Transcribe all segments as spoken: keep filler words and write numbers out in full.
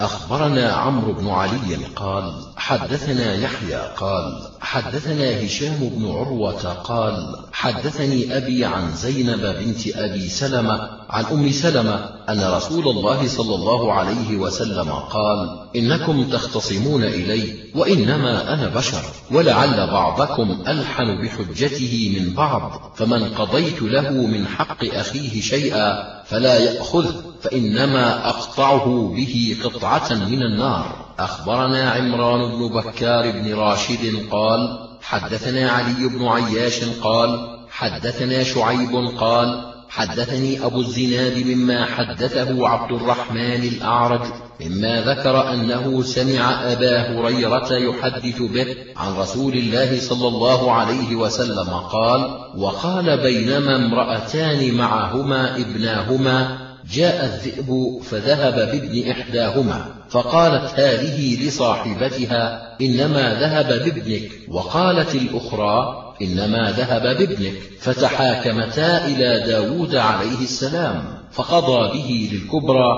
أخبرنا عمرو بن علي قال حدثنا يحيى قال حدثنا هشام بن عروة قال حدثني أبي عن زينب بنت أبي سلمة عن أم سلمة أن رسول الله صلى الله عليه وسلم قال إنكم تختصمون إلي وإنما أنا بشر، ولعل بعضكم ألحن بحجته من بعض، فمن قضيت له من حق أخيه شيئا فلا يأخذ، فإنما أقطعه به قطعة من النار. أخبرنا عمران بن بكار بن راشد قال حدثنا علي بن عياش قال حدثنا شعيب قال حدثني أبو الزناد مما حدثه عبد الرحمن الأعرج مما ذكر أنه سمع أبا هريرة يحدث به عن رسول الله صلى الله عليه وسلم قال وقال بينما امرأتان معهما ابناهما جاء الذئب فذهب بابن إحداهما، فقالت هذه لصاحبتها إنما ذهب بابنك، وقالت الأخرى إنما ذهب بابنك، فتحاكمتا إلى داود عليه السلام فقضى به للكبرى،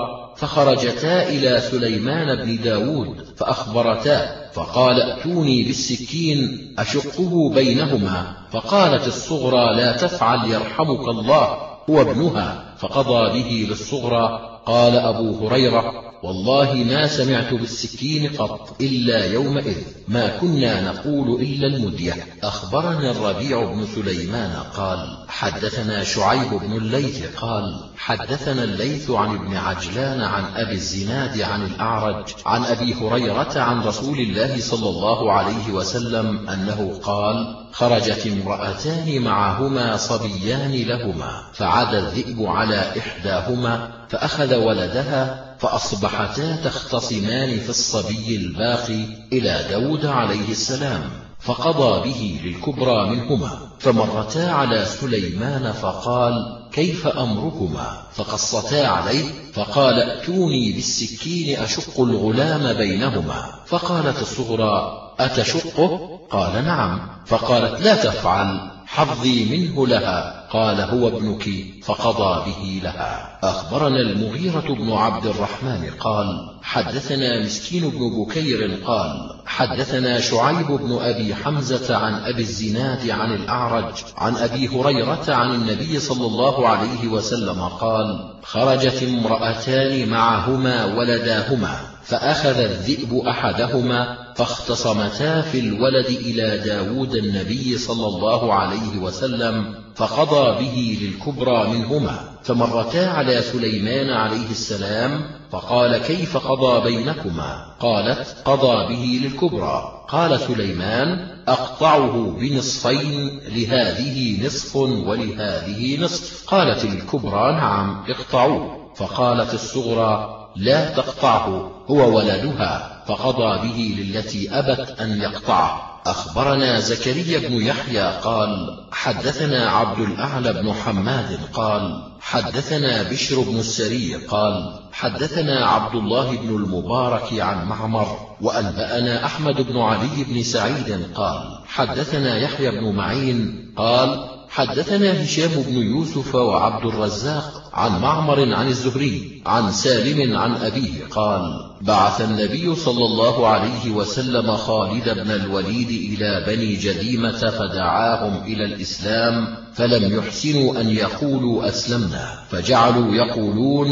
فخرجتا إلى سليمان بن داود فأخبرتا، فقال ائتوني بالسكين أشقه بينهما، فقالت الصغرى لا تفعل يرحمك الله، هو ابنها، فقضى به للصغرى. قال أبو هريرة والله ما سمعت بالسكين قط إلا يومئذ، ما كنا نقول إلا المدية. أخبرنا الربيع بن سليمان قال حدثنا شعيب بن الليث قال حدثنا الليث عن ابن عجلان عن أبي الزناد عن الأعرج عن أبي هريرة عن رسول الله صلى الله عليه وسلم أنه قال خرجت امرأتان معهما صبيان لهما، فعاد الذئب على إحداهما فأخذ ولدها، فأصبحتا تختصمان في الصبي الباقي إلى داود عليه السلام، فقضى به للكبرى منهما، فمرتا على سليمان فقال كيف أمركما، فقصتا عليه، فقال ائتوني بالسكين أشق الغلام بينهما، فقالت الصغرى أتشقه؟ قال نعم، فقالت لا تفعل، حظي منه لها، قال هو ابنك، فقضى به لها. أخبرنا المغيرة بن عبد الرحمن قال حدثنا مسكين بن بكير قال حدثنا شعيب بن أبي حمزة عن أبي الزناد عن الأعرج عن أبي هريرة عن النبي صلى الله عليه وسلم قال خرجت امرأتان معهما ولداهما، فأخذ الذئب أحدهما، فاختصمتا في الولد إلى داود النبي صلى الله عليه وسلم، فقضى به للكبرى منهما، فمرتا على سليمان عليه السلام، فقال كيف قضى بينكما؟ قالت قضى به للكبرى. قال سليمان أقطعه بنصفين، لهذه نصف ولهذه نصف. قالت الكبرى نعم اقطعوه، فقالت الصغرى لا تقطعه، هو ولدها، فقضى به للتي أبت أن يقطعه. أخبرنا زكريا بن يحيى قال حدثنا عبد الأعلى بن حماد قال حدثنا بشر بن السري قال حدثنا عبد الله بن المبارك عن معمر، وأنبأنا أحمد بن علي بن سعيد قال حدثنا يحيى بن معين قال حدثنا هشام بن يوسف وعبد الرزاق عن معمر عن الزهري عن سالم عن أبيه قال بعث النبي صلى الله عليه وسلم خالد بن الوليد إلى بني جذيمة فدعاهم إلى الإسلام، فلم يحسنوا أن يقولوا أسلمنا، فجعلوا يقولون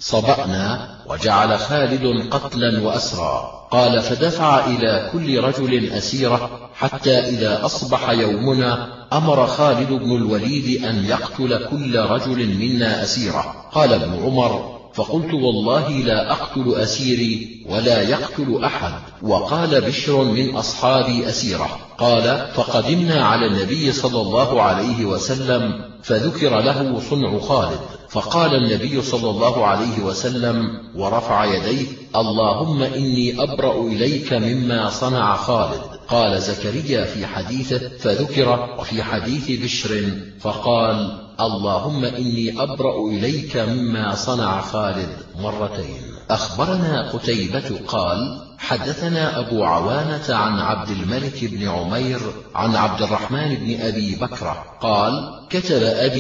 صبأنا، وجعل خالد قتلا وأسرى. قال فدفع إلى كل رجل أسيرة، حتى إذا أصبح يومنا أمر خالد بن الوليد أن يقتل كل رجل منا أسيرة. قال ابن عمر فقلت والله لا أقتل أسيري ولا يقتل أحد. وقال بشر من أصحابي أسيرة. قال فقدمنا على النبي صلى الله عليه وسلم فذكر له صنع خالد، فقال النبي صلى الله عليه وسلم ورفع يديه اللهم إني أبرأ إليك مما صنع خالد. قال زكريا في حديثه فذكر، وفي حديث بشر فقال اللهم إني أبرأ إليك مما صنع خالد مرتين. أخبرنا قتيبة قال حدثنا أبو عوانة عن عبد الملك بن عمير عن عبد الرحمن بن أبي بكر قال كتب أبي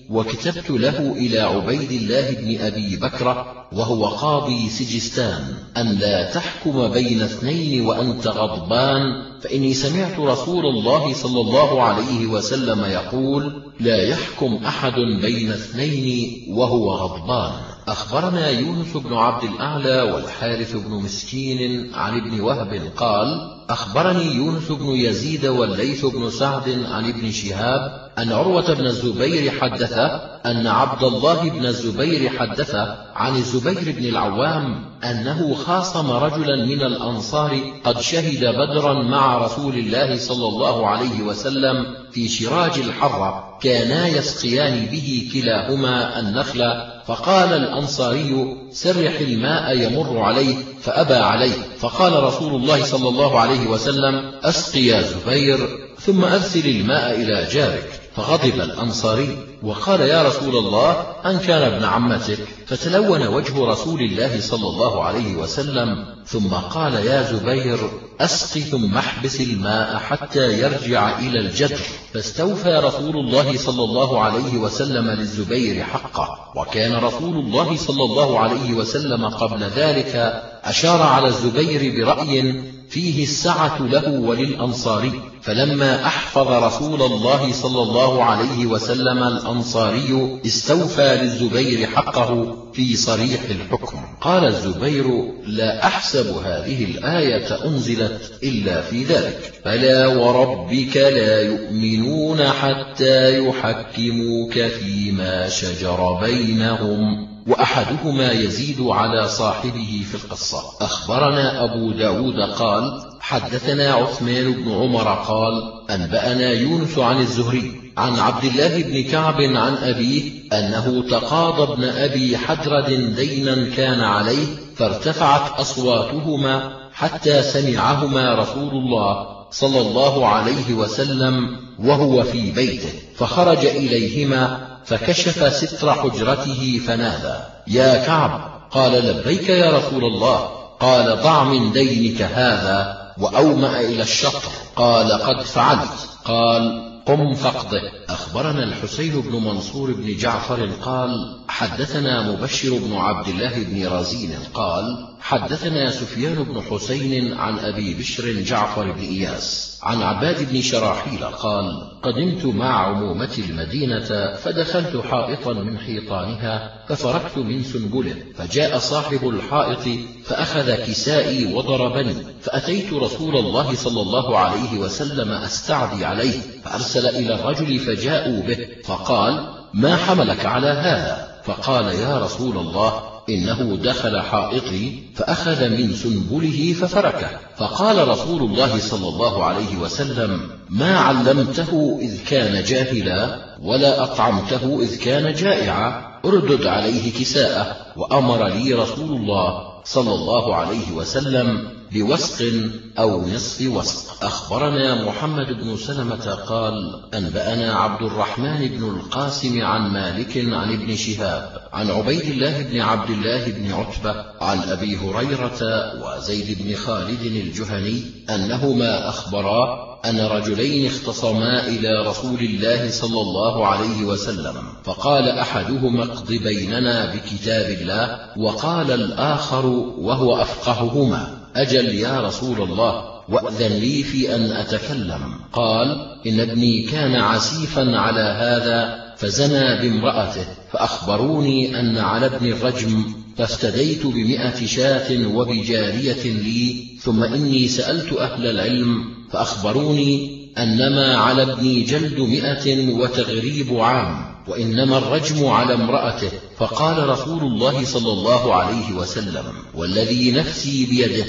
وكتبت له إلى عبيد الله بن أبي بكر وهو قاضي سجستان أن لا تحكم بين اثنين وأنت غضبان، فإني سمعت رسول الله صلى الله عليه وسلم يقول: لا يحكم أحد بين اثنين وهو غضبان. أخبرنا يونس بن عبد الأعلى والحارث بن مسكين عن ابن وهب قال: أخبرني يونس بن يزيد والليث بن سعد عن ابن شهاب أن عروة بن الزبير حدث أن عبد الله بن الزبير حدث عن الزبير بن العوام أنه خاصم رجلا من الأنصار قد شهد بدرا مع رسول الله صلى الله عليه وسلم في شراج الحرة، كانا يسقيان به كلاهما النخل، فقال الأنصاري: سرح الماء يمر عليه، فأبى عليه، فقال رسول الله صلى الله عليه وسلم: أسق يا زبير ثم أرسل الماء إلى جارك، فغضب الأنصاري وقال: يا رسول الله، أن كان ابن عمتك؟ فتلون وجه رسول الله صلى الله عليه وسلم، ثم قال: يا زبير، أسق ثم احبس الماء حتى يرجع إلى الجدر. فاستوفى رسول الله صلى الله عليه وسلم للزبير حقه. وكان رسول الله صلى الله عليه وسلم قبل ذلك أشار على الزبير برأي فيه السعة له وللأنصاري، فلما أحفظ رسول الله صلى الله عليه وسلم الأنصاري استوفى للزبير حقه في صريح الحكم. قال الزبير: لا أحسب هذه الآية أنزلت إلا في ذلك: فلا وربك لا يؤمنون حتى يحكموك فيما شجر بينهم، وأحدهما يزيد على صاحبه في القصة. أخبرنا أبو داود قال: حدثنا عثمان بن عمر قال: أنبأنا يونس عن الزهري عن عبد الله بن كعب عن أبيه أنه تقاضى ابن أبي حدرد دينا كان عليه، فارتفعت أصواتهما حتى سمعهما رسول الله صلى الله عليه وسلم وهو في بيته، فخرج إليهما فكشف ستر حجرته فنادى: يا كعب. قال: لبيك يا رسول الله. قال: ضع من دينك هذا، وأومأ إلى الشطر. قال: قد فعلت. قال: قم فاقضه. أخبرنا الحسين بن منصور بن جعفر قال: حدثنا مبشر بن عبد الله بن رزين قال: حدثنا سفيان بن حسين عن أبي بشر جعفر بن إياس عن عباد بن شراحيل قال: قدمت مع عمومة المدينة، فدخلت حائطا من حيطانها ففركت من سنبله، فجاء صاحب الحائط فأخذ كسائي وضربني، فأتيت رسول الله صلى الله عليه وسلم أستعدي عليه، فأرسل إلى الرجل فجاءوا به، فقال: ما حملك على هذا؟ فقال: يا رسول الله، إنه دخل حائطي فأخذ من سنبله ففركه. فقال رسول الله صلى الله عليه وسلم: ما علمته إذ كان جاهلا، ولا أطعمته إذ كان جائعا، اردد عليه كساءه. وأمر لي رسول الله صلى الله عليه وسلم بوسق أو نصف وسق. أخبرنا محمد بن سلمة قال: أنبأنا عبد الرحمن بن القاسم عن مالك عن ابن شهاب عن عبيد الله بن عبد الله بن عتبة عن أبي هريرة وزيد بن خالد الجهني أنهما أخبرا أن رجلين اختصما إلى رسول الله صلى الله عليه وسلم، فقال أحدهما: اقض بيننا بكتاب الله، وقال الآخر وهو أفقههما: أجل يا رسول الله، وأذن لي في أن أتكلم. قال: إن ابني كان عسيفا على هذا فزنى بامرأته، فأخبروني أن على ابن الرجم، فافتديت بمئة شاة وبجارية لي، ثم إني سألت أهل العلم فأخبروني أنما على ابني جلد مئة وتغريب عام، وإنما الرجم على امرأته. فقال رسول الله صلى الله عليه وسلم: والذي نفسي بيده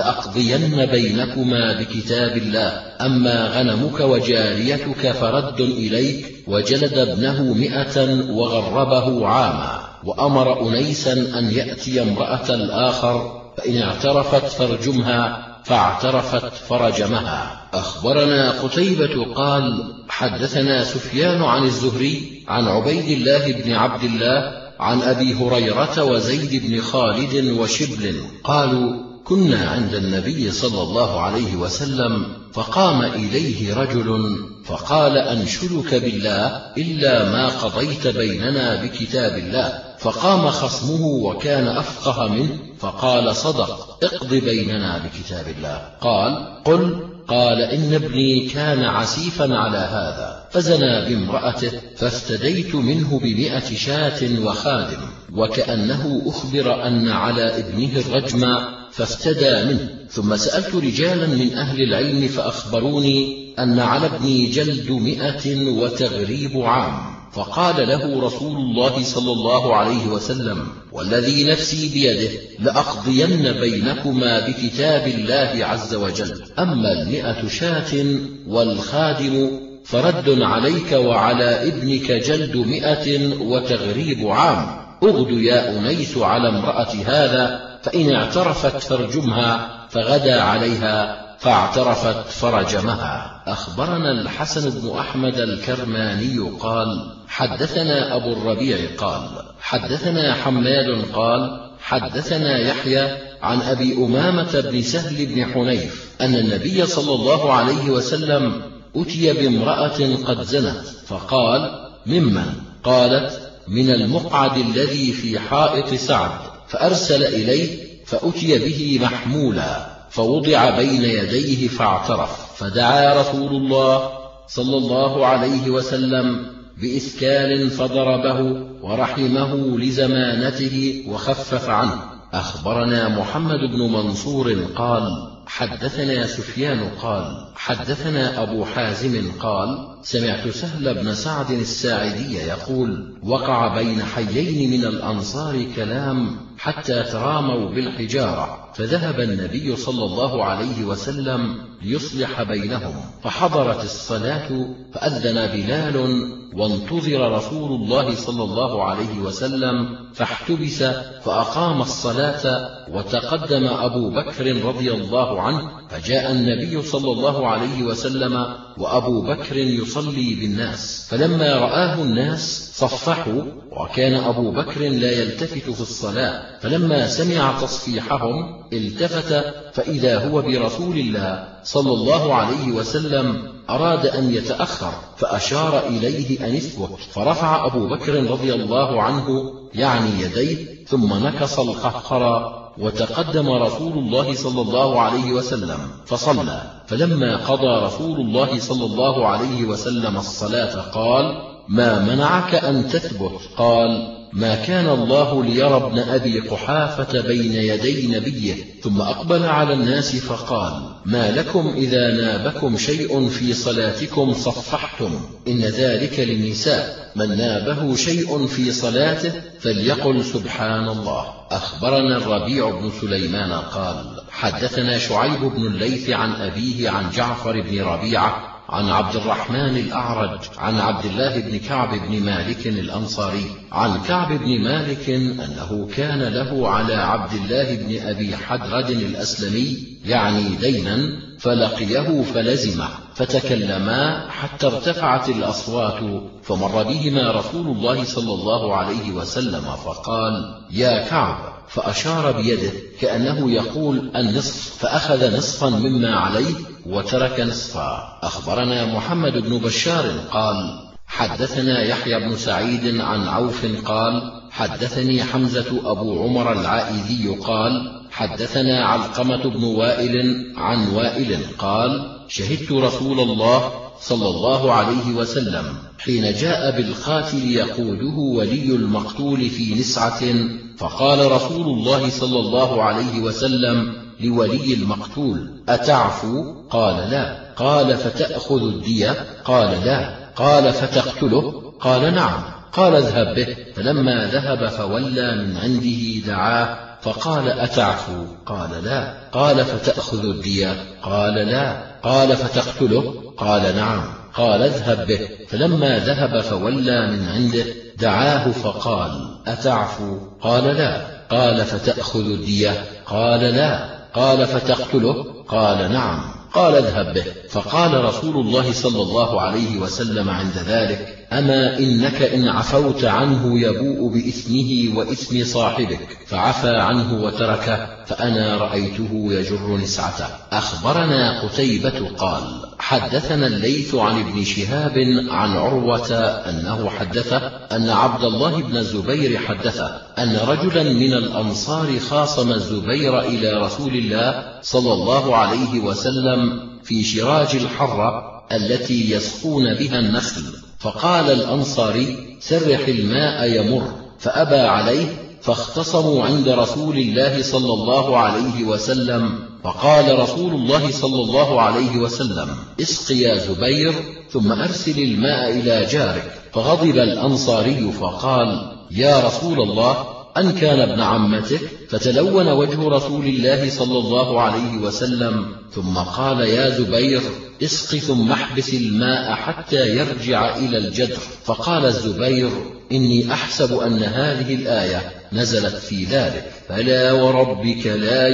لأقضين بينكما بكتاب الله، أما غنمك وجاريتك فرد إليك. وجلد ابنه مئة وغربه عاما، وأمر أنيسا أن يأتي امرأة الآخر، فإن اعترفت فارجمها، فاعترفت فرجمها. أخبرنا قتيبة قال: حدثنا سفيان عن الزهري عن عبيد الله بن عبد الله عن أبي هريرة وزيد بن خالد وشبل قالوا: كنا عند النبي صلى الله عليه وسلم فقام إليه رجل فقال أنشدك بالله إلا ما قضيت بيننا بكتاب الله. فقام خصمه وكان أفقه منه فقال صدق، اقض بيننا بكتاب الله. قال قل. قال إن ابني كان عسيفا على هذا فزنى بامرأته فافتديت منه بمئة شاة وخادم، وكأنه أخبر أن على ابنه الرجم فافتدى منه. ثم سألت رجالا من أهل العلم فأخبروني أن على ابني جلد مئة وتغريب عام. فقال له رسول الله صلى الله عليه وسلم والذي نفسي بيده لأقضين بينكما بكتاب الله عز وجل، أما المئة شاة والخادم فرد عليك وعلى ابنك جلد مئة وتغريب عام. اغد يا أنيس على امرأة هذا فإن اعترفت فارجمها، فغدا عليها فاعترفت فرجمها. أخبرنا الحسن بن أحمد الكرماني قال حدثنا أبو الربيع قال حدثنا حماد قال حدثنا يحيى عن أبي أمامة بن سهل بن حنيف أن النبي صلى الله عليه وسلم أتي بامرأة قد زنت فقال ممن؟ قالت من المقعد الذي في حائط سعد، فأرسل إليه فأتي به محمولا فوضع بين يديه فاعترف، فدعا رسول الله صلى الله عليه وسلم بإسكال فضربه ورحمه لزمانته وخفف عنه. أخبرنا محمد بن منصور قال حدثنا سفيان قال حدثنا أبو حازم قال سمعت سهل بن سعد الساعدي يقول وقع بين حيين من الأنصار كلام حتى تراموا بالحجارة، فذهب النبي صلى الله عليه وسلم ليصلح بينهم، فحضرت الصلاة فأذن بلال وانتظر رسول الله صلى الله عليه وسلم فاحتبس فأقام الصلاة، وتقدم أبو بكر رضي الله عنه، فجاء النبي صلى الله عليه وسلم وأبو بكر يصلي بالناس، فلما رآه الناس صفحوا، وكان أبو بكر لا يلتفت في الصلاة، فلما سمع تصفيحهم التفت فإذا هو برسول الله صلى الله عليه وسلم أراد أن يتأخر فأشار إليه أن اثبت، فرفع أبو بكر رضي الله عنه يعني يديه ثم نكص القهقرى، وتقدم رسول الله صلى الله عليه وسلم فصلى، فلما قضى رسول الله صلى الله عليه وسلم الصلاة قال ما منعك أن تثبت؟ قال ما كان الله ليرى ابن أبي قحافة بين يدي نبيه. ثم أقبل على الناس فقال ما لكم إذا نابكم شيء في صلاتكم صفحتم؟ إن ذلك للنساء، من نابه شيء في صلاته فليقل سبحان الله. أخبرنا الربيع بن سليمان قال حدثنا شعيب بن الليث عن أبيه عن جعفر بن ربيعة عن عبد الرحمن الأعرج عن عبد الله بن كعب بن مالك الأنصاري عن كعب بن مالك أنه كان له على عبد الله بن أبي حدرد الأسلمي يعني دينا، فلقيه فلزمه، فتكلما حتى ارتفعت الأصوات، فمر بهما رسول الله صلى الله عليه وسلم فقال يا كعب، فأشار بيده كأنه يقول النصف، فأخذ نصفا مما عليه وترك نصفا. أخبرنا محمد بن بشار قال حدثنا يحيى بن سعيد عن عوف قال حدثني حمزة أبو عمر العائذي قال حدثنا علقمة بن وائل عن وائل قال شهدت رسول الله صلى الله عليه وسلم حين جاء بالقاتل يقوده ولي المقتول في نسعة، فقال رسول الله صلى الله عليه وسلم لولي المقتول أتعفو؟ قال لا. قال فتأخذ الدية؟ قال لا. قال فتقتله؟ قال نعم. قال اذهب به. فلما ذهب فولى من عنده دعاه فقال أتعفو؟ قال لا. قال فتأخذ الدية؟ قال لا. قال فتقتله؟ قال نعم. قال اذهب به. فلما ذهب فولى من عنده دعاه فقال أتعفو؟ قال لا. قال فتأخذ الدية؟ قال لا. قال فتقتله؟ قال نعم. قال اذهب به. فقال رسول الله صلى الله عليه وسلم عند ذلك أما إنك إن عفوت عنه يبوء بإثمه وإثم صاحبك، فعفى عنه وتركه، فأنا رأيته يجر نسعته. أخبرنا قتيبة قال حدثنا الليث عن ابن شهاب عن عروة أنه حدثه أن عبد الله بن الزبير حدثه أن رجلا من الأنصار خاصم الزبير إلى رسول الله صلى الله عليه وسلم في شراج الحرة التي يسقون بها النخل، فقال الأنصاري سرح الماء يمر، فأبى عليه، فاختصموا عند رسول الله صلى الله عليه وسلم، فقال رسول الله صلى الله عليه وسلم اسق يا زبير ثم أرسل الماء إلى جارك. فغضب الأنصاري فقال يا رسول الله أن كان ابن عمتك؟ فتلون وجه رسول الله صلى الله عليه وسلم، ثم قال يا زبير اسق ثم احبس الماء حتى يرجع إلى الجدر. فقال الزبير إني أحسب أن هذه الآية نزلت في ذلك، فلا وربك لا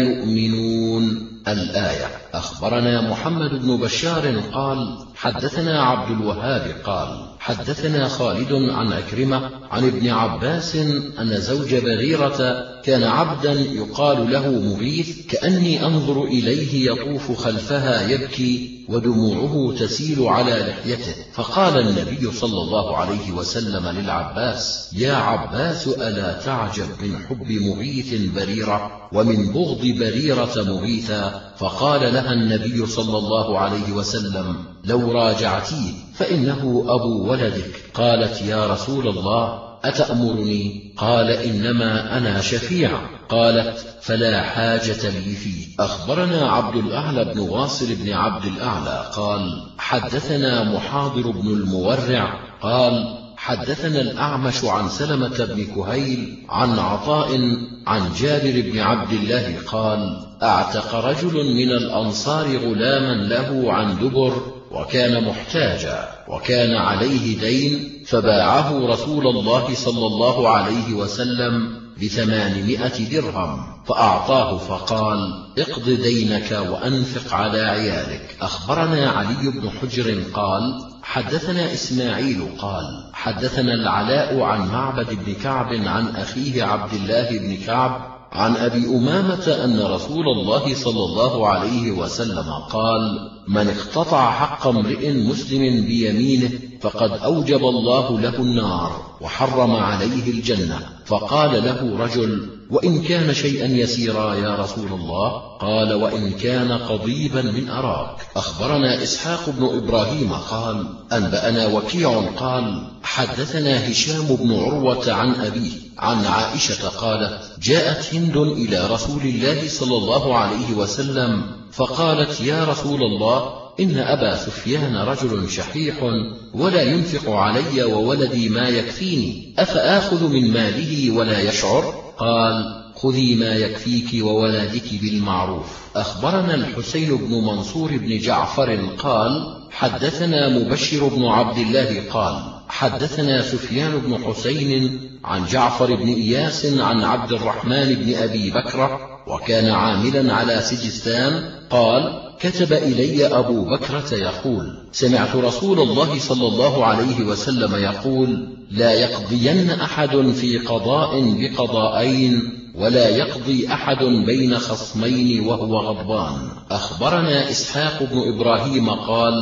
يؤمنون الآية. أخبرنا محمد بن بشار قال حدثنا عبد الوهاب قال حدثنا خالد عن أكرمة عن ابن عباس أن زوج بريرة كان عبدا يقال له مغيث، كأني أنظر إليه يطوف خلفها يبكي ودموعه تسيل على لحيته. فقال النبي صلى الله عليه وسلم للعباس يا عباس ألا تعجب من حب مغيث بريرة ومن بغض بريرة مغيثا؟ فقال لها النبي صلى الله عليه وسلم لو راجعتيه فإنه أبو ولدك. قالت يا رسول الله أتأمرني؟ قال إنما أنا شفيع. قالت فلا حاجة لي فيه. أخبرنا عبد الأعلى بن واصل بن عبد الأعلى قال حدثنا محاضر بن المورع قال حدثنا الأعمش عن سلمة بن كهيل عن عطاء عن جابر بن عبد الله قال اعتق رجل من الأنصار غلاما له عن دبر، وكان محتاجا وكان عليه دين، فباعه رسول الله صلى الله عليه وسلم بثمانمائة درهم، فأعطاه فقال اقض دينك وأنفق على عيالك. أخبرنا علي بن حجر قال حدثنا إسماعيل قال حدثنا العلاء عن معبد بن كعب عن أخيه عبد الله بن كعب عن أبي أمامة أن رسول الله صلى الله عليه وسلم قال من اقتطع حق امرئ مسلم بيمينه فقد أوجب الله له النار وحرم عليه الجنة. فقال له رجل وإن كان شيئا يسيرا يا رسول الله؟ قال وإن كان قضيبا من أراك. أخبرنا إسحاق بن إبراهيم قال أنبأنا وكيع قال حدثنا هشام بن عروة عن أبيه عن عائشة قالت جاءت هند إلى رسول الله صلى الله عليه وسلم فقالت يا رسول الله إن أبا سفيان رجل شحيح ولا ينفق علي وولدي ما يكفيني، أفآخذ من ماله ولا يشعر؟ قال خذي ما يكفيك وولدك بالمعروف. أخبرنا الحسين بن منصور بن جعفر قال حدثنا مبشر بن عبد الله قال حدثنا سفيان بن حسين عن جعفر بن إياس عن عبد الرحمن بن أبي بكر وكان عاملا على سجستان قال كتب إلي أبو بكرة يقول سمعت رسول الله صلى الله عليه وسلم يقول لا يقضين أحد في قضاء بقضاءين ولا يقضي أحد بين خصمين وهو غضبان. أخبرنا إسحاق بن إبراهيم قال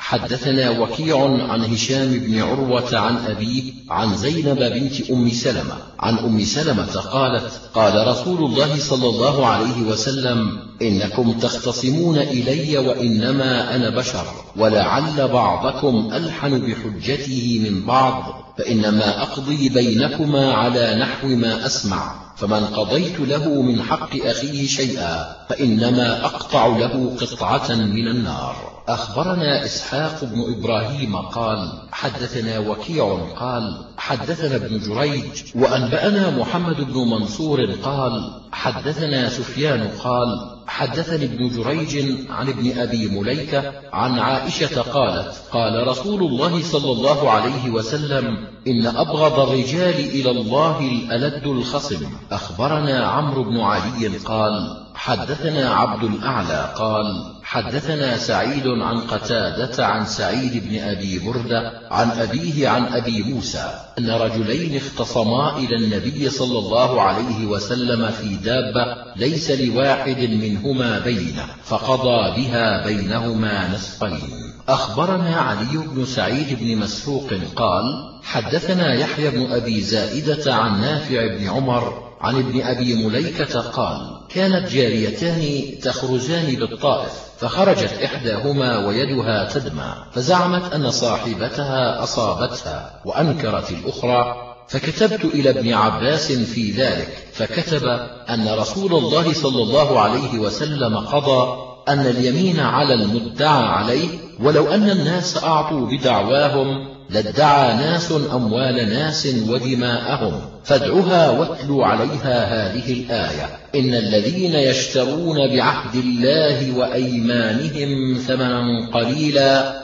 حدثنا وكيع عن هشام بن عروة عن أبيه عن زينب بنت أم سلمة عن أم سلمة قالت قال رسول الله صلى الله عليه وسلم إنكم تختصمون إلي وإنما أنا بشر، ولعل بعضكم ألحن بحجته من بعض، فإنما أقضي بينكما على نحو ما أسمع، فمن قضيت له من حق أخيه شيئا فإنما أقطع له قطعة من النار. أخبرنا إسحاق بن إبراهيم قال حدثنا وكيع قال حدثنا ابن جريج وأنبأنا محمد بن منصور قال حدثنا سفيان قال حدثني ابن جريج عن ابن أبي مليكة عن عائشة قالت قال رسول الله صلى الله عليه وسلم إن أبغض الرجال إلى الله الألد الخصم. أخبرنا عمرو بن علي قال حدثنا عبد الأعلى قال حدثنا سعيد عن قتادة عن سعيد بن أبي بردة عن أبيه عن أبي موسى أن رجلين اختصما إلى النبي صلى الله عليه وسلم في دابة ليس لواحد منهما بينة فقضى بها بينهما نصفين. أخبرنا علي بن سعيد بن مسروق قال حدثنا يحيى بن أبي زائدة عن نافع بن عمر عن ابن أبي مليكة قال كانت جاريتان تخرجان بالطائف فخرجت إحداهما ويدها تدمى فزعمت أن صاحبتها أصابتها وأنكرت الأخرى فكتبت إلى ابن عباس في ذلك فكتب أن رسول الله صلى الله عليه وسلم قضى أن اليمين على المدعى عليه ولو أن الناس أعطوا بدعواهم لادعى ناس أموال ناس ودماءهم فادعها واتلوا عليها هذه الآية إن الذين يشترون بعهد الله وأيمانهم ثمنا قليلا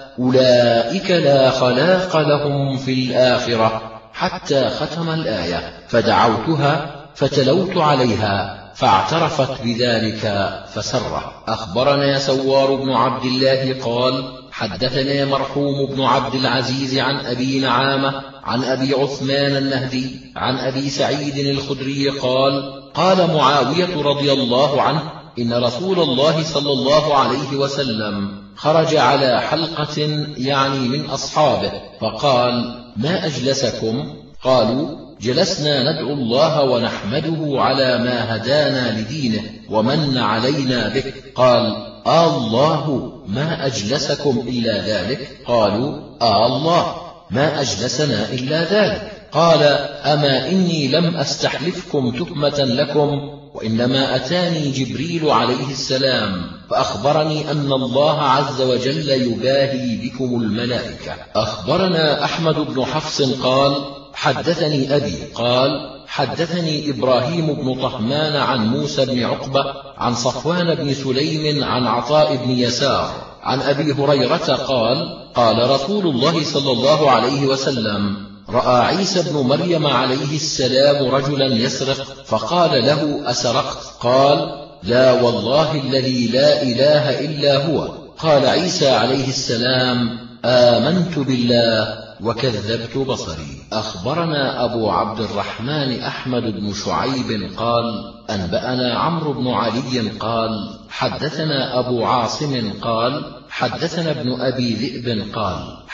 أولئك لا خلاق لهم في الآخرة حتى ختم الآية فدعوتها فتلوت عليها فاعترفت بذلك فسره. أخبرنا سوار بن عبد الله قال حدثنا مرحوم بن عبد العزيز عن أبي نعامة عن أبي عثمان النهدي عن أبي سعيد الخدري قال قال معاوية رضي الله عنه إن رسول الله صلى الله عليه وسلم خرج على حلقة يعني من أصحابه فقال ما أجلسكم؟ قالوا جلسنا ندعو الله ونحمده على ما هدانا لدينه ومن علينا به. قال آه الله ما أجلسكم إلا ذلك؟ قالوا آه الله ما أجلسنا إلا ذلك. قال أما إني لم أستحلفكم تهمة لكم وإنما أتاني جبريل عليه السلام فأخبرني أن الله عز وجل يباهي بكم الملائكة. أخبرنا أحمد بن حفص قال حدثني أبي قال حدثني إبراهيم بن طهمان عن موسى بن عقبة عن صفوان بن سليم عن عطاء بن يسار عن أبي هريرة قال قال رسول الله صلى الله عليه وسلم رأى عيسى بن مريم عليه السلام رجلا يسرق فقال له أسرقت؟ قال لا والله الذي لا إله إلا هو. قال عيسى عليه السلام آمنت بالله وكذبت بصري. أخبرنا أبو عبد الرحمن أحمد بن شعيب قال أنبأنا عمرو بن علي قال حدثنا أبو عاصم قال حدثنا ابن أبي ذئب قال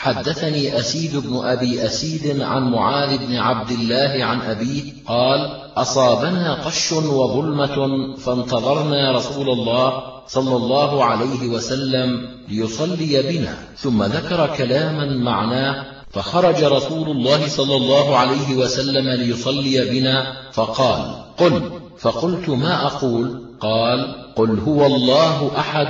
حدثني أسيد بن أبي أسيد عن معاذ بن عبد الله عن أبيه قال أصابنا قش وظلمة فانتظرنا رسول الله صلى الله عليه وسلم ليصلي بنا ثم ذكر كلاما معناه فخرج رسول الله صلى الله عليه وسلم ليصلي بنا فقال قل فقلت ما أقول؟ قال قل هو الله أحد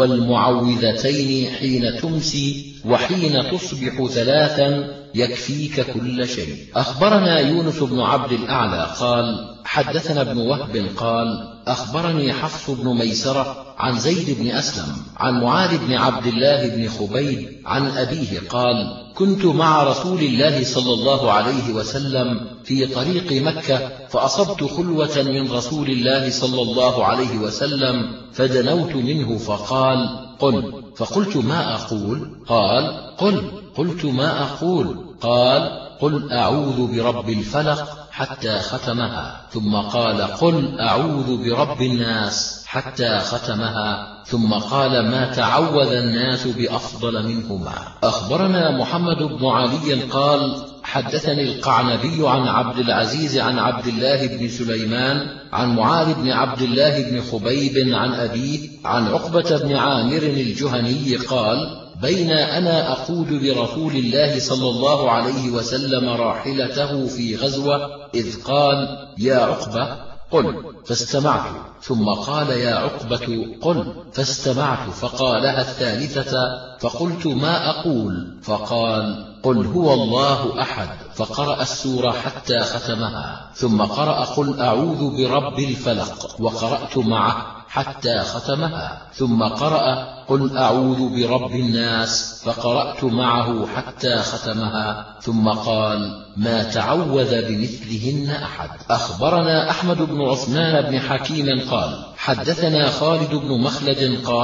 والمعوذتين حين تمسي وحين تصبح ثلاثا يكفيك كل شيء. أخبرنا يونس بن عبد الأعلى قال حدثنا ابن وهب قال أخبرني حفص بن ميسرة عن زيد بن أسلم عن معاذ بن عبد الله بن خبيب عن أبيه قال كنت مع رسول الله صلى الله عليه وسلم في طريق مكة فأصبت خلوة من رسول الله صلى الله عليه وسلم فدنوت منه فقال قل فقلت ما أقول؟ قال قل قلت ما أقول؟ قال قل أعوذ برب الفلق حتى ختمها ثم قال قل أعوذ برب الناس حتى ختمها ثم قال ما تعوذ الناس بأفضل منهما. أخبرنا محمد بن علي قال حدثني القعنبي عن عبد العزيز عن عبد الله بن سليمان عن معاذ بن عبد الله بن خبيب عن أبيه عن عقبة بن عامر الجهني قال بين أنا أقود برسول الله صلى الله عليه وسلم راحلته في غزوة إذ قال يا عقبة قل فاستمعت ثم قال يا عقبة قل فاستمعت فقالها الثالثة فقلت ما أقول؟ فقال قل هو الله أحد فقرأ السورة حتى ختمها ثم قرأ قل أعوذ برب الفلق وقرأت معه حتى ختمها ثم قرأ قل أعوذ برب الناس فقرأت معه حتى ختمها ثم قال ما تعوذ بمثلهن أحد. أخبرنا أحمد بن عثمان بن حكيم قال حدثنا خالد بن مخلد قال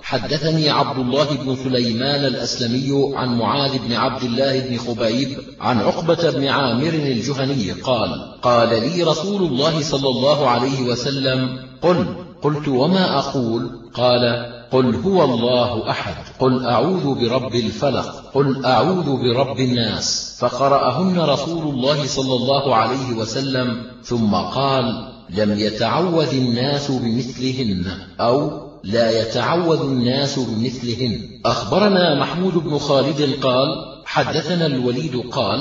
حدثني عبد الله بن سليمان الأسلمي عن معاذ بن عبد الله بن خبيب عن عقبة بن عامر الجهني قال قال لي رسول الله صلى الله عليه وسلم قل. قلت وما أقول؟ قال قل هو الله أحد، قل أعوذ برب الفلق، قل أعوذ برب الناس، فقرأهن رسول الله صلى الله عليه وسلم ثم قال لم يتعوذ الناس بمثلهن أو لا يتعوذ الناس بمثلهن. أخبرنا محمود بن خالد قال حدثنا الوليد قال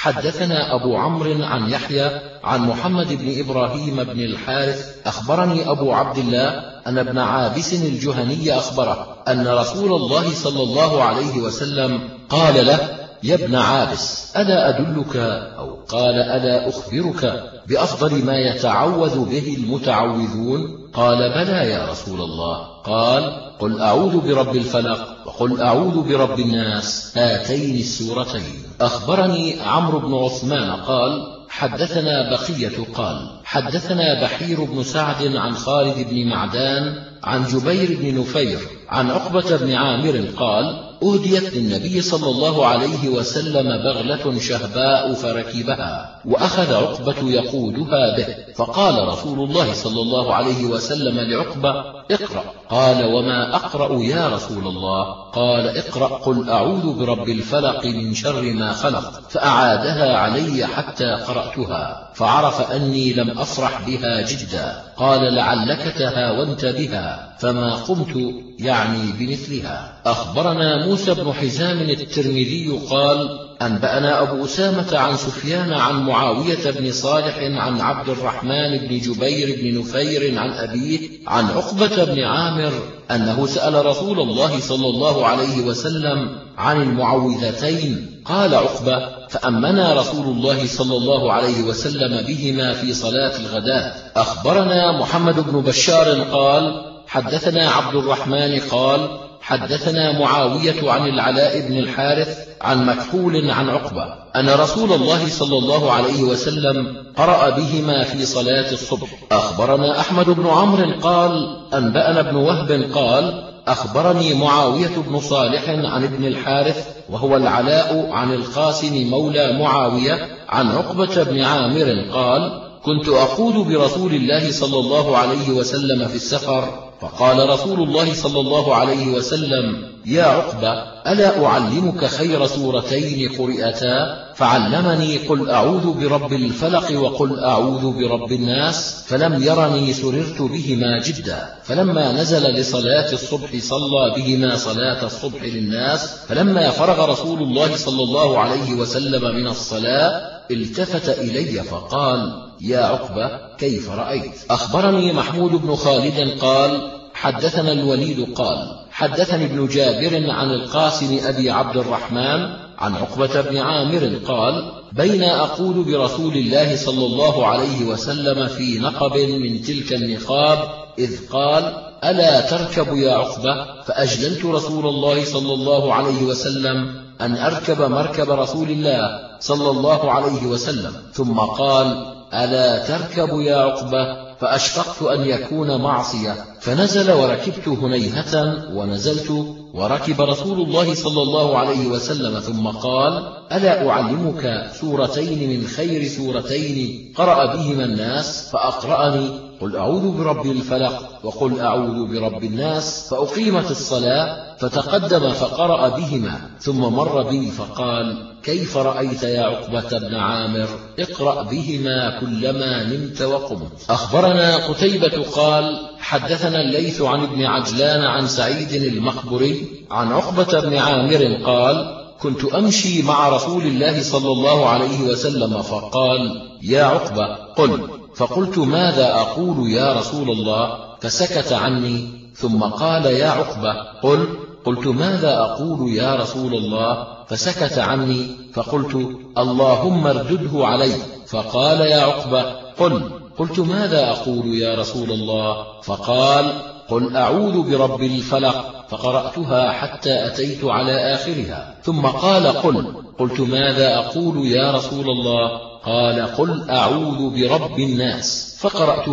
حدثنا أبو عمرو عن يحيى عن محمد بن إبراهيم بن الحارث أخبرني أبو عبد الله أن ابن عابس الجهني أخبره أن رسول الله صلى الله عليه وسلم قال له يا ابن عابس ألا أدلك أو قال ألا أخبرك بأفضل ما يتعوذ به المتعوذون؟ قال بلى يا رسول الله. قال قل أعوذ برب الفلق وقل أعوذ برب الناس، هاتين السورتين. أخبرني عمرو بن عثمان قال حدثنا بقية قال حدثنا بحير بن سعد عن خالد بن معدان عن جبير بن نفير عن عقبة بن عامر قال أهديت للنبي صلى الله عليه وسلم بغلة شهباء فركبها وأخذ عقبة يقودها به، فقال رسول الله صلى الله عليه وسلم لعقبة اقرأ. قال وما أقرأ يا رسول الله؟ قال اقرأ قل أعوذ برب الفلق من شر ما خلق، فأعادها علي حتى قرأتها فعرف أني لم أفرح بها جدا. قال لعلك تهاونت بها فما قمت يعني بمثلها. أخبرنا موسى بن حزام الترمذي قال أنبأنا أبو أسامة عن سفيان عن معاوية بن صالح عن عبد الرحمن بن جبير بن نفير عن أبيه عن عقبة بن عامر أنه سأل رسول الله صلى الله عليه وسلم عن المعوذتين. قال عقبة فأمنا رسول الله صلى الله عليه وسلم بهما في صلاة الغداة. أخبرنا محمد بن بشار قال حدثنا عبد الرحمن قال حدثنا معاوية عن العلاء بن الحارث عن مكحول عن عقبة أن رسول الله صلى الله عليه وسلم قرأ بهما في صلاة الصبح. أخبرنا أحمد بن عمرو قال أنبأنا ابن وهب قال أخبرني معاوية بن صالح عن ابن الحارث وهو العلاء عن القاسم مولى معاوية عن عقبة بن عامر قال كنت أقود برسول الله صلى الله عليه وسلم في السفر، فقال رسول الله صلى الله عليه وسلم يا عقبة ألا أعلمك خير سورتين قرئتا؟ فعلمني قل أعوذ برب الفلق وقل أعوذ برب الناس، فلم يرني سررت بهما جدا. فلما نزل لصلاة الصبح صلى بهما صلاة الصبح للناس، فلما فرغ رسول الله صلى الله عليه وسلم من الصلاة التفت إلي فقال يا عقبة كيف رأيت؟ أخبرني محمود بن خالد قال حدثنا الوليد قال حدثني ابن جابر عن القاسم أبي عبد الرحمن عن عقبة بن عامر قال بين أقول برسول الله صلى الله عليه وسلم في نقب من تلك النقاب إذ قال ألا تركب يا عقبة؟ فأجللت رسول الله صلى الله عليه وسلم أن أركب مركب رسول الله صلى الله عليه وسلم، ثم قال ألا تركب يا عقبة؟ فأشفقت أن يكون معصية، فنزل وركبت هنيهة ونزلت وركب رسول الله صلى الله عليه وسلم، ثم قال ألا أعلمك سورتين من خير سورتين قرأ بهما الناس؟ فأقرأني قل أعوذ برب الفلق وقل أعوذ برب الناس، فأقيمت الصلاة فتقدم فقرأ بهما، ثم مر بي فقال كيف رأيت يا عقبة بن عامر؟ اقرأ بهما كلما نمت وقمت. أخبرنا قتيبة قال حدثنا الليث عن ابن عجلان عن سعيد المقبري عن عقبة بن عامر قال كنت أمشي مع رسول الله صلى الله عليه وسلم فقال يا عقبة قل، فقلت ماذا أقول يا رسول الله؟ فسكت عني، ثم قال يا عقبة قل، قلت ماذا أقول يا رسول الله؟ فسكت عني، فقلت اللهم اردده علي، فقال يا عقبة قل، قلت ماذا أقول يا رسول الله؟ فقال قل أعوذ برب الفلق، فقرأتها حتى أتيت على آخرها، ثم قال قل، قلت ماذا أقول يا رسول الله؟ قال قل أعوذ برب الناس، فقرأتها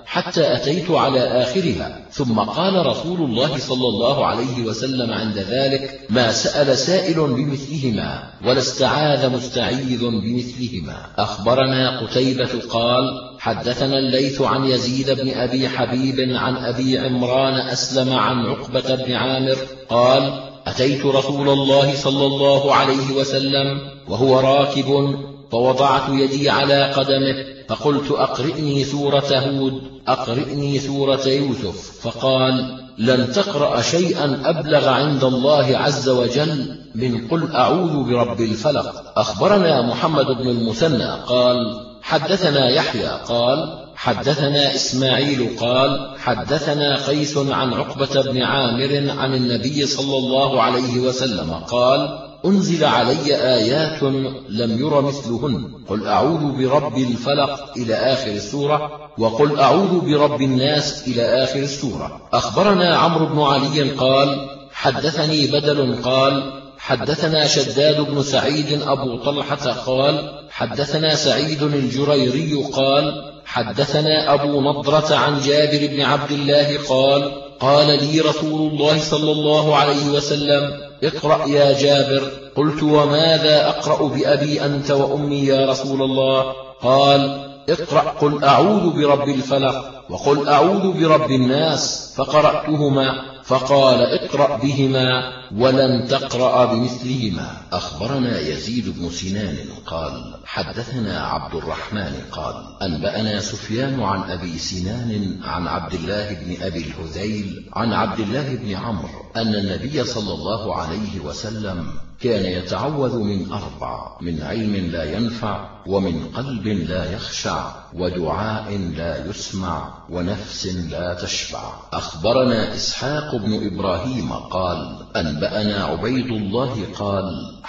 حتى أتيت على آخرها، ثم قال رسول الله صلى الله عليه وسلم عند ذلك: ما سأل سائل بمثلهما ولا استعاذ مستعيذ بمثلهما. أخبرنا قتيبة قال: حدثنا الليث عن يزيد بن أبي حبيب عن أبي عمران أسلم عن عقبة بن عامر قال: أتيت رسول الله صلى الله عليه وسلم وهو راكب، فوضعت يدي على قدمه، فقلت: أقرئني سورة هود، أقرئني سورة يوسف، فقال: لن تقرأ شيئا أبلغ عند الله عز وجل من قل أعوذ برب الفلق. أخبرنا محمد بن المثنى قال: حدثنا يحيى قال: حدثنا إسماعيل قال: حدثنا قيس عن عقبة بن عامر عن النبي صلى الله عليه وسلم قال: أنزل علي آيات لم ير مثلهن، قل أعوذ برب الفلق إلى آخر السورة، وقل أعوذ برب الناس إلى آخر السورة. أخبرنا عمرو بن علي قال: حدثني بدل قال: حدثنا شداد بن سعيد أبو طلحة قال: حدثنا سعيد الجريري قال: حدثنا أبو نضرة عن جابر بن عبد الله قال: قال لي رسول الله صلى الله عليه وسلم: اقرأ يا جابر. قلت: وماذا أقرأ بأبي أنت وأمي يا رسول الله؟ قال: اقرأ قل أعوذ برب الفلق وقل أعوذ برب الناس، فقرأتهما، فقال: اقرأ بهما ولن تقرأ بمثلهما. أخبرنا يزيد بن سنان قال: حدثنا عبد الرحمن قال: أنبأنا سفيان عن أبي سنان عن عبد الله بن أبي الهذيل عن عبد الله بن عمرو أن النبي صلى الله عليه وسلم كان يتعوذ من أربع: من علم لا ينفع، ومن قلب لا يخشع، ودعاء لا يسمع، ونفس لا تشبع. أخبرنا إسحاق بن إبراهيم قال: أنبأنا عبيد الله قال: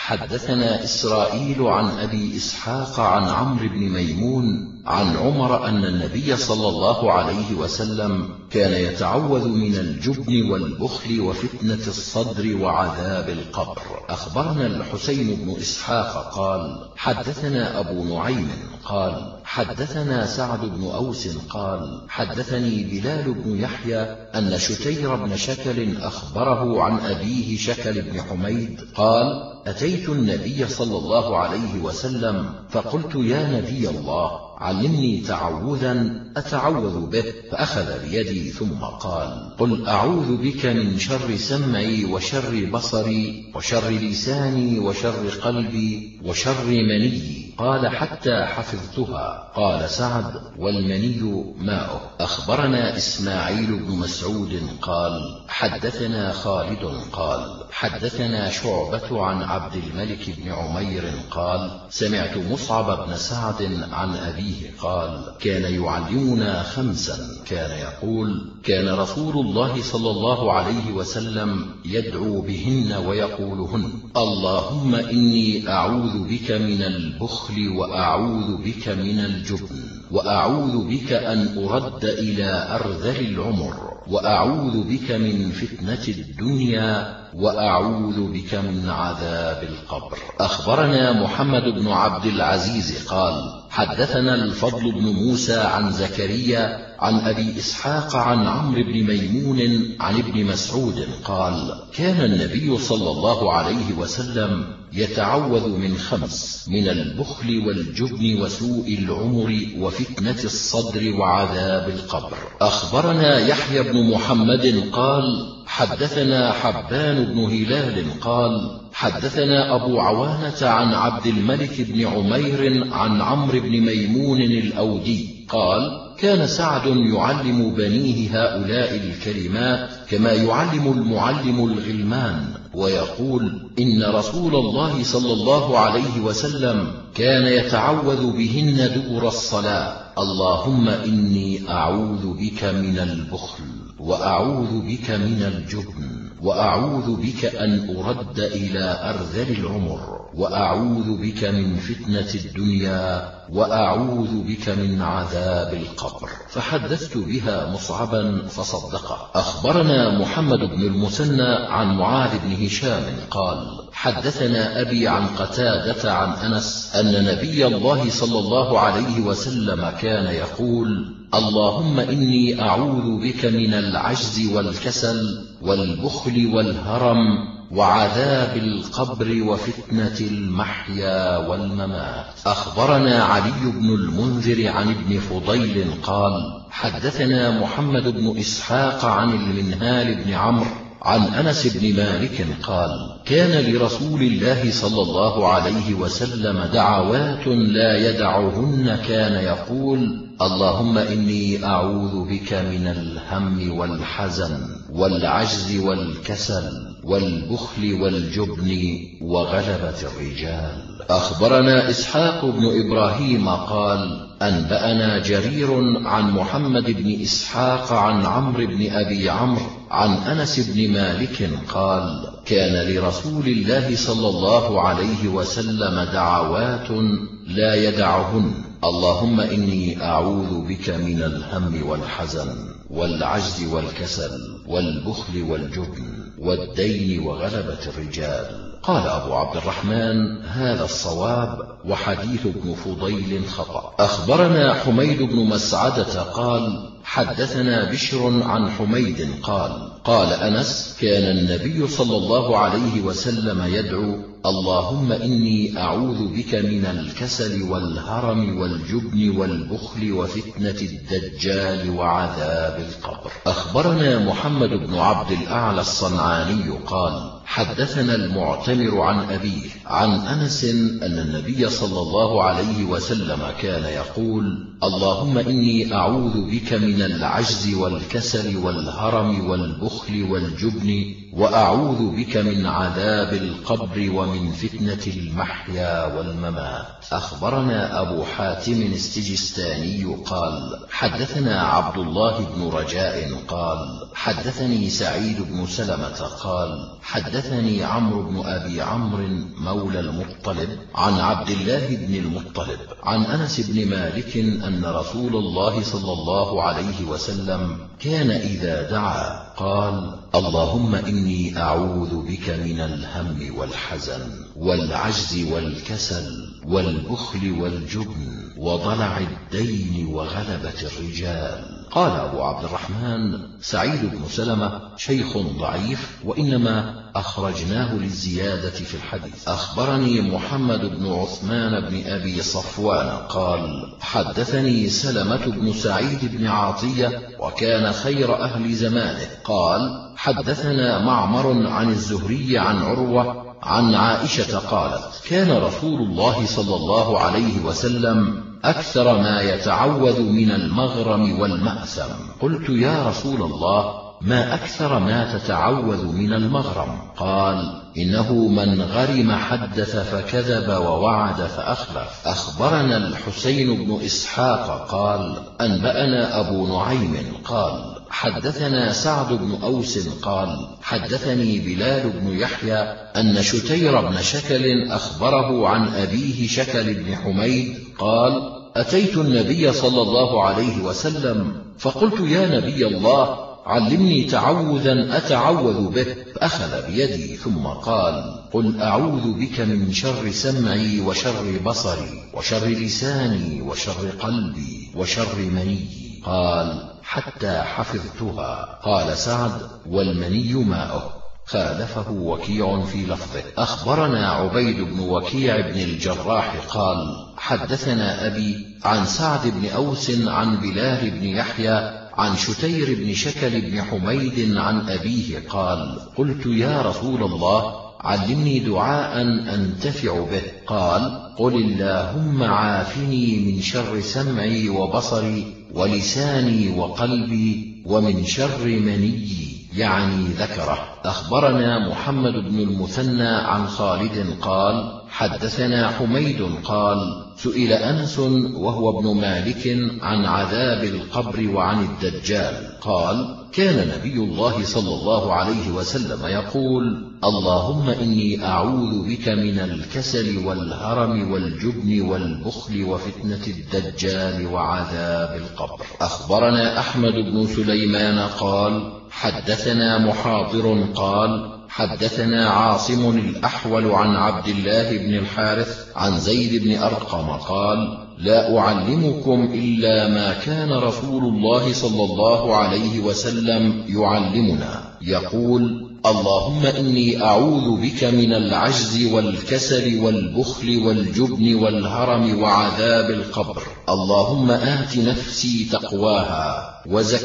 حدثنا إسرائيل عن أبي إسحاق عن عمرو بن ميمون عن عمر أن النبي صلى الله عليه وسلم كان يتعوذ من الجبن والبخل وفتنة الصدر وعذاب القبر. أخبرنا الحسين بن إسحاق قال: حدثنا أبو نعيم قال: حدثنا سعد بن أوس قال: حدثني بلال بن يحيى أن شتير بن شكل أخبره عن أبيه شكل بن حميد قال: أتيت النبي صلى الله عليه وسلم فقلت: يا نبي الله، علمني تعوذا أتعوذ به، فأخذ بيدي ثم قال: قل أعوذ بك من شر سمعي وشر بصري وشر لساني وشر قلبي وشر مني. قال: حتى حفظتها. قال سعد: والمني ماؤه. أخبرنا إسماعيل بن مسعود قال: حدثنا خالد قال: حدثنا شعبة عن عبد الملك بن عمير قال: سمعت مصعب بن سعد عن أبيه قال: كان يعلمنا خمسا، كان يقول: كان رسول الله صلى الله عليه وسلم يدعو بهن ويقولهن: اللهم إني أعوذ بك من البخل، وأعوذ بك من الجبن، وأعوذ بك أن أرد إلى أرذل العمر، وأعوذ بك من فتنة الدنيا، وأعوذ بك من عذاب القبر. أخبرنا محمد بن عبد العزيز قال: حدثنا الفضل بن موسى عن زكريا عن أبي إسحاق عن عمرو بن ميمون عن ابن مسعود قال: كان النبي صلى الله عليه وسلم يتعوذ من خمس: من البخل والجبن وسوء العمر وفتنة الصدر وعذاب القبر. أخبرنا يحيى بن محمد قال: حدثنا حبان بن هلال قال: حدثنا أبو عوانة عن عبد الملك بن عمير عن عمرو بن ميمون الأودي قال: كان سعد يعلم بنيه هؤلاء الكلمات كما يعلم المعلم الغلمان، ويقول: إن رسول الله صلى الله عليه وسلم كان يتعوذ بهن دبر الصلاة: اللهم إني أعوذ بك من البخل، وأعوذ بك من الجبن، وأعوذ بك أن أرد إلى أرذل العمر، وأعوذ بك من فتنة الدنيا وأعوذ بك من عذاب القبر. فحدثت بها مصعبا فصدقه. أخبرنا محمد بن المثنى عن معاذ بن هشام قال حدثنا أبي عن قتادة عن أنس أن نبي الله صلى الله عليه وسلم كان يقول اللهم إني أعوذ بك من العجز والكسل والبخل والهرم وعذاب القبر وفتنة المحيا والممات. أخبرنا علي بن المنذر عن ابن فضيل قال حدثنا محمد بن إسحاق عن المنهال بن عمرو عن أنس بن مالك قال كان لرسول الله صلى الله عليه وسلم دعوات لا يدعهن، كان يقول اللهم إني أعوذ بك من الهم والحزن والعجز والكسل والبخل والجبن وغلبة الرجال. أخبرنا إسحاق بن إبراهيم قال أنبأنا جرير عن محمد بن إسحاق عن عمرو بن أبي عمرو عن أنس بن مالك قال كان لرسول الله صلى الله عليه وسلم دعوات لا يدعهن اللهم إني أعوذ بك من الهم والحزن والعجز والكسل والبخل والجبن والدين وغلبة الرجال. قال أبو عبد الرحمن هذا الصواب وحديث ابن فضيل خطأ. أخبرنا حميد بن مسعدة قال حدثنا بشر عن حميد قال قال أنس كان النبي صلى الله عليه وسلم يدعو اللهم إني أعوذ بك من الكسل والهرم والجبن والبخل وفتنة الدجال وعذاب القبر. أخبرنا محمد بن عبد الأعلى الصنعاني قال حدثنا المعتمر عن أبيه عن أنس أن النبي صلى الله عليه وسلم كان يقول اللهم إني أعوذ بك من العجز والكسل والهرم والبخل والجبن وأعوذ بك من عذاب القبر ومن فتنة المحيا والممات. أخبرنا أبو حاتم السجستاني قال حدثنا عبد الله بن رجاء قال حدثني سعيد بن سلمة قال حدثني عمرو بن أبي عمرو مولى المطلب عن عبد الله بن المطلب عن أنس بن مالك أن رسول الله صلى الله عليه وسلم كان إذا دعا قال اللهم إني أعوذ بك من الهم والحزن والعجز والكسل والبخل والجبن وضلع الدين وغلبة الرجال. قال أبو عبد الرحمن سعيد بن سلمة شيخ ضعيف وإنما أخرجناه للزيادة في الحديث. أخبرني محمد بن عثمان بن أبي صفوان قال حدثني سلمة بن سعيد بن عاطية وكان خير أهل زمانه قال حدثنا معمر عن الزهري عن عروة عن عائشة قالت كان رسول الله صلى الله عليه وسلم أكثر ما يتعوذ من المغرم والمأثم. قلت يا رسول الله ما أكثر ما تتعوذ من المغرم؟ قال إنه من غرم حدث فكذب ووعد فأخلف. أخبرنا الحسين بن إسحاق قال أنبأنا أبو نعيم قال حدثنا سعد بن أوس قال حدثني بلال بن يحيى أن شتير بن شكل أخبره عن أبيه شكل بن حميد قال أتيت النبي صلى الله عليه وسلم فقلت يا نبي الله علمني تعوذا أتعوذ به، فأخذ بيدي ثم قال قل أعوذ بك من شر سمعي وشر بصري وشر لساني وشر قلبي وشر مني. قال حتى حفظتها. قال سعد والمني ماؤه. خالفه وكيع في لفظه. أخبرنا عبيد بن وكيع بن الجراح قال حدثنا أبي عن سعد بن أوس عن بلال بن يحيى عن شتير بن شكل بن حميد عن أبيه قال قلت يا رسول الله علمني دعاء أنتفع به. قال قل اللهم عافني من شر سمعي وبصري ولساني وقلبي ومن شر مني يعني ذكره. أخبرنا محمد بن المثنى عن خالد قال حدثنا حميد قال سئل أنس وهو ابن مالك عن عذاب القبر وعن الدجال قال كان نبي الله صلى الله عليه وسلم يقول اللهم إني أعوذ بك من الكسل والهرم والجبن والبخل وفتنة الدجال وعذاب القبر. أخبرنا أحمد بن سليمان قال حدثنا محاضر قال حدثنا عاصم الأحول عن عبد الله بن الحارث عن زيد بن أرقم قال لا أعلمكم إلا ما كان رسول الله صلى الله عليه وسلم يعلمنا يقول اللهم إني أعوذ بك من العجز والكسل والبخل والجبن والهرم وعذاب القبر. اللهم آت نفسي تقواها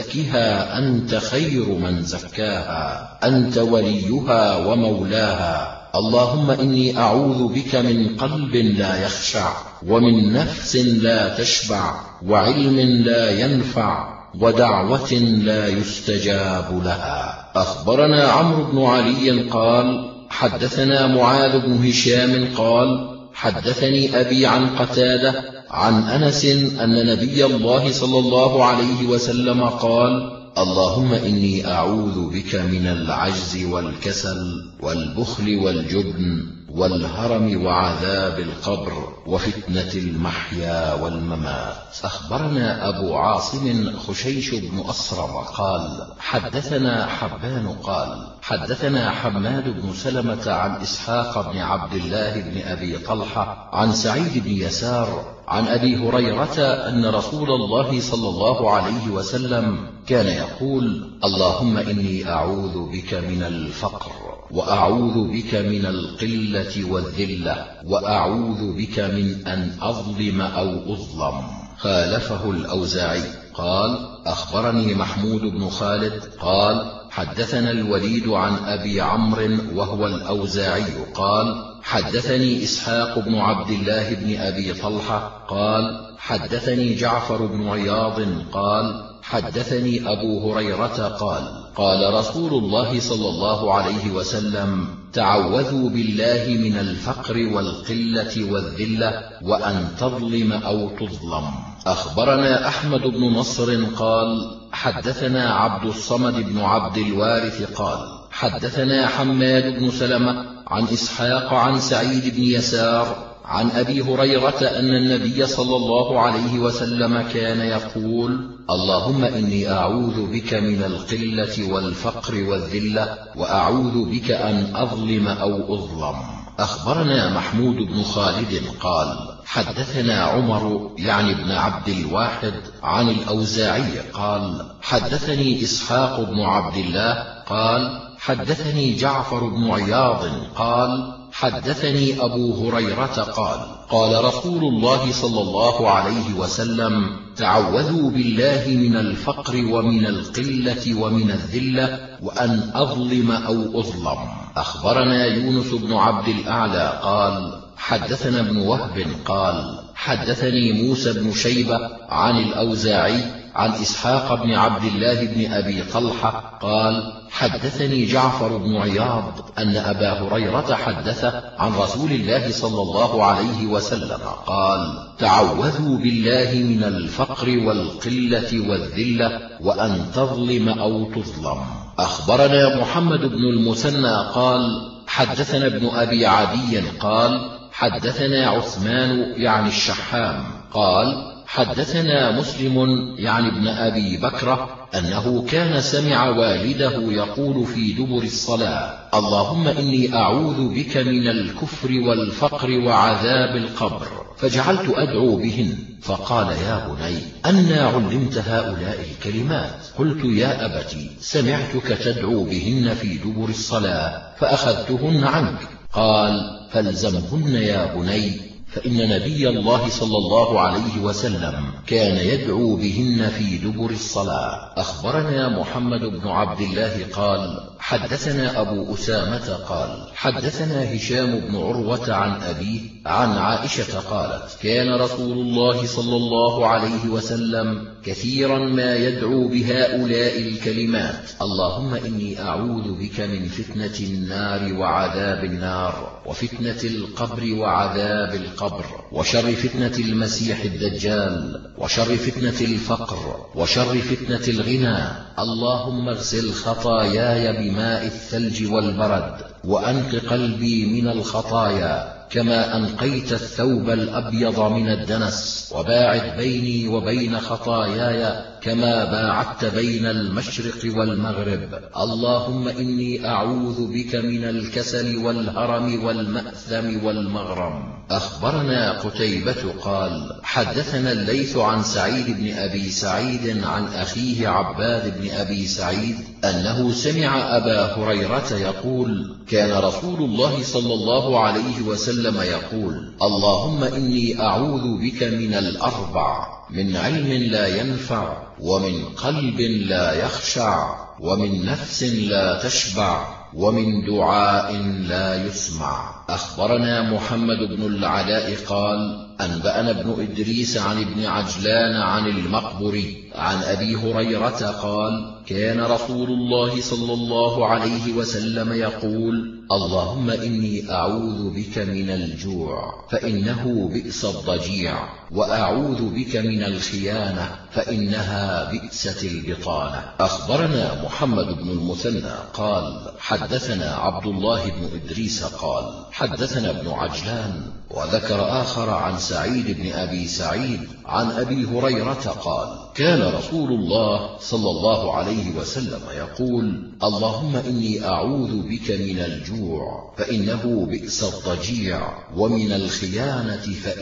وزكها أنت خير من زكاها أنت وليها ومولاها. اللهم إني أعوذ بك من قلب لا يخشع ومن نفس لا تشبع وعلم لا ينفع ودعوة لا يستجاب لها. أخبرنا عمرو بن علي قال حدثنا معاذ بن هشام قال حدثني أبي عن قتادة عن أنس أن نبي الله صلى الله عليه وسلم قال اللهم إني أعوذ بك من العجز والكسل والبخل والجبن والهرم وعذاب القبر وفتنة المحيا والممات. أخبرنا أبو عاصم خشيش بن أسرم قال حدثنا حبان قال حدثنا حماد بن سلمة عن إسحاق بن عبد الله بن أبي طلحة عن سعيد بن يسار عن أبي هريرة أن رسول الله صلى الله عليه وسلم كان يقول اللهم إني أعوذ بك من الفقر وأعوذ بك من القلة والذلة وأعوذ بك من أن أظلم أو أظلم. خالفه الأوزاعي قال أخبرني محمود بن خالد قال حدثنا الوليد عن أبي عمرو وهو الأوزاعي قال حدثني إسحاق بن عبد الله بن أبي طلحة قال حدثني جعفر بن عياض قال حدثني أبو هريرة قال قال رسول الله صلى الله عليه وسلم تعوذوا بالله من الفقر والقلة والذلة وأن تظلم أو تظلم. أخبرنا أحمد بن نصر قال حدثنا عبد الصمد بن عبد الوارث قال حدثنا حماد بن سلمة عن إسحاق عن سعيد بن يسار عن أبي هريرة أن النبي صلى الله عليه وسلم كان يقول اللهم إني أعوذ بك من القلة والفقر والذلة وأعوذ بك أن أظلم أو أظلم. أخبرنا محمود بن خالد قال حدثنا عمر يعني ابن عبد الواحد عن الأوزاعي قال حدثني إسحاق بن عبد الله قال حدثني جعفر بن عياض قال حدثني أبو هريرة قال قال رسول الله صلى الله عليه وسلم تعوذوا بالله من الفقر ومن القلة ومن الذلة وأن أظلم أو أظلم. أخبرنا يونس بن عبد الأعلى قال حدثنا ابن وهب قال حدثني موسى بن شيبة عن الأوزاعي عن إسحاق بن عبد الله بن أبي طلحة قال حدثني جعفر بن عياض أن أبا هريرة حدثه عن رسول الله صلى الله عليه وسلم قال تعوذوا بالله من الفقر والقلة والذلة وأن تظلم أو تظلم. أخبرنا محمد بن المثنى قال حدثنا ابن أبي عدي قال حدثنا عثمان يعني الشحام قال حدثنا مسلم يعني ابن أبي بكرة أنه كان سمع والده يقول في دبر الصلاة اللهم إني أعوذ بك من الكفر والفقر وعذاب القبر فجعلت أدعو بهن فقال يا بني أنى علمت هؤلاء الكلمات؟ قلت يا أبتي سمعتك تدعو بهن في دبر الصلاة فأخذتهن عنك. قال فالزمهن يا بني فإن نبي الله صلى الله عليه وسلم كان يدعو بهن في دبر الصلاة. أخبرنا محمد بن عبد الله قال حدثنا أبو أسامة قال حدثنا هشام بن عروة عن أبيه عن عائشة قالت كان رسول الله صلى الله عليه وسلم كثيرا ما يدعو بهؤلاء الكلمات: اللهم إني أعوذ بك من فتنة النار وعذاب النار، وفتنة القبر وعذاب القبر، وشر فتنة المسيح الدجال، وشر فتنة الفقر، وشر فتنة الغنى. اللهم اغسل خطاياي بماء الثلج والبرد، وأنق قلبي من الخطايا كما أنقيت الثوب الأبيض من الدنس، وباعد بيني وبين خطاياي كما باعدت بين المشرق والمغرب. اللهم إني أعوذ بك من الكسل والهرم والمأثم والمغرم. أخبرنا قتيبة قال حدثنا الليث عن سعيد بن أبي سعيد عن أخيه عباد بن أبي سعيد أنه سمع أبا هريرة يقول كان رسول الله صلى الله عليه وسلم يقول: اللهم إني أعوذ بك من الأربع: من علم لا ينفع، ومن قلب لا يخشع، ومن نفس لا تشبع، ومن دعاء لا يسمع. أخبرنا محمد بن العلاء قال أنبأنا ابن إدريس عن ابن عجلان عن المقبري عن أبي هريرة قال كان رسول الله صلى الله عليه وسلم يقول: اللهم إني أعوذ بك من الجوع فإنه بئس الضجيع، وأعوذ بك من الخيانة فإنها بئست البطانة. أخبرنا محمد بن المثنى قال حدثنا عبد الله بن إدريس قال حدثنا ابن عجلان، وذكر آخر عن سعيد بن أبي سعيد عن أبي هريرة قال كان رسول الله صلى الله عليه وسلم يقول: اللهم إني أعوذ بك من الجوع فإنه بئس الضجيع، ومن الخيانة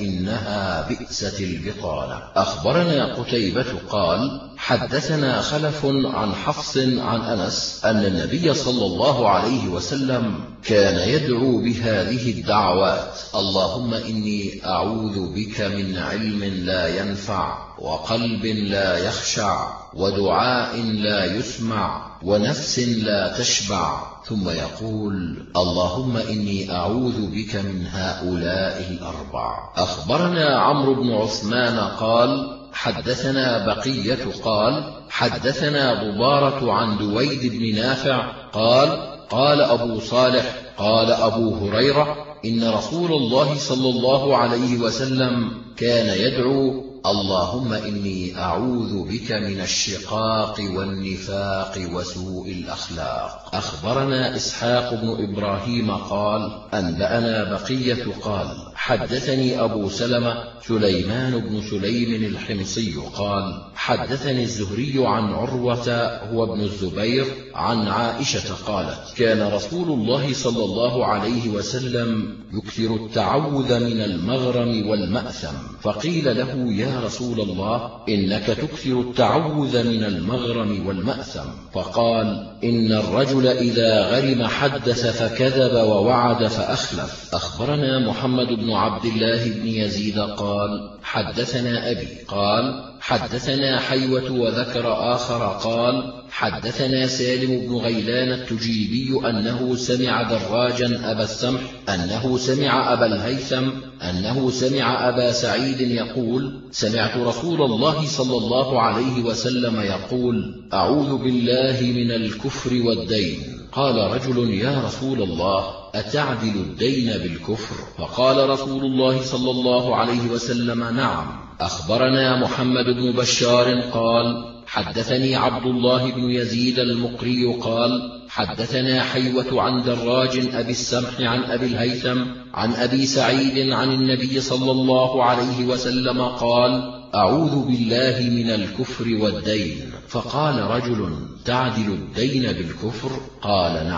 فإنها بئست البطانة. أخبرنا قتيبة قال حدثنا خلف عن حفص عن أنس أن النبي صلى الله عليه وسلم كان يدعو بهذه الدعوات: اللهم إني أعوذ بك من علم لا ينفع، وقلب لا يخشع، ودعاء لا يسمع، ونفس لا تشبع، ثم يقول: اللهم إني أعوذ بك من هؤلاء الأربع. أخبرنا عمرو بن عثمان قال حدثنا بقية قال حدثنا ضبارة عن دويد بن نافع قال قال أبو صالح قال أبو هريرة: إن رسول الله صلى الله عليه وسلم كان يدعو: اللهم إني أعوذ بك من الشقاق والنفاق وسوء الأخلاق. أخبرنا إسحاق بن إبراهيم قال أنبأنا بقية قال حدثني أبو سلمة سليمان بن سليم الحمصي قال حدثني الزهري عن عروة هو ابن الزبير عن عائشة قالت كان رسول الله صلى الله عليه وسلم يكثر التعوذ من المغرم والمأثم، فقيل له: يا رسول الله، إنك تكثر التعوذ من المغرم والمأثم. فقال: إن الرجل إذا غرم حدث فكذب ووعد فأخلف. أخبرنا محمد بن عبد الله بن يزيد قال حدثنا أبي قال حدثنا حيوة، وذكر آخر قال حدثنا سالم بن غيلان التجيبي أنه سمع دراجا أبا السمح أنه سمع أبا الهيثم أنه سمع أبا سعيد يقول: سمعت رسول الله صلى الله عليه وسلم يقول: أعوذ بالله من الكفر والدين. قال رجل: يا رسول الله، أتعدل الدين بالكفر؟ فقال رسول الله صلى الله عليه وسلم: نعم. أخبرنا محمد بن بشار قال حدثني عبد الله بن يزيد المقري قال حدثنا حيوة عن دراج أبي السمح عن أبي الهيثم عن أبي سعيد عن النبي صلى الله عليه وسلم قال: أعوذ بالله من الكفر والدين. فقال رجل: تعدل الدين بالكفر؟ قال: نعم.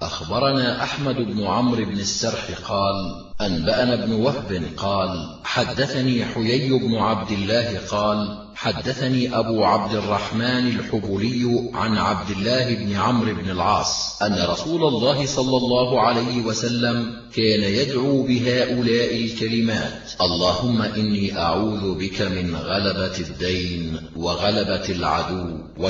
أخبرنا أحمد بن عمرو بن السرح قال أنبأنا ابن وهب قال حدثني حيي بن عبد الله قال حدثني أبو عبد الرحمن الحبلي عن عبد الله بن عمرو بن العاص أن رسول الله صلى الله عليه وسلم كان يدعو بهؤلاء الكلمات: اللهم إني أعوذ بك من غلبة الدين وغلبة العدو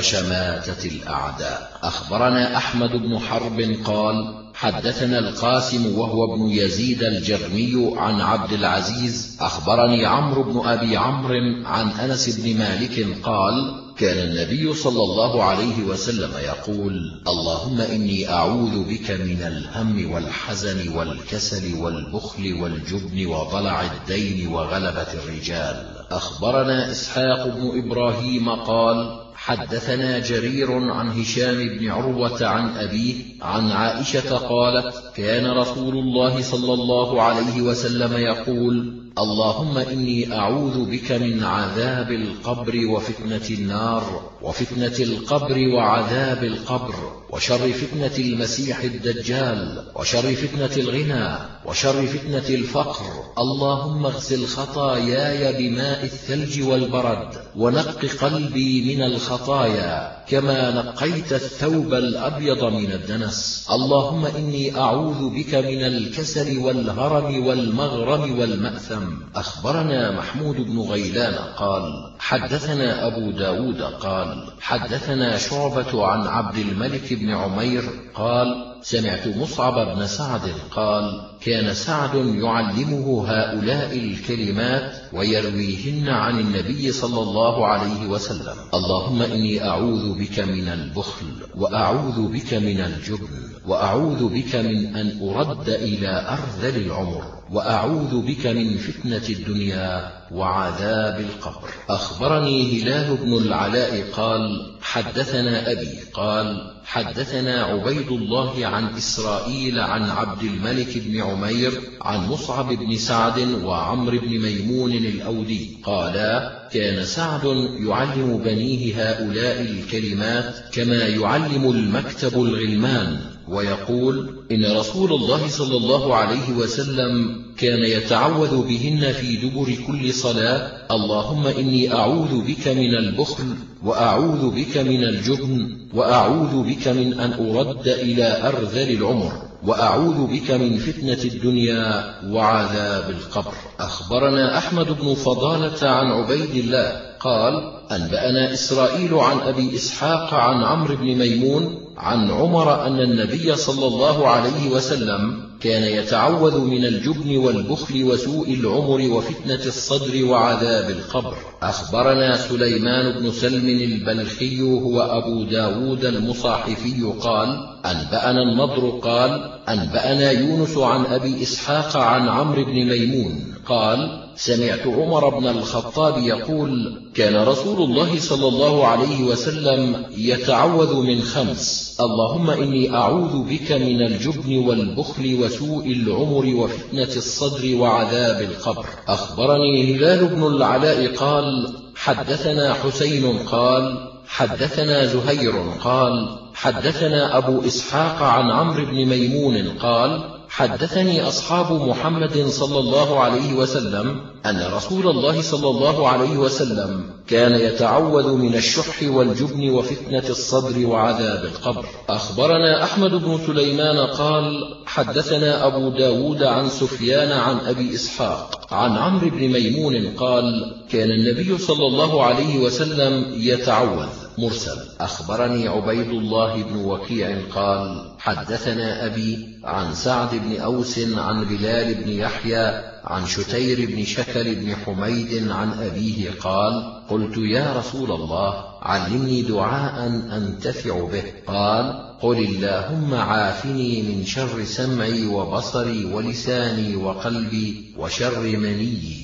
وشماتة الأعداء. أخبرنا أحمد بن حرب قال حدثنا القاسم وهو ابن يزيد الجرمي عن عبد العزيز أخبرني عمرو بن أبي عمرو عن أنس بن مالك قال كان النبي صلى الله عليه وسلم يقول: اللهم إني أعوذ بك من الهم والحزن والكسل والبخل والجبن وضلع الدين وغلبة الرجال. أخبرنا إسحاق بن إبراهيم قال حدثنا جرير عن هشام بن عروة عن أبيه عن عائشة قالت: كان رسول الله صلى الله عليه وسلم يقول: اللهم إني أعوذ بك من عذاب القبر وفتنة النار وفتنة القبر وعذاب القبر وشر فتنة المسيح الدجال وشر فتنة الغنى وشر فتنة الفقر. اللهم اغسل خطاياي بماء الثلج والبرد ونق قلبي من الخطايا كما نقيت الثوب الأبيض من الدنس. اللهم إني أعوذ بك من الكسل والهرم والمغرم والمأثم. أخبرنا محمود بن غيلان قال حدثنا أبو داود قال حدثنا شعبة عن عبد الملك بن عمير قال سمعت مصعب بن سعد قال كان سعد يعلمه هؤلاء الكلمات ويرويهن عن النبي صلى الله عليه وسلم: اللهم إني أعوذ بك من البخل وأعوذ بك من الجبن وأعوذ بك من أن أرد إلى أرذل العمر وأعوذ بك من فتنة الدنيا وعذاب القبر. أخبرني هلال بن العلاء قال حدثنا أبي قال حدثنا عبيد الله عن إسرائيل عن عبد الملك بن عمير عن مصعب بن سعد وعمر بن ميمون الأودي قالا: كان سعد يعلم بنيه هؤلاء الكلمات كما يعلم المكتب الغلمان، ويقول: إن رسول الله صلى الله عليه وسلم كان يتعوذ بهن في دبر كل صلاة: اللهم إني أعوذ بك من البخل وأعوذ بك من الجبن وأعوذ بك من أن أرد إلى أرذل العمر وأعوذ بك من فتنة الدنيا وعذاب القبر. أخبرنا أحمد بن فضالة عن عبيد الله قال أنبأنا إسرائيل عن أبي إسحاق عن عمرو بن ميمون عن عمر أن النبي صلى الله عليه وسلم كان يتعوذ من الجبن والبخل وسوء العمر وفتنة الصدر وعذاب القبر. أخبرنا سليمان بن سلم البلخي هو أبو داود المصاحفي قال أنبأنا النضر قال أنبأنا يونس عن أبي إسحاق عن عمرو بن ميمون قال سمعت عمر بن الخطاب يقول: كان رسول الله صلى الله عليه وسلم يتعوذ من خمس: اللهم إني أعوذ بك من الجبن والبخل وسوء العمر وفتنة الصدر وعذاب القبر. أخبرني هلال بن العلاء قال حدثنا حسين قال حدثنا زهير قال حدثنا أبو إسحاق عن عمرو بن ميمون قال حدثني أصحاب محمد صلى الله عليه وسلم أن رسول الله صلى الله عليه وسلم كان يتعوذ من الشح والجبن وفتنة الصدر وعذاب القبر. أخبرنا أحمد بن سليمان قال حدثنا أبو داود عن سفيان عن أبي إسحاق عن عمرو بن ميمون قال كان النبي صلى الله عليه وسلم يتعوذ. مرسل. أخبرني عبيد الله بن وكيع قال حدثنا أبي عن سعد بن أوس عن بلال بن يحيى عن شتير بن شكل بن حميد عن أبيه قال قلت يا رسول الله علمني دعاء أنتفع به. قال قل اللهم عافني من شر سمعي وبصري ولساني وقلبي وشر مني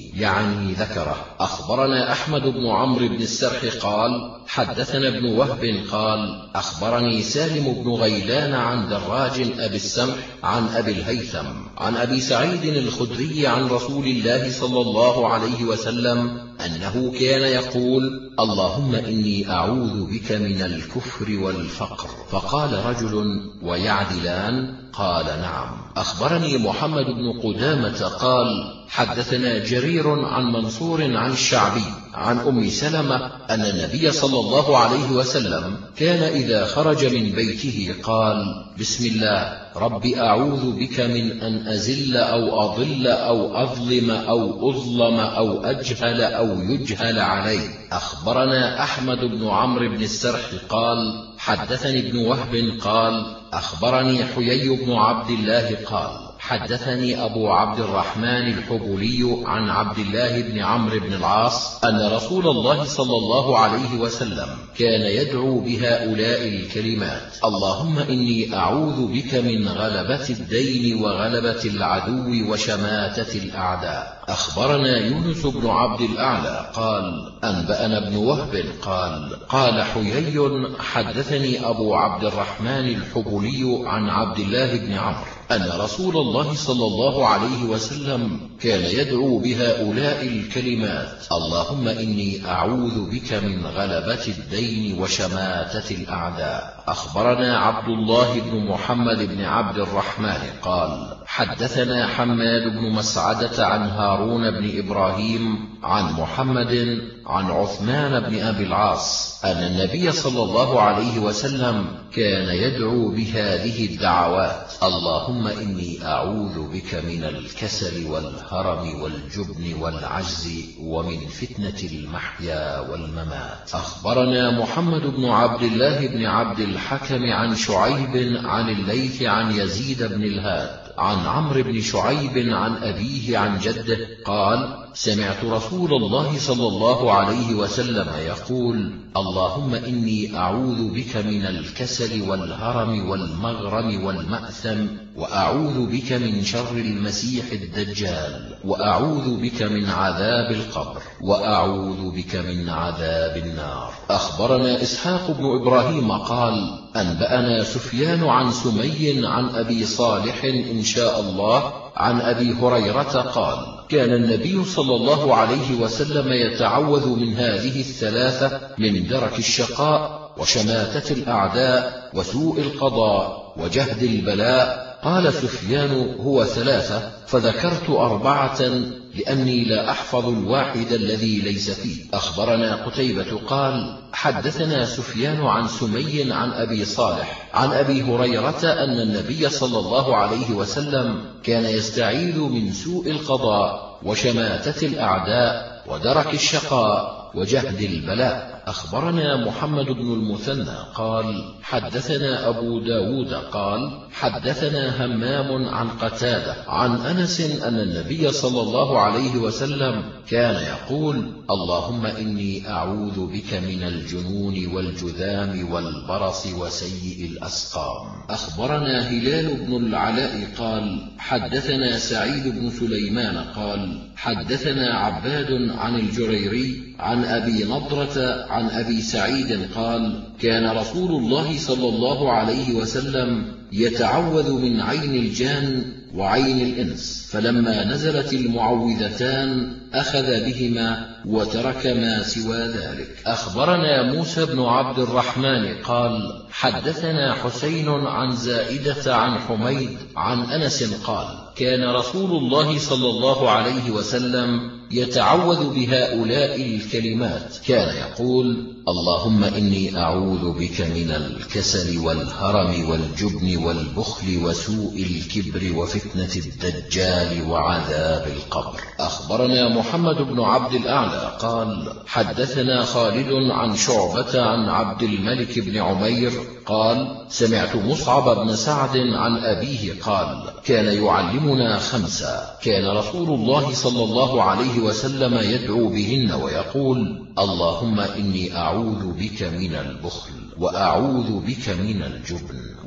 يعني ذكره. أخبرنا أحمد بن عمرو بن السرح قال حدثنا ابن وهب قال أخبرني سالم بن غيلان عن دراج أبي السمح عن أبي الهيثم عن أبي سعيد الخدري عن رسول الله صلى الله عليه وسلم أنه كان يقول اللهم إني أعوذ بك من الكفر والفقر. فقال رجل ويعدلان؟ قال نعم. أخبرني محمد بن قدامة قال حدثنا جرير عن منصور عن الشعبي عن أم سلمة أن النبي صلى الله عليه وسلم كان إذا خرج من بيته قال بسم الله رب أعوذ بك من أن أزل أو أضل أو أظلم أو أظلم أو أجهل أو يجهل علي. أخبرنا أحمد بن عمرو بن السرح قال حدثني ابن وهب قال أخبرني حيي بن عبد الله قال حدثني أبو عبد الرحمن الحبولي عن عبد الله بن عمرو بن العاص أن رسول الله صلى الله عليه وسلم كان يدعو بهؤلاء الكلمات اللهم إني أعوذ بك من غلبة الدين وغلبة العدو وشماتة الأعداء. أخبرنا يونس بن عبد الأعلى قال أنبأنا ابن وهب قال قال حيي حدثني أبو عبد الرحمن الحبولي عن عبد الله بن عمرو أن رسول الله صلى الله عليه وسلم كان يدعو بهؤلاء الكلمات اللهم إني أعوذ بك من غلبة الدين وشماتة الأعداء. أخبرنا عبد الله بن محمد بن عبد الرحمن قال حدثنا حماد بن مسعدة عن هارون بن إبراهيم عن محمد عن عثمان بن أبي العاص أن النبي صلى الله عليه وسلم كان يدعو بهذه الدعوات اللهم إني أعوذ بك من الكسل والهرم والجبن والعجز ومن فتنة المحيا والممات. أخبرنا محمد بن عبد الله بن عبد الحكم عن شعيب عن الليث عن يزيد بن الهاد عن عمرو بن شعيب عن أبيه عن جده قال سمعت رسول الله صلى الله عليه وسلم يقول اللهم إني أعوذ بك من الكسل والهرم والمغرم والمأثم وأعوذ بك من شر المسيح الدجال وأعوذ بك من عذاب القبر وأعوذ بك من عذاب النار. أخبرنا إسحاق بن إبراهيم قال أنبأنا سفيان عن سمي عن أبي صالح إن شاء الله عن أبي هريرة قال كان النبي صلى الله عليه وسلم يتعوذ من هذه الثلاثة من درك الشقاء وشماتة الأعداء وسوء القضاء وجهد البلاء. قال سفيان هو ثلاثة فذكرت أربعة لأني لا أحفظ الواحد الذي ليس فيه. أخبرنا قتيبة قال حدثنا سفيان عن سمي عن أبي صالح عن أبي هريرة أن النبي صلى الله عليه وسلم كان يستعيذ من سوء القضاء وشماتة الأعداء ودرك الشقاء وجهد البلاء. أخبرنا محمد بن المثنى قال حدثنا أبو داود قال حدثنا همام عن قتادة عن أنس أن النبي صلى الله عليه وسلم كان يقول اللهم إني أعوذ بك من الجنون والجذام والبرص وسيء الأسقام. أخبرنا هلال بن العلاء قال حدثنا سعيد بن سليمان قال حدثنا عباد عن الجريري عن أبي نضرة عن أبي سعيد قال كان رسول الله صلى الله عليه وسلم يتعوذ من عين الجان وعين الإنس فلما نزلت المعوذتان أخذ بهما وترك ما سوى ذلك. أخبرنا موسى بن عبد الرحمن قال حدثنا حسين عن زائدة عن حميد عن أنس قال كان رسول الله صلى الله عليه وسلم يتعوذ بهؤلاء الكلمات كان يقول اللهم إني أعوذ بك من الكسل والهرم والجبن والبخل وسوء الكبر وفتنة الدجال وعذاب القبر. أخبرنا محمد بن عبد الأعلى قال حدثنا خالد عن شعبة عن عبد الملك بن عمير قال سمعت مصعب بن سعد عن أبيه قال كان يعلمنا خمسا كان رسول الله صلى الله عليه وسلم يدعو بهن ويقول اللهم إني أعوذ بك من البخل وأعوذ بك من الجبن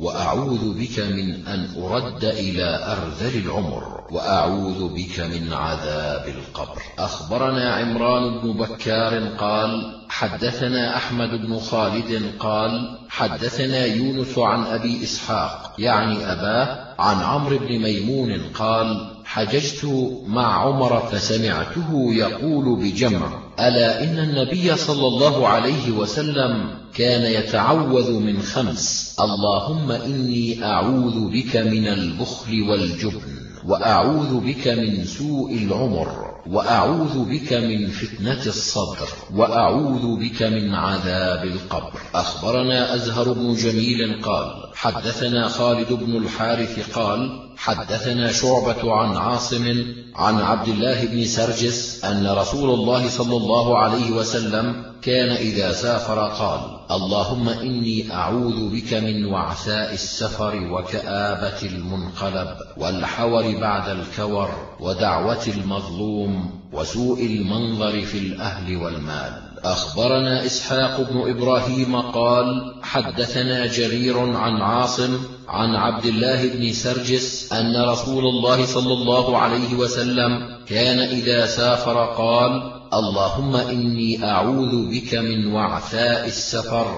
وأعوذ بك من أن أرد إلى أرذل العمر، وأعوذ بك من عذاب القبر. أخبرنا عمران بن بكار قال حدثنا أحمد بن خالد قال حدثنا يونس عن أبي إسحاق يعني أباه عن عمرو بن ميمون قال حججت مع عمر فسمعته يقول بجمع: ألا إن النبي صلى الله عليه وسلم كان يتعوذ من خمس: اللهم إني أعوذ بك من البخل والجبن، وأعوذ بك من سوء العمر، وأعوذ بك من فتنة الصدر، وأعوذ بك من عذاب القبر. أخبرنا أزهر بن جميل قال حدثنا خالد بن الحارث قال حدثنا شعبة عن عاصم عن عبد الله بن سرجس أن رسول الله صلى الله عليه وسلم كان إذا سافر قال: اللهم إني أعوذ بك من وعثاء السفر وكآبة المنقلب والحور بعد الكور ودعوة المظلوم وسوء المنظر في الأهل والمال. أخبرنا إسحاق بن إبراهيم قال حدثنا جرير عن عاصم عن عبد الله بن سرجس أن رسول الله صلى الله عليه وسلم كان إذا سافر قال: اللهم إني أعوذ بك من وعثاء السفر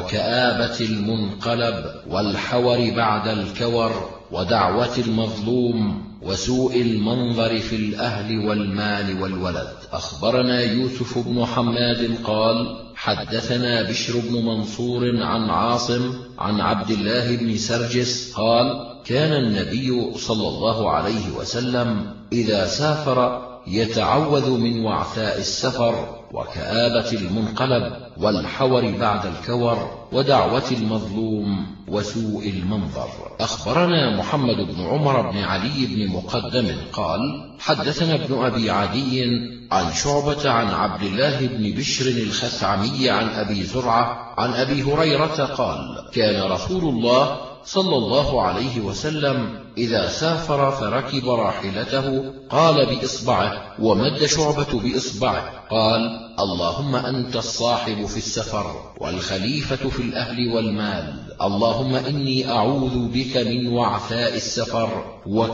وكآبة المنقلب والحور بعد الكور ودعوة المظلوم وسوء المنظر في الأهل والمال والولد. أخبرنا يوسف بن حماد قال حدثنا بشر بن منصور عن عاصم عن عبد الله بن سرجس قال كان النبي صلى الله عليه وسلم إذا سافر يتعوذ من وعثاء السفر وكآبة المنقلب والحور بعد الكور ودعوة المظلوم وسوء المنظر. أخبرنا محمد بن عمر بن علي بن مقدم قال حدثنا ابن أبي عدي عن شعبة عن عبد الله بن بشر الخثعمي عن أبي زرعة عن أبي هريرة قال كان رسول الله صلى الله عليه وسلم إذا سافر فركب راحلته قال بإصبعه ومد شعبة بإصبعه قال: اللهم أنت الصاحب في السفر والخليفة في الأهل والمال، اللهم إني أعوذ بك من وعثاء السفر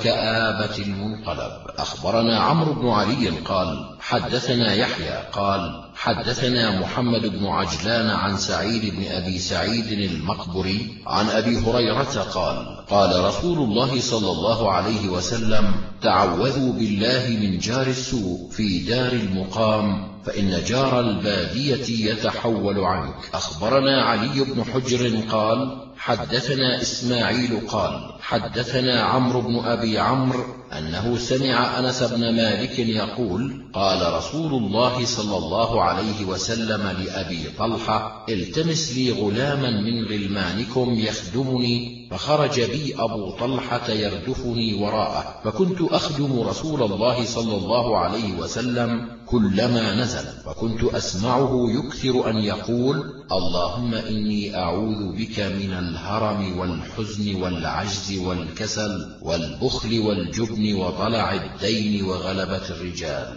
وكآبة المنقلب. أخبرنا عمرو بن علي قال حدثنا يحيى قال حدثنا محمد بن عجلان عن سعيد بن أبي سعيد المقبري عن أبي هريرة قال قال رسول الله صلى الله عليه وسلم: تعوذوا بالله من جار السوء في دار المقام فإن جار البادية يتحول عنك. أخبرنا علي بن حجر قال حدثنا إسماعيل قال حدثنا عمرو بن أبي عمرو أنه سمع أنس بن مالك يقول قال رسول الله صلى الله عليه وسلم لأبي طلحة: التمس لي غلاما من غلمانكم يخدمني، فخرج بي أبو طلحة يردفني وراءه، فكنت أخدم رسول الله صلى الله عليه وسلم كلما نزل، فكنت أسمعه يكثر أن يقول: اللهم إني أعوذ بك من الهرم والحزن والعجز والكسل والبخل والجبن وضلع الدين وغلبة الرجال.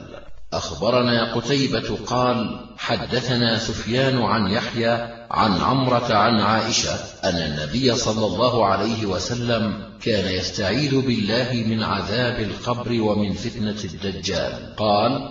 أخبرنا قتيبة قال حدثنا سفيان عن يحيى عن عمرة عن عائشة أن النبي صلى الله عليه وسلم كان يستعيذ بالله من عذاب القبر ومن فتنة الدجال. قال: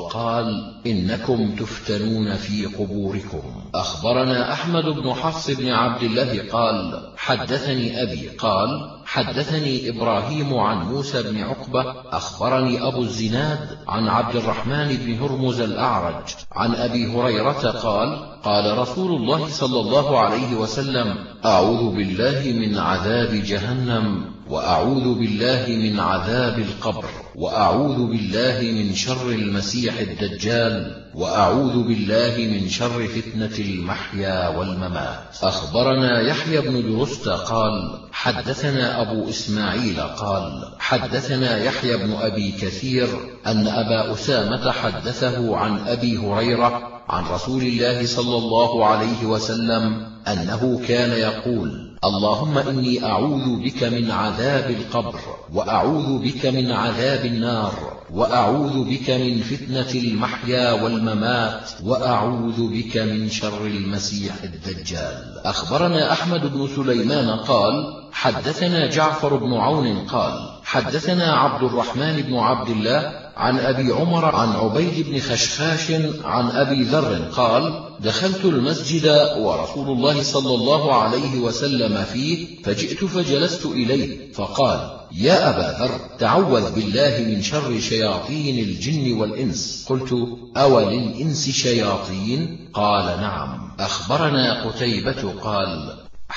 وقال إنكم تفتنون في قبوركم. أخبرنا أحمد بن حفص بن عبد الله قال حدثني أبي قال حدثني إبراهيم عن موسى بن عقبة أخبرني أبو الزناد عن عبد الرحمن بن هرمز الأعرج عن أبي هريرة قال قال رسول الله صلى الله عليه وسلم: أعوذ بالله من عذاب جهنم، وأعوذ بالله من عذاب القبر، وأعوذ بالله من شر المسيح الدجال، وأعوذ بالله من شر فتنة المحيا والممات. أخبرنا يحيى بن درست قال حدثنا أبو إسماعيل قال حدثنا يحيى بن أبي كثير أن أبا أسامة حدثه عن أبي هريرة عن رسول الله صلى الله عليه وسلم أنه كان يقول: اللهم إني أعوذ بك من عذاب القبر، وأعوذ بك من عذاب النار، وأعوذ بك من فتنة المحيا والممات، وأعوذ بك من شر المسيح الدجال. أخبرنا أحمد بن سليمان قال حدثنا جعفر بن عون قال حدثنا عبد الرحمن بن عبد الله عن أبي عمر عن عبيد بن خشخاش عن أبي ذر قال دخلت المسجد ورسول الله صلى الله عليه وسلم فيه، فجئت فجلست إليه فقال يا أبا ذر تعوذ بالله من شر شياطين الجن والإنس. قلت أوللإنس شياطين؟ قال نعم. أخبرنا قتيبة قال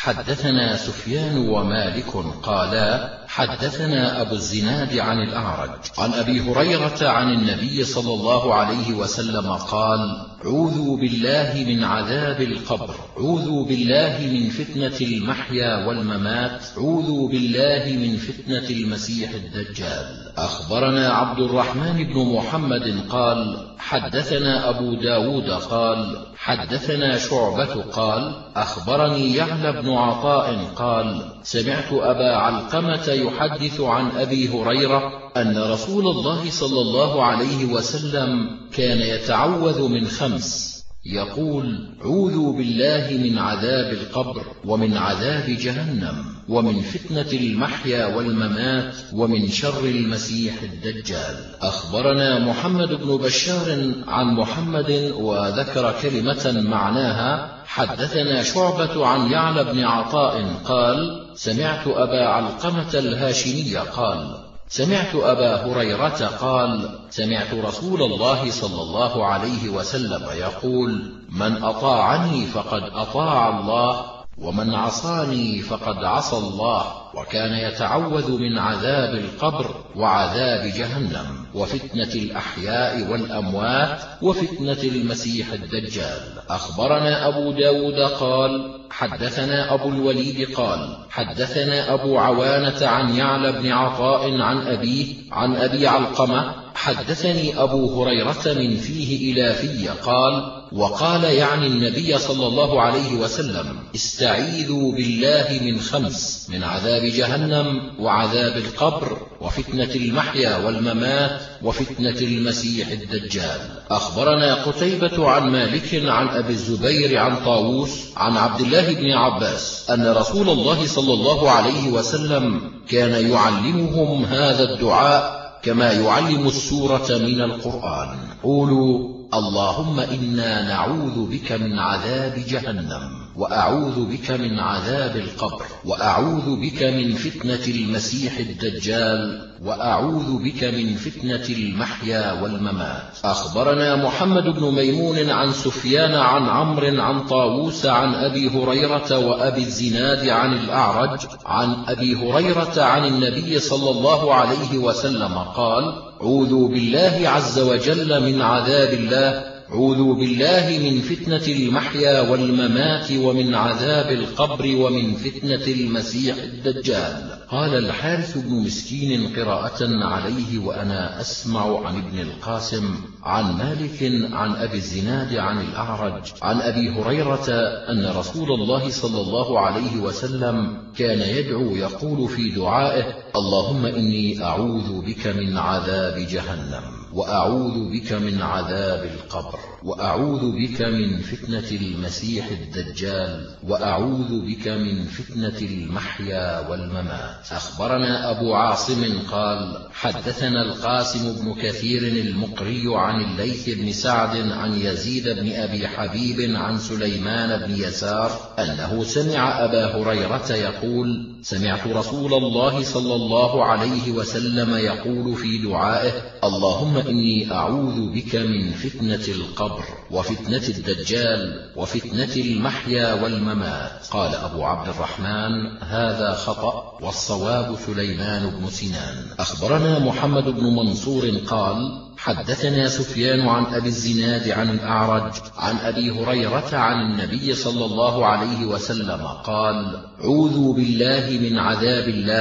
حدثنا سفيان ومالك قالا حدثنا أبو الزناد عن الأعرج عن أبي هريرة عن النبي صلى الله عليه وسلم قال عوذوا بالله من عذاب القبر، عوذوا بالله من فتنة المحيا والممات، عوذوا بالله من فتنة المسيح الدجال. أخبرنا عبد الرحمن بن محمد قال حدثنا أبو داود قال حدثنا شعبة قال أخبرني يعلى بن عطاء قال سمعت أبا علقمة يحدث عن أبي هريرة أن رسول الله صلى الله عليه وسلم كان يتعوذ من خمس، يقول عوذوا بالله من عذاب القبر، ومن عذاب جهنم، ومن فتنة المحيا والممات، ومن شر المسيح الدجال. أخبرنا محمد بن بشار عن محمد وذكر كلمة معناها حدثنا شعبة عن يعلى بن عطاء قال سمعت أبا علقمة الهاشمي قال سمعت أبا هريرة قال سمعت رسول الله صلى الله عليه وسلم يقول من أطاعني فقد أطاع الله، ومن عصاني فقد عصى الله. وكان يتعوذ من عذاب القبر وعذاب جهنم وفتنة الأحياء والأموات وفتنة المسيح الدجال. أخبرنا أبو داود قال حدثنا أبو الوليد قال حدثنا أبو عوانة عن يعلى بن عطاء عن أبيه عن أبي علقمة حدثني أبو هريرة من فيه إلى في قال وقال يعني النبي صلى الله عليه وسلم استعيذوا بالله من خمس، من عذاب جهنم وعذاب القبر وفتنة المحيا والممات وفتنة المسيح الدجال. أخبرنا قتيبة عن مالك عن أبي الزبير عن طاووس عن عبد الله بن عباس أن رسول الله صلى الله عليه وسلم كان يعلمهم هذا الدعاء كما يعلم السورة من القرآن. قولوا اللهم إنا نعوذ بك من عذاب جهنم، وأعوذ بك من عذاب القبر، وأعوذ بك من فتنة المسيح الدجال، وأعوذ بك من فتنة المحيا والممات. أخبرنا محمد بن ميمون عن سفيان عن عمرو عن طاووس عن أبي هريرة وأبي الزناد عن الأعرج عن أبي هريرة عن النبي صلى الله عليه وسلم قال عوذوا بالله عز وجل من عذاب الله، عوذوا بالله من فتنة المحيا والممات ومن عذاب القبر ومن فتنة المسيح الدجال. قال الحارث بن مسكين قراءة عليه وأنا أسمع عن ابن القاسم عن مالك عن أبي الزناد عن الأعرج عن أبي هريرة أن رسول الله صلى الله عليه وسلم كان يدعو يقول في دعائه اللهم إني أعوذ بك من عذاب جهنم، وأعوذ بك من عذاب القبر، وأعوذ بك من فتنة المسيح الدجال، وأعوذ بك من فتنة المحيا والممات. أخبرنا أبو عاصم قال حدثنا القاسم بن كثير المقري عن الليث بن سعد عن يزيد بن أبي حبيب عن سليمان بن يسار أنه سمع أبا هريرة يقول سمعت رسول الله صلى الله عليه وسلم يقول في دعائه اللهم إني أعوذ بك من فتنة القبر وفتنة الدجال وفتنة المحيا والممات. قال أبو عبد الرحمن هذا خطأ والصواب سليمان بن سنان. أخبرنا محمد بن منصور قال حدثنا سفيان عن أبي الزناد عن الأعرج عن أبي هريرة عن النبي صلى الله عليه وسلم قال عوذوا بالله من عذاب الله،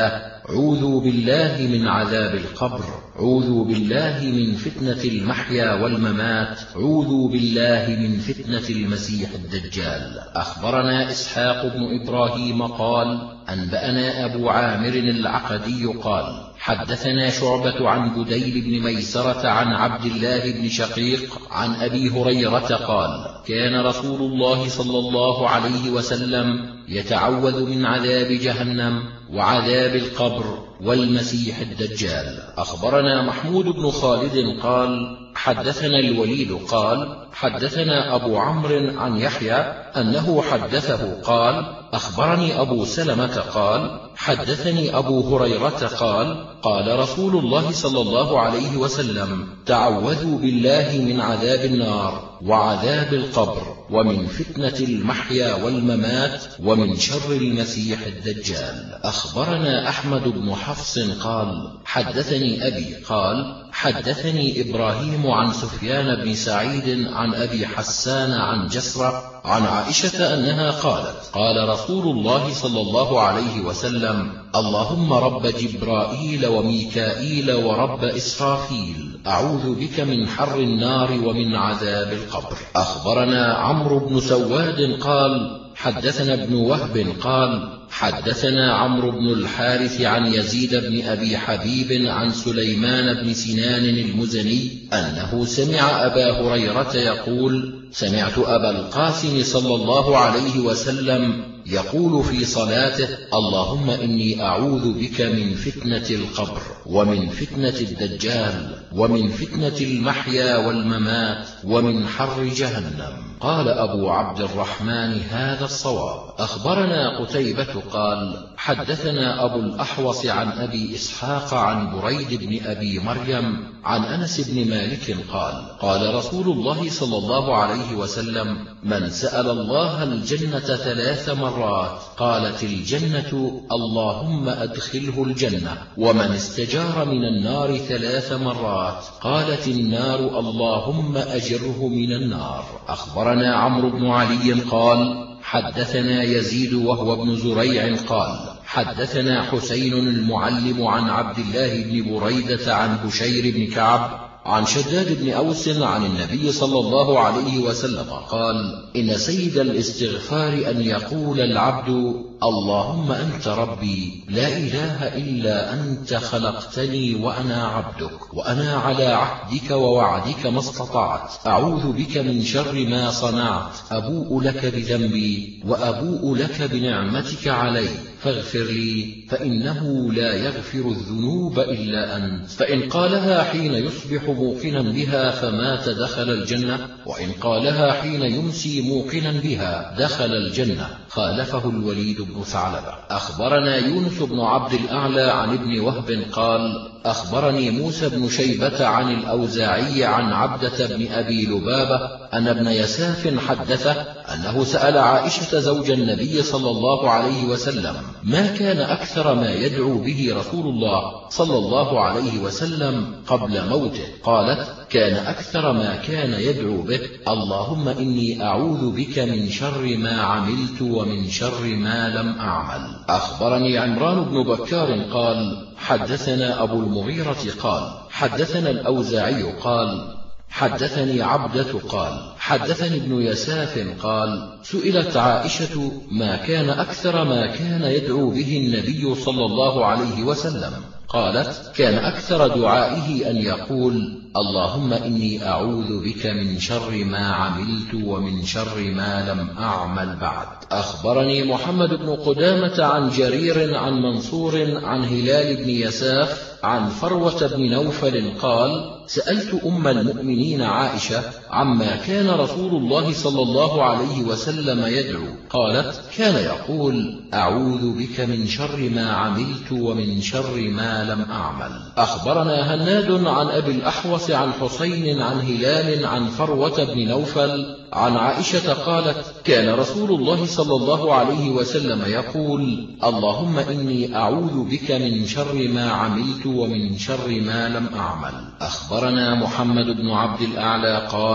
عوذوا بالله من عذاب القبر، عوذوا بالله من فتنة المحيا والممات، عوذوا بالله من فتنة المسيح الدجال. أخبرنا إسحاق بن إبراهيم قال أنبأنا أبو عامر العقدي قال حدثنا شعبة عن بديل بن ميسرة عن عبد الله بن شقيق عن أبي هريرة قال كان رسول الله صلى الله عليه وسلم يتعوذ من عذاب جهنم وعذاب القبر والمسيح الدجال. أخبرنا محمود بن خالد قال حدثنا الوليد قال حدثنا أبو عمرو عن يحيى أنه حدثه قال أخبرني أبو سلمة قال حدثني أبو هريرة قال قال رسول الله صلى الله عليه وسلم تعوذوا بالله من عذاب النار وعذاب القبر ومن فتنة المحيا والممات ومن شر المسيح الدجال. أخبرنا أحمد بن حفص قال حدثني أبي قال حدثني إبراهيم عن سفيان بن سعيد عن أبي حسان عن جسرة عن عائشة أنها قالت قال رسول الله صلى الله عليه وسلم اللهم رب جبرائيل وميكائيل ورب إسرافيل أعوذ بك من حر النار ومن عذاب القبر. أخبرنا عمرو بن سواد قال حدثنا ابن وهب قال حدثنا عمرو بن الحارث عن يزيد بن أبي حبيب عن سليمان بن سنان المزني أنه سمع أبا هريرة يقول سمعت أبا القاسم صلى الله عليه وسلم يقول في صلاته اللهم إني أعوذ بك من فتنة القبر ومن فتنة الدجال ومن فتنة المحيا والممات ومن حر جهنم. قال أبو عبد الرحمن هذا الصواب. أخبرنا قتيبة قال حدثنا أبو الأحوص عن أبي إسحاق عن بريد بن أبي مريم عن أنس بن مالك قال قال رسول الله صلى الله عليه وسلم من سأل الله الجنة ثلاث مرات قالت الجنة اللهم أدخله الجنة، ومن استجار من النار ثلاث مرات قالت النار اللهم أجره من النار. أخبرنا عمرو بن علي قال حدثنا يزيد وهو ابن زريع قال حدثنا حسين المعلم عن عبد الله بن بريدة عن بشير بن كعب عن شداد بن أوس عن النبي صلى الله عليه وسلم قال إن سيد الاستغفار أن يقول العبد اللهم أنت ربي لا إله إلا أنت خلقتني وأنا عبدك وأنا على عهدك ووعدك ما استطعت أعوذ بك من شر ما صنعت أبوء لك بذنبي وأبوء لك بنعمتك علي فاغفر لي فإنه لا يغفر الذنوب إلا أنت. فإن قالها حين يصبح موقنا بها فمات دخل الجنة، وإن قالها حين يمسي موقنا بها دخل الجنة. خالفه الوليد بن ثعلبة. أخبرنا يونس بن عبد الأعلى عن ابن وهب قال أخبرني موسى بن شيبة عن الأوزاعي عن عبدة بن أبي لبابة أن ابن يساف حدثه أنه سأل عائشة زوج النبي صلى الله عليه وسلم ما كان أكثر ما يدعو به رسول الله صلى الله عليه وسلم قبل موته؟ قالت كان أكثر ما كان يدعو به اللهم إني أعوذ بك من شر ما عملت ومن شر ما لم أعمل. أخبرني عمران بن بكار قال حدثنا أبو المغيرة قال حدثنا الأوزاعي قال حدثني عبدة قال حدثني ابن يساف قال سئلت عائشة ما كان أكثر ما كان يدعو به النبي صلى الله عليه وسلم؟ قالت كان أكثر دعائه أن يقول اللهم إني أعوذ بك من شر ما عملت ومن شر ما لم أعمل بعد. أخبرني محمد بن قدامة عن جرير عن منصور عن هلال بن يساف عن فروة بن نوفل قال سألت أم المؤمنين عائشة عما كان رسول الله صلى الله عليه وسلم يدعو؟ قالت كان يقول أعوذ بك من شر ما عملت ومن شر ما لم أعمل. أخبرنا هناد عن أبي الأحوص عن حسين عن هلال عن فروة بن نوفل عن عائشة قالت كان رسول الله صلى الله عليه وسلم يقول اللهم إني أعوذ بك من شر ما عملت ومن شر ما لم أعمل. أخبرنا محمد بن عبد الأعلى قال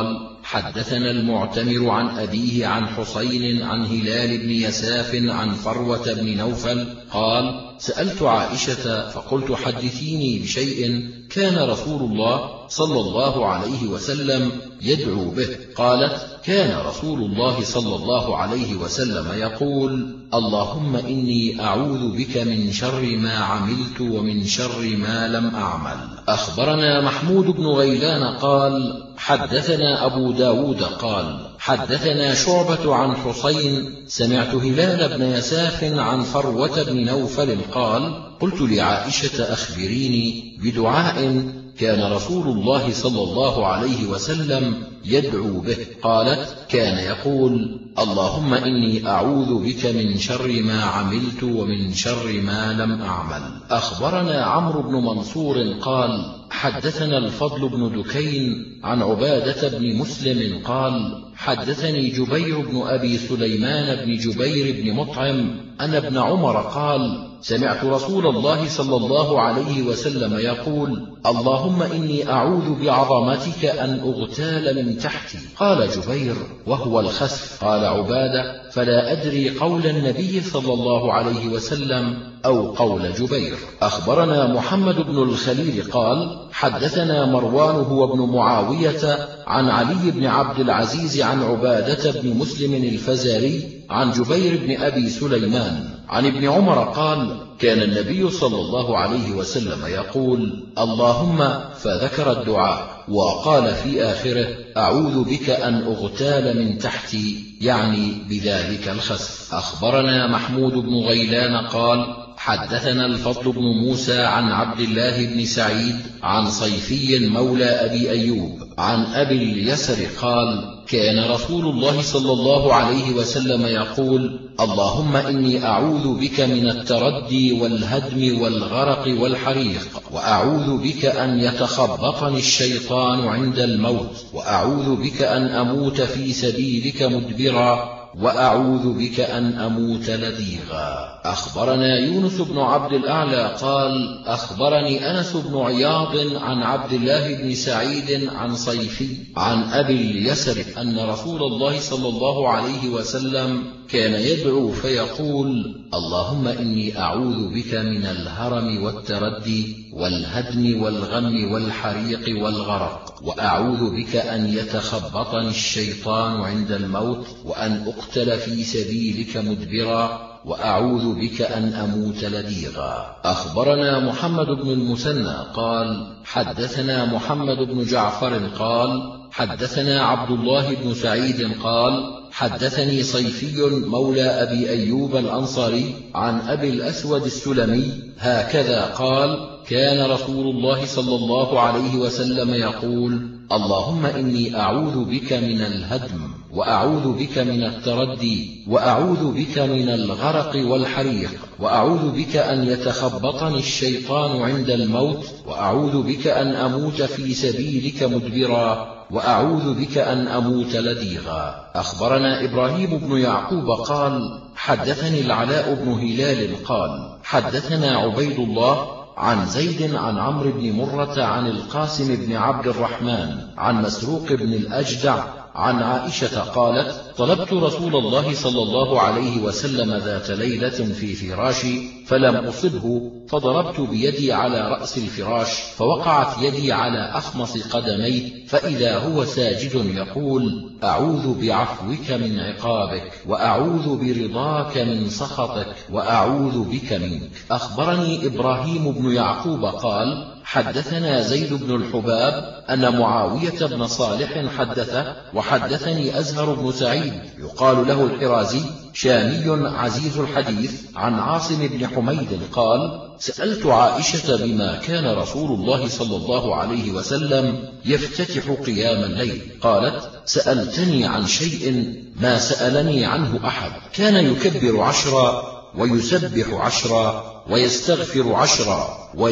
حدثنا المعتمر عن أبيه عن حسين عن هلال بن يساف عن فروة بن نوفل قال سألت عائشة فقلت حدثيني بشيء كان رسول الله صلى الله عليه وسلم يدعو به. قالت كان رسول الله صلى الله عليه وسلم يقول اللهم إني أعوذ بك من شر ما عملت ومن شر ما لم أعمل. أخبرنا محمود بن غيلان قال حدثنا أبو داود قال حدثنا شعبة عن حسين سمعت هلال بن يساف عن فروة بن نوفل قال قلت لعائشة أخبريني بدعاء كان رسول الله صلى الله عليه وسلم يدعو به. قالت كان يقول اللهم إني أعوذ بك من شر ما عملت ومن شر ما لم أعمل. أخبرنا عمرو بن منصور قال حدثنا الفضل بن دكين عن عبادة بن مسلم قال حدثني جبير بن أبي سليمان بن جبير بن مطعم أن ابن عمر قال سمعت رسول الله صلى الله عليه وسلم يقول اللهم إني أعوذ بعظمتك أن أغتال من تحتي. قال جبير وهو الخسف. قال عبادة فلا أدري قول النبي صلى الله عليه وسلم أو قول جبير. أخبرنا محمد بن الخليل قال حدثنا مروان هو ابن معاوية عن علي بن عبد العزيز عن عبادة بن مسلم الفزاري عن جبير بن أبي سليمان عن ابن عمر قال كان النبي صلى الله عليه وسلم يقول اللهم فذكر الدعاء وقال في آخره أعوذ بك أن أغتال من تحتي يعني بذلك الخسف. أخبرنا محمود بن غيلان قال حدثنا الفضل بن موسى عن عبد الله بن سعيد عن صيفي مولى أبي أيوب عن أبي اليسر قال كان رسول الله صلى الله عليه وسلم يقول اللهم إني أعوذ بك من التردي والهدم والغرق والحريق وأعوذ بك أن يتخبطني الشيطان عند الموت وأعوذ بك أن أموت في سبيلك مدبرا وأعوذ بك أن أموت لديغا. أخبرنا يونس بن عبد الأعلى قال أخبرني أنس بن عياض عن عبد الله بن سعيد عن صيفي عن أبي اليسر أن رسول الله صلى الله عليه وسلم كان يدعو فيقول اللهم إني أعوذ بك من الهرم والتردي والهدم والغم والحريق والغرق وأعوذ بك أن يتخبطني الشيطان عند الموت وأن أقتل في سبيلك مدبرا وأعوذ بك أن أموت لديغا. أخبرنا محمد بن المثنى قال حدثنا محمد بن جعفر قال حدثنا عبد الله بن سعيد قال حدثني صيفي مولى أبي أيوب الأنصاري عن أبي الأسود السلمي هكذا قال كان رسول الله صلى الله عليه وسلم يقول اللهم إني أعوذ بك من الهدم وأعوذ بك من التردي وأعوذ بك من الغرق والحريق وأعوذ بك أن يتخبطني الشيطان عند الموت وأعوذ بك أن أموت في سبيلك مدبرا وأعوذ بك أن أموت لديغا. أخبرنا إبراهيم بن يعقوب قال حدثني العلاء بن هلال قال حدثنا عبيد الله عن زيد عن عمرو بن مرة عن القاسم بن عبد الرحمن عن مسروق بن الأجدع عن عائشة قالت طلبت رسول الله صلى الله عليه وسلم ذات ليلة في فراشي فلم أصبه فضربت بيدي على رأس الفراش فوقعت يدي على أخمص قدميه فإذا هو ساجد يقول أعوذ بعفوك من عقابك وأعوذ برضاك من سخطك وأعوذ بك منك. أخبرني إبراهيم بن يعقوب قال حدثنا زيد بن الحباب أن معاوية بن صالح حدثه وحدثني أزهر بن سعيد يقال له الحرازي شامي عزيز الحديث عن عاصم بن حميد قال سألت عائشة بما كان رسول الله صلى الله عليه وسلم يفتتح قيام الليل قالت سألتني عن شيء ما سألني عنه أحد كان يكبر عشرا ويسبح عشرا ويستغفر عشرا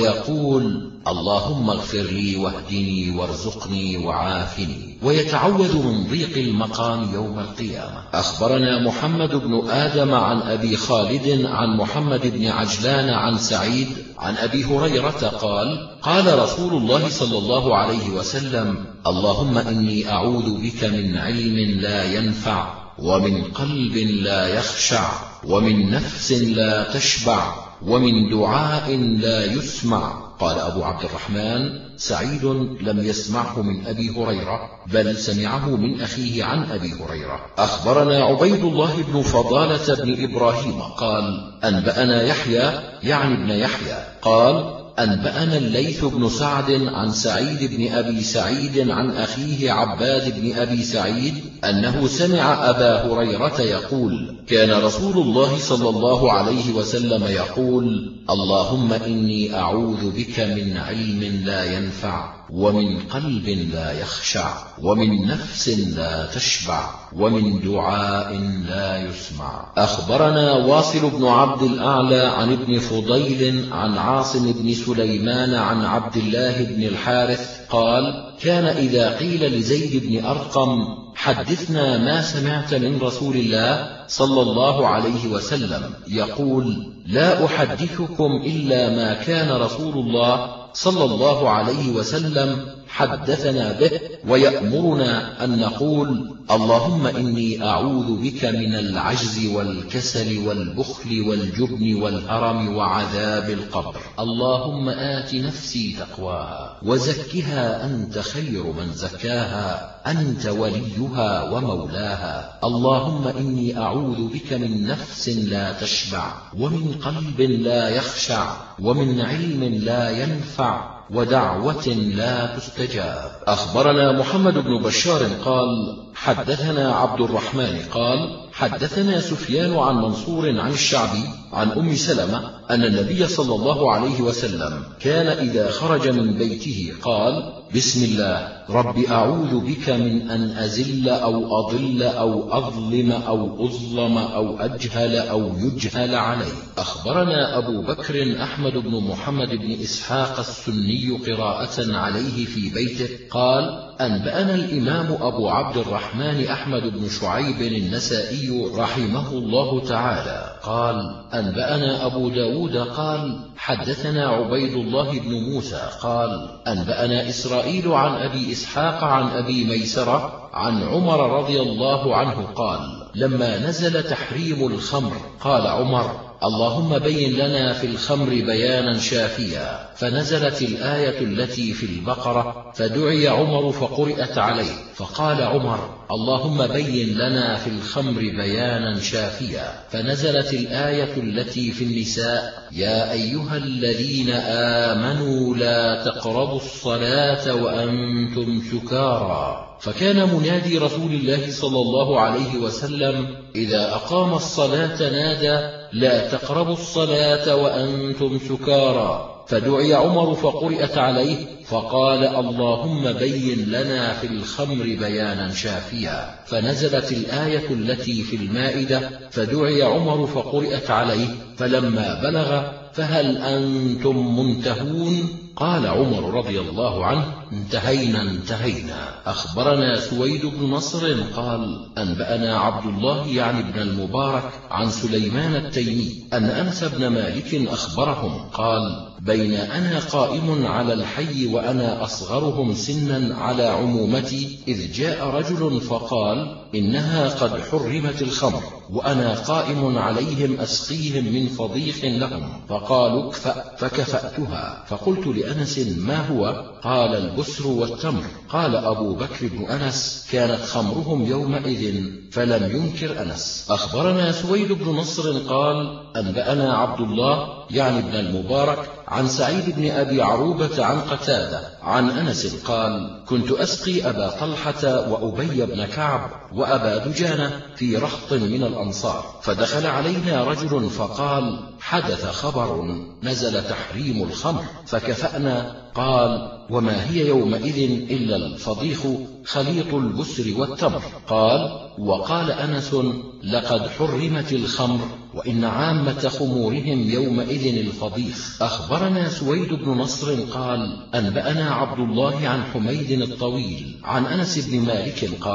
ويقول اللهم اغفر لي واهدني وارزقني وعافني ويتعوذ من ضيق المقام يوم القيامة. أخبرنا محمد بن آدم عن أبي خالد عن محمد بن عجلان عن سعيد عن أبي هريرة قال قال رسول الله صلى الله عليه وسلم اللهم إني أعوذ بك من علم لا ينفع ومن قلب لا يخشع ومن نفس لا تشبع ومن دعاء لا يسمع. قال أبو عبد الرحمن سعيد لم يسمعه من أبي هريرة بل سمعه من أخيه عن أبي هريرة. أخبرنا عبيد الله بن فضالة بن إبراهيم قال أنبأنا يحيى يعني ابن يحيى قال أنبأنا الليث بن سعد عن سعيد بن أبي سعيد عن أخيه عباد بن أبي سعيد أنه سمع أبا هريرة يقول كان رسول الله صلى الله عليه وسلم يقول اللهم إني أعوذ بك من علم لا ينفع ومن قلب لا يخشع ومن نفس لا تشبع ومن دعاء لا يسمع. أخبرنا واصل بن عبد الأعلى عن ابن فضيل عن عاصم بن سليمان عن عبد الله بن الحارث قال كان إذا قيل لزيد بن أرقم حدثنا ما سمعت من رسول الله صلى الله عليه وسلم يقول لا أحدثكم إلا ما كان رسول الله صلى الله عليه وسلم حدثنا به ويأمرنا أن نقول اللهم إني أعوذ بك من العجز والكسل والبخل والجبن والهرم وعذاب القبر. اللهم آت نفسي تقواها وزكها أنت خير من زكاها أنت وليها ومولاها. اللهم إني أعوذ بك من نفس لا تشبع ومن قلب لا يخشع ومن علم لا ينفع ودعوة لا تستجاب. أخبرنا محمد بن بشار قال حدثنا عبد الرحمن قال حدثنا سفيان عن منصور عن الشعبي عن أم سلمة أن النبي صلى الله عليه وسلم كان إذا خرج من بيته قال بسم الله رب أعوذ بك من أن أزل أو أضل أو أظلم أو أظلم أو أجهل أو يجهل علي. أخبرنا أبو بكر أحمد بن محمد بن إسحاق السني قراءة عليه في بيته قال أنبأنا الإمام أبو عبد الرحمن أحمد بن شعيب النسائي رحمه الله تعالى قال أنبأنا أبو داود قال حدثنا عبيد الله بن موسى قال أنبأنا إسرائيل عن أبي إسحاق عن أبي ميسرة عن عمر رضي الله عنه قال لما نزل تحريم الخمر قال عمر اللهم بين لنا في الخمر بيانا شافيا فنزلت الآية التي في البقرة فدعي عمر فقرأت عليه فقال عمر اللهم بين لنا في الخمر بيانا شافيا فنزلت الآية التي في النساء يا أيها الذين آمنوا لا تقربوا الصلاة وأنتم سكارى. فكان منادي رسول الله صلى الله عليه وسلم إذا أقام الصلاة نادى لا تقربوا الصلاة وأنتم سكارى فدعي عمر فقرأت عليه فقال اللهم بين لنا في الخمر بيانا شافيا فنزلت الآية التي في المائدة فدعي عمر فقرأت عليه فلما بلغ فهل أنتم منتهون قال عمر رضي الله عنه انتهينا انتهينا. أخبرنا سويد بن نصر قال أنبأنا عبد الله يعني ابن المبارك عن سليمان التيمي أن أنس بن مالك أخبرهم قال بين أنا قائم على الحي وأنا أصغرهم سنا على عمومتي إذ جاء رجل فقال إنها قد حرمت الخمر وأنا قائم عليهم أسقيهم من فضيخ لهم فقالوا اكفأ فكفأتها فقلت لأنس ما هو قال البسر والتمر. قال أبو بكر بن أنس كانت خمرهم يومئذ فلم ينكر أنس. أخبرنا سويد بن نصر قال أنبأنا عبد الله يعني ابن المبارك عن سعيد بن أبي عروبة عن قتادة عن أنس قال كنت أسقي أبا طلحة وأبي بن كعب وأبا دجانة في رهط من الأنصار فدخل علينا رجل فقال حدث خبر نزل تحريم الخمر فكفأنا. قال وما هي يومئذ إلا الفضيخ خليط البسر والتمر. قال وقال أنس لقد حرمت الخمر وإن عامة خمورهم يومئذ الفضيخ. أخبرنا سويد بن نصر قال أنبأنا عبد الله عن حميد الطويل عن أنس بن مالك قال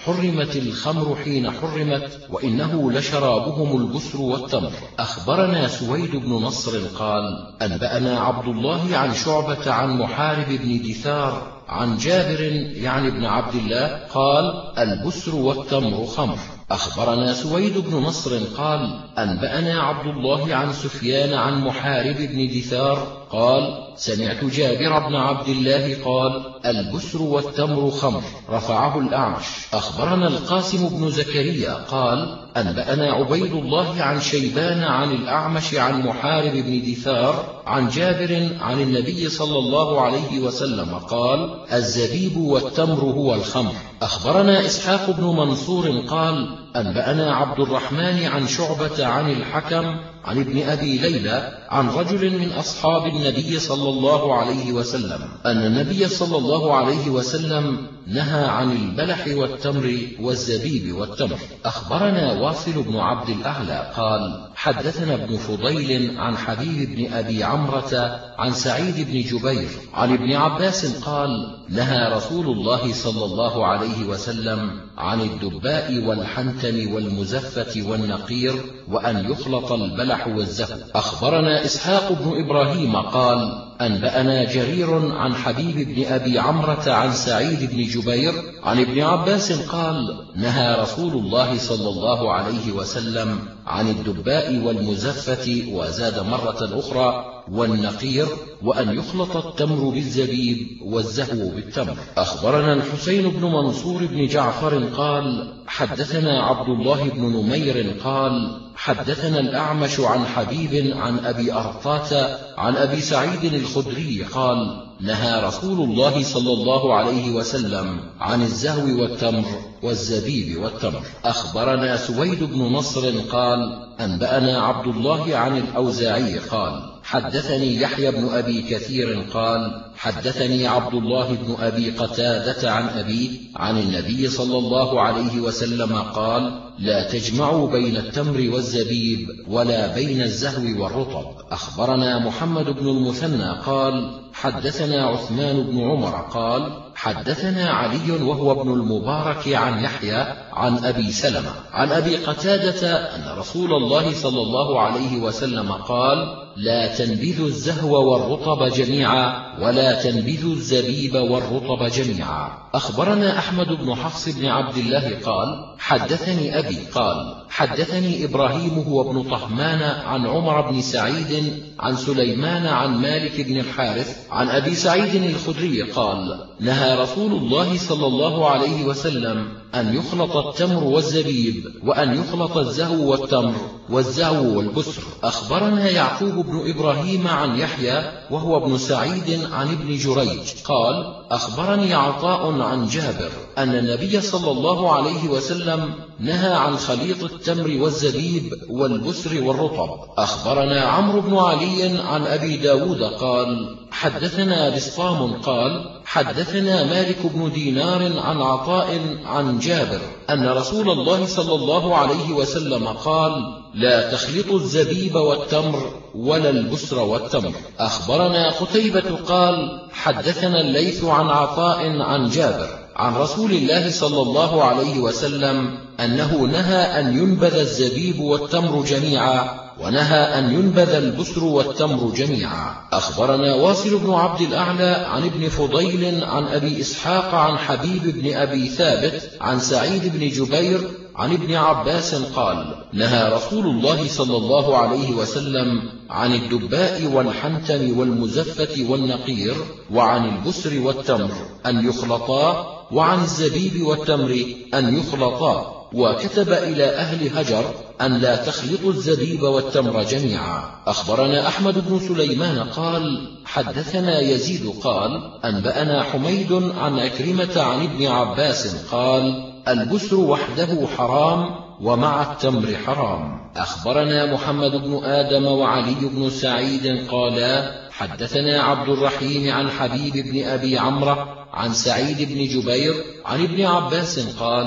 حرمت الخمر حين حرمت وإنه لشرابهم البسر والتمر. أخبرنا سويد بن نصر قال أنبأنا عبد الله عن شعبة عن محارب بن دثار عن جابر يعني ابن عبد الله قال البسر والتمر خمر. أخبرنا سويد بن نصر قال أنبأنا عبد الله عن سفيان عن محارب بن دثار قال سمعت جابر بن عبد الله قال البسر والتمر خمر، رفعه الأعمش. أخبرنا القاسم بن زكريا قال أنبأنا عبيد الله عن شيبان عن الأعمش عن محارب بن دثار عن جابر عن النبي صلى الله عليه وسلم قال الزبيب والتمر هو الخمر. أخبرنا إسحاق بن منصور قال أنبأنا عبد الرحمن عن شعبة عن الحكم عن ابن أبي ليلى عن رجل من أصحاب النبي صلى الله عليه وسلم أن النبي صلى الله عليه وسلم نهى عن البلح والتمر والزبيب والتمر. أخبرنا واصل بن عبد الأعلى قال حدثنا ابن فضيل عن حبيب بن أبي عمرة عن سعيد بن جبير عن ابن عباس قال نهى رسول الله صلى الله عليه وسلم عن الدباء والحنتم والمزفة والنقير وأن يخلط البلح والزهو. أخبرنا إسحاق بن إبراهيم قال أنبأنا جرير عن حبيب بن أبي عمرة عن سعيد بن جبير عن ابن عباس قال نهى رسول الله صلى الله عليه وسلم عن الدباء والمزفة وزاد مرة أخرى والنقير وأن يخلط التمر بالزبيب والزهو بالتمر. أخبرنا الحسين بن منصور بن جعفر قال حدثنا عبد الله بن نمير قال حدثنا الأعمش عن حبيب عن أبي أرطاة عن أبي سعيد الخدري قال نهى رسول الله صلى الله عليه وسلم عن الزهو والتمر والزبيب والتمر. أخبرنا سويد بن نصر قال أنبأنا عبد الله عن الأوزاعي قال حدثني يحيى بن أبي كثير قال حدثني عبد الله بن أبي قتادة عن أبي عن النبي صلى الله عليه وسلم قال لا تجمعوا بين التمر والزبيب ولا بين الزهو والرطب. أخبرنا محمد بن المثنى قال حدثنا عثمان بن عمر قال حدثنا علي وهو ابن المبارك عن يحيى عن أبي سلمة عن أبي قتادة أن رسول الله صلى الله عليه وسلم قال لا تنبذوا الزهو والرطب جميعا ولا تنبذوا الزبيب والرطب جميعا. أخبرنا أحمد بن حفص بن عبد الله قال حدثني أبي قال حدثني إبراهيم هو ابن طهمان عن عمر بن سعيد عن سليمان عن مالك بن الحارث عن أبي سعيد الخدري قال نهى رسول الله صلى الله عليه وسلم أن يخلط التمر والزبيب وأن يخلط الزهو والتمر والزهو والبسر. أخبرنا يعقوب بن إبراهيم عن يحيى وهو ابن سعيد عن ابن جريج قال أخبرني عطاء عن جابر أن النبي صلى الله عليه وسلم نهى عن خليط التمر والزبيب والبسر والرطب. أخبرنا عمرو بن علي عن أبي داود قال حدثنا بسطام قال حدثنا مالك بن دينار عن عطاء عن جابر أن رسول الله صلى الله عليه وسلم قال لا تخلطوا الزبيب والتمر ولا البسر والتمر. أخبرنا قتيبة قال حدثنا الليث عن عطاء عن جابر عن رسول الله صلى الله عليه وسلم أنه نهى أن ينبذ الزبيب والتمر جميعا ونهى أن ينبذ البسر والتمر جميعا. أخبرنا واصل بن عبد الأعلى عن ابن فضيل عن أبي إسحاق عن حبيب بن أبي ثابت عن سعيد بن جبير عن ابن عباس قال نهى رسول الله صلى الله عليه وسلم عن الدباء والحنتم والمزفة والنقير وعن البسر والتمر أن يخلطا وعن الزبيب والتمر أن يخلطا، وكتب إلى أهل هجر أن لا تخلطوا الزبيب والتمر جميعا. أخبرنا أحمد بن سليمان قال حدثنا يزيد قال أنبأنا حميد عن أكرمة عن ابن عباس قال البسر وحده حرام ومع التمر حرام. أخبرنا محمد بن آدم وعلي بن سعيد قالا حدثنا عبد الرحيم عن حبيب بن أبي عمرة عن سعيد بن جبير عن ابن عباس قال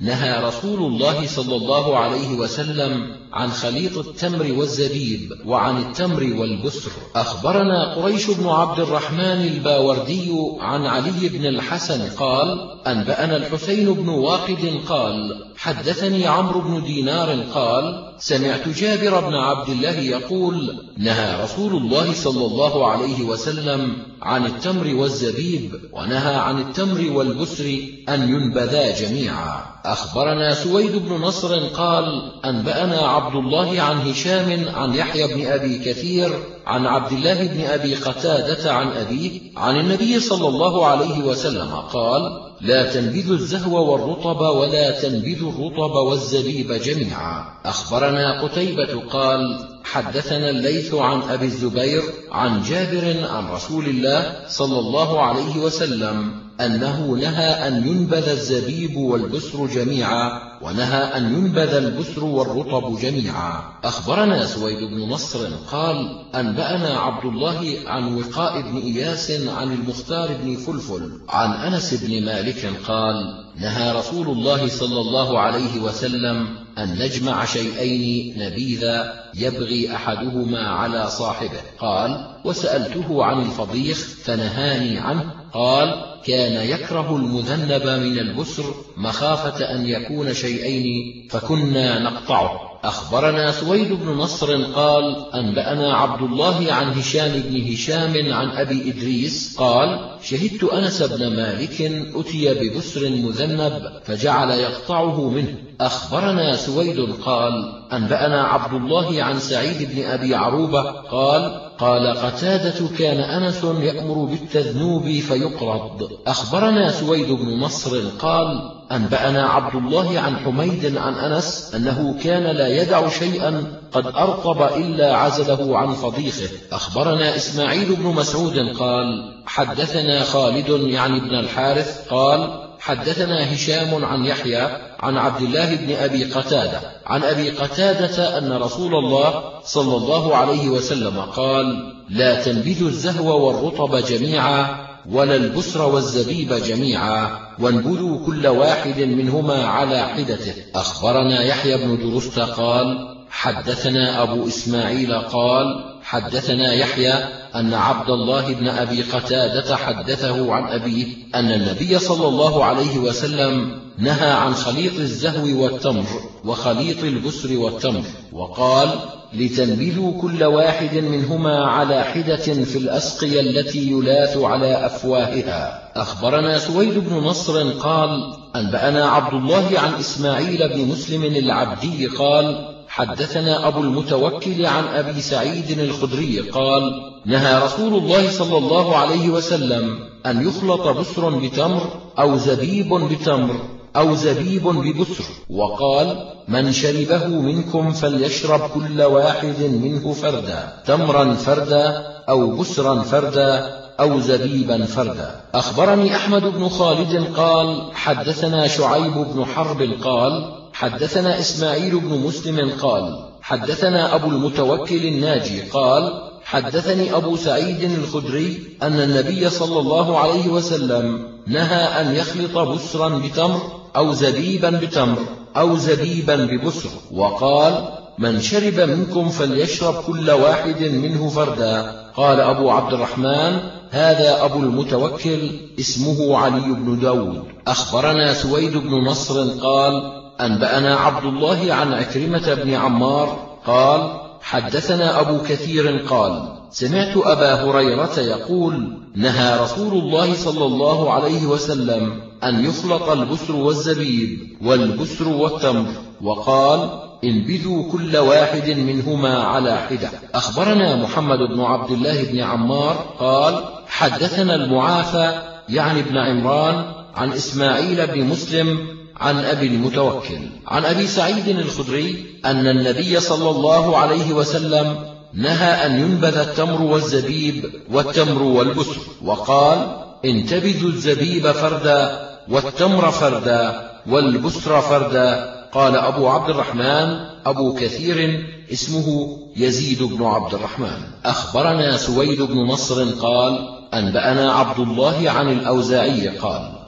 نهى رسول الله صلى الله عليه وسلم عن خليط التمر والزبيب وعن التمر والبسر. أخبرنا قريش بن عبد الرحمن الباوردي عن علي بن الحسن قال أنبأنا الحسين بن واقد قال حدثني عمرو بن دينار قال سمعت جابر بن عبد الله يقول نهى رسول الله صلى الله عليه وسلم عن التمر والزبيب ونهى عن التمر والبسر أن ينبذا جميعا. أخبرنا سويد بن نصر قال أنبأنا عبد الله عن هشام عن يحيى بن أبي كثير عن عبد الله بن أبي قتادة عن أبيه عن النبي صلى الله عليه وسلم قال لا تنبذوا الزهو والرطب ولا تنبذوا الرطب والزبيب جميعا. أخبرنا قتيبة قال حدثنا الليث عن أبي الزبير عن جابر عن رسول الله صلى الله عليه وسلم أنه نهى أن ينبذ الزبيب والبسر جميعا ونهى أن ينبذ البسر والرطب جميعا. أخبرنا سويد بن نصر قال أنبأنا عبد الله عن وقاء بن إياس عن المختار بن فلفل عن أنس بن مالك قال نهى رسول الله صلى الله عليه وسلم أن نجمع شيئين نبيذا يبغي أحدهما على صاحبه. قال وسألته عن الفضيخ فنهاني عنه. قال كان يكره المذنب من البسر مخافة أن يكون شيئين فكنا نقطعه. أخبرنا سويد بن نصر قال أنبأنا عبد الله عن هشام بن هشام عن أبي إدريس قال شهدت أنس بن مالك أتي ببسر مذنب فجعل يقطعه منه. أخبرنا سويد قال أنبأنا عبد الله عن سعيد بن أبي عروبة قال قال قتادة كان أنس يأمر بالتذنوب فيقرض. أخبرنا سويد بن نصر قال أنبأنا عبد الله عن حميد عن أنس أنه كان لا يدع شيئا قد أرطب إلا عزله عن فضيخه. أخبرنا إسماعيل بن مسعود قال حدثنا خالد يعني ابن الحارث قال حدثنا هشام عن يحيى عن عبد الله بن أبي قتادة عن أبي قتادة أن رسول الله صلى الله عليه وسلم قال لا تنبذوا الزهو والرطب جميعا ولا البسر والزبيب جميعا وانبذوا كل واحد منهما على حدته. أخبرنا يحيى بن درست قال حدثنا أبو إسماعيل قال حدثنا يحيى أن عبد الله بن أبي قتادة حدثه عن أبيه أن النبي صلى الله عليه وسلم نهى عن خليط الزهو والتمر وخليط البسر والتمر وقال لتنبذوا كل واحد منهما على حدة في الأسقية التي يلاث على أفواهها. أخبرنا سويد بن نصر قال أنبأنا عبد الله عن إسماعيل بن مسلم العبدي قال حدثنا أبو المتوكل عن أبي سعيد الخدري قال نهى رسول الله صلى الله عليه وسلم أن يخلط بسر بتمر أو زبيب بتمر أو زبيب ببسر وقال من شربه منكم فليشرب كل واحد منه فردا تمرا فردا أو بسرا فردا أو زبيبا فردا. أخبرني أحمد بن خالد قال حدثنا شعيب بن حرب قال حدثنا إسماعيل بن مسلم قال حدثنا أبو المتوكل الناجي قال حدثني أبو سعيد الخدري أن النبي صلى الله عليه وسلم نهى أن يخلط بسرا بتمر أو زبيبا بتمر أو زبيبا ببسر وقال من شرب منكم فليشرب كل واحد منه فردا. قال أبو عبد الرحمن هذا أبو المتوكل اسمه علي بن داود. أخبرنا سويد بن نصر قال أنبأنا عبد الله عن عكرمة بن عمار قال حدثنا أبو كثير قال سمعت أبا هريرة يقول نهى رسول الله صلى الله عليه وسلم أن يخلط البسر والزبيب والبسر والتمر وقال انبذوا كل واحد منهما على حدة. أخبرنا محمد بن عبد الله بن عمار قال حدثنا المعافى يعني ابن عمران عن إسماعيل بن مسلم عن أبي المتوكل عن أبي سعيد الخدري أن النبي صلى الله عليه وسلم نهى أن ينبذ التمر والزبيب والتمر والبسر وقال انتبذوا الزبيب فردا والتمر فردا والبسر فردا. قال أبو عبد الرحمن أبو كثير اسمه يزيد بن عبد الرحمن. أخبرنا سويد بن نصر قال أنبأنا عبد الله عن الأوزاعي قال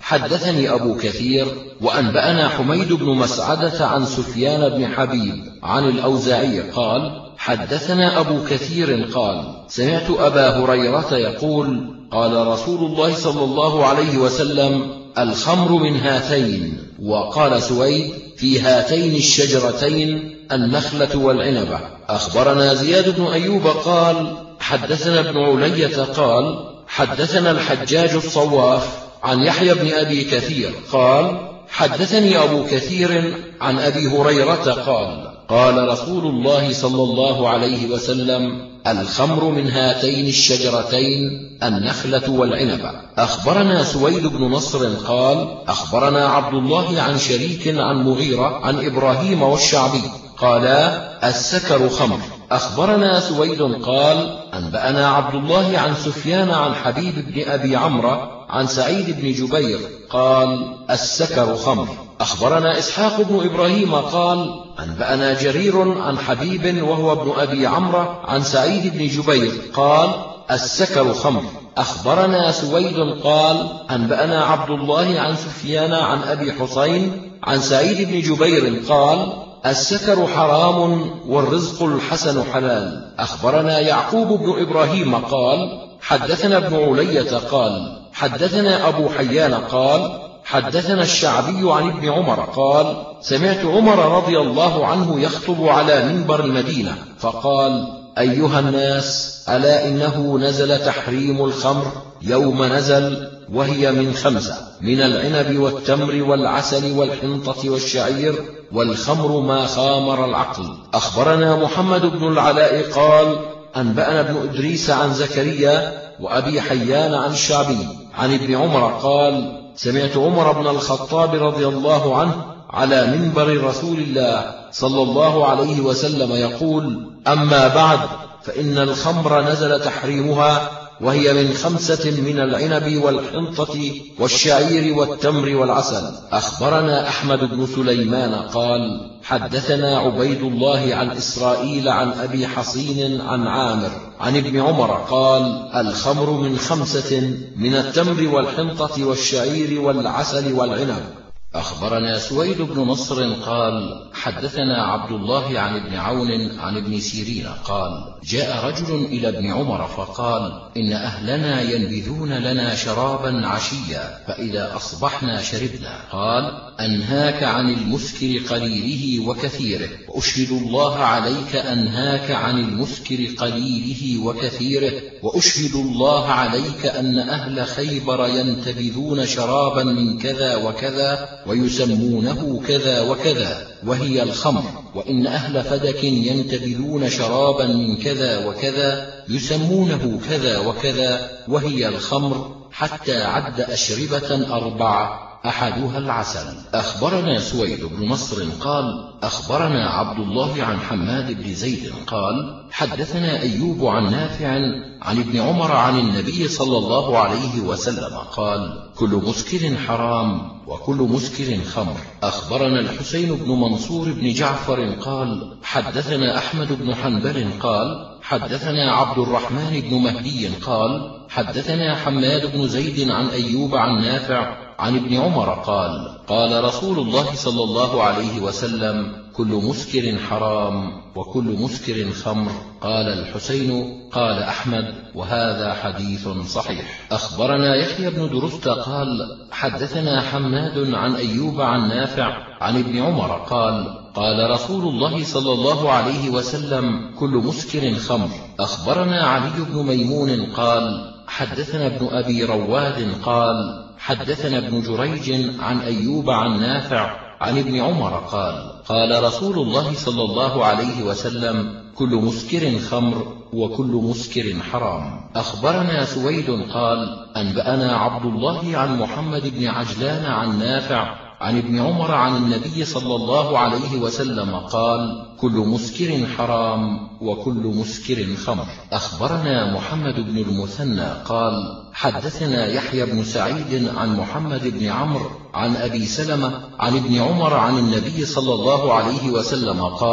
حدثني أبو كثير وأنبأنا حميد بن مسعدة عن سفيان بن حبيب عن الأوزاعي قال حدثنا أبو كثير قال سمعت أبا هريرة يقول قال رسول الله صلى الله عليه وسلم الخمر من هاتين. وقال سويد في هاتين الشجرتين النخلة والعنبة. أخبرنا زياد بن أيوب قال حدثنا ابن علية قال حدثنا الحجاج الصواف عن يحيى بن أبي كثير قال حدثني أبو كثير عن أبي هريرة قال قال رسول الله صلى الله عليه وسلم الخمر من هاتين الشجرتين النخلة والعنبة. أخبرنا سويد بن نصر قال أخبرنا عبد الله عن شريك عن مغيرة عن إبراهيم والشعبي قالا السكر خمر. أخبرنا سويد قال أنبأنا عبد الله عن سفيان عن حبيب بن أبي عمرو عن سعيد بن جبير قال السكر خمر. أخبرنا إسحاق بن إبراهيم قال أنبأنا جرير عن حبيب وهو ابن أبي عمرو عن سعيد بن جبير قال السكر خمر. أخبرنا سويد قال أنبأنا عبد الله عن سفيان عن أبي حسين عن سعيد بن جبير قال السكر حرام والرزق الحسن حلال. أخبرنا يعقوب بن إبراهيم قال حدثنا ابن علية قال حدثنا أبو حيان قال حدثنا الشعبي عن ابن عمر قال سمعت عمر رضي الله عنه يخطب على منبر المدينة فقال أيها الناس ألا إنه نزل تحريم الخمر يوم نزل وهي من خمسة من العنب والتمر والعسل والحنطة والشعير والخمر ما خامر العقل. أخبرنا محمد بن العلاء قال أنبأنا ابن إدريس عن زكريا وأبي حيان عن الشعبي عن ابن عمر قال سمعت عمر بن الخطاب رضي الله عنه على منبر رسول الله صلى الله عليه وسلم يقول أما بعد فإن الخمر نزل تحريمها وهي من خمسة من العنب والحنطة والشعير والتمر والعسل. أخبرنا أحمد بن سليمان قال حدثنا عبيد الله عن إسرائيل عن أبي حصين عن عامر عن ابن عمر قال الخمر من خمسة من التمر والحنطة والشعير والعسل والعنب. أخبرنا سويد بن نصر قال حدثنا عبد الله عن ابن عون عن ابن سيرين قال جاء رجل إلى ابن عمر فقال إن أهلنا ينبذون لنا شرابا عشيا فإذا أصبحنا شربنا. قال أنهاك عن المسكر قليله وكثيره وأشهد الله عليك أنهاك عن المسكر قليله وكثيره وأشهد الله عليك أن أهل خيبر ينتبذون شرابا من كذا وكذا ويسمونه كذا وكذا وهي الخمر وإن أهل فدك ينتبذون شرابا من كذا وكذا يسمونه كذا وكذا وهي الخمر حتى عد أشربة أربعة أحدها العسل. أخبرنا سويد بن نصر قال أخبرنا عبد الله عن حماد بن زيد قال حدثنا أيوب عن نافع عن ابن عمر عن النبي صلى الله عليه وسلم قال كل مسكر حرام وكل مسكر خمر. أخبرنا الحسين بن منصور بن جعفر قال حدثنا أحمد بن حنبل قال حدثنا عبد الرحمن بن مهدي قال حدثنا حماد بن زيد عن أيوب عن نافع عن ابن عمر قال قال رسول الله صلى الله عليه وسلم كل مسكر حرام وكل مسكر خمر. قال الحسين قال أحمد وهذا حديث صحيح. أخبرنا يحيى بن درست قال حدثنا حماد عن أيوب عن نافع عن ابن عمر قال قال رسول الله صلى الله عليه وسلم كل مسكر خمر. أخبرنا علي بن ميمون قال حدثنا ابن أبي رواد قال حدثنا ابن جريج عن أيوب عن نافع عن ابن عمر قال قال رسول الله صلى الله عليه وسلم كل مسكر خمر وكل مسكر حرام. أخبرنا سويد قال أنبأنا عبد الله عن محمد بن عجلان عن نافع عن ابن عمر عن النبي صلى الله عليه وسلم قال كل مسكر حرام وكل مسكر خمر. أخبرنا محمد بن المثنى قال حدثنا يحيى بن سعيد عن محمد بن عمرو عن أبي سلمة عن ابن عمر عن النبي صلى الله عليه وسلم قال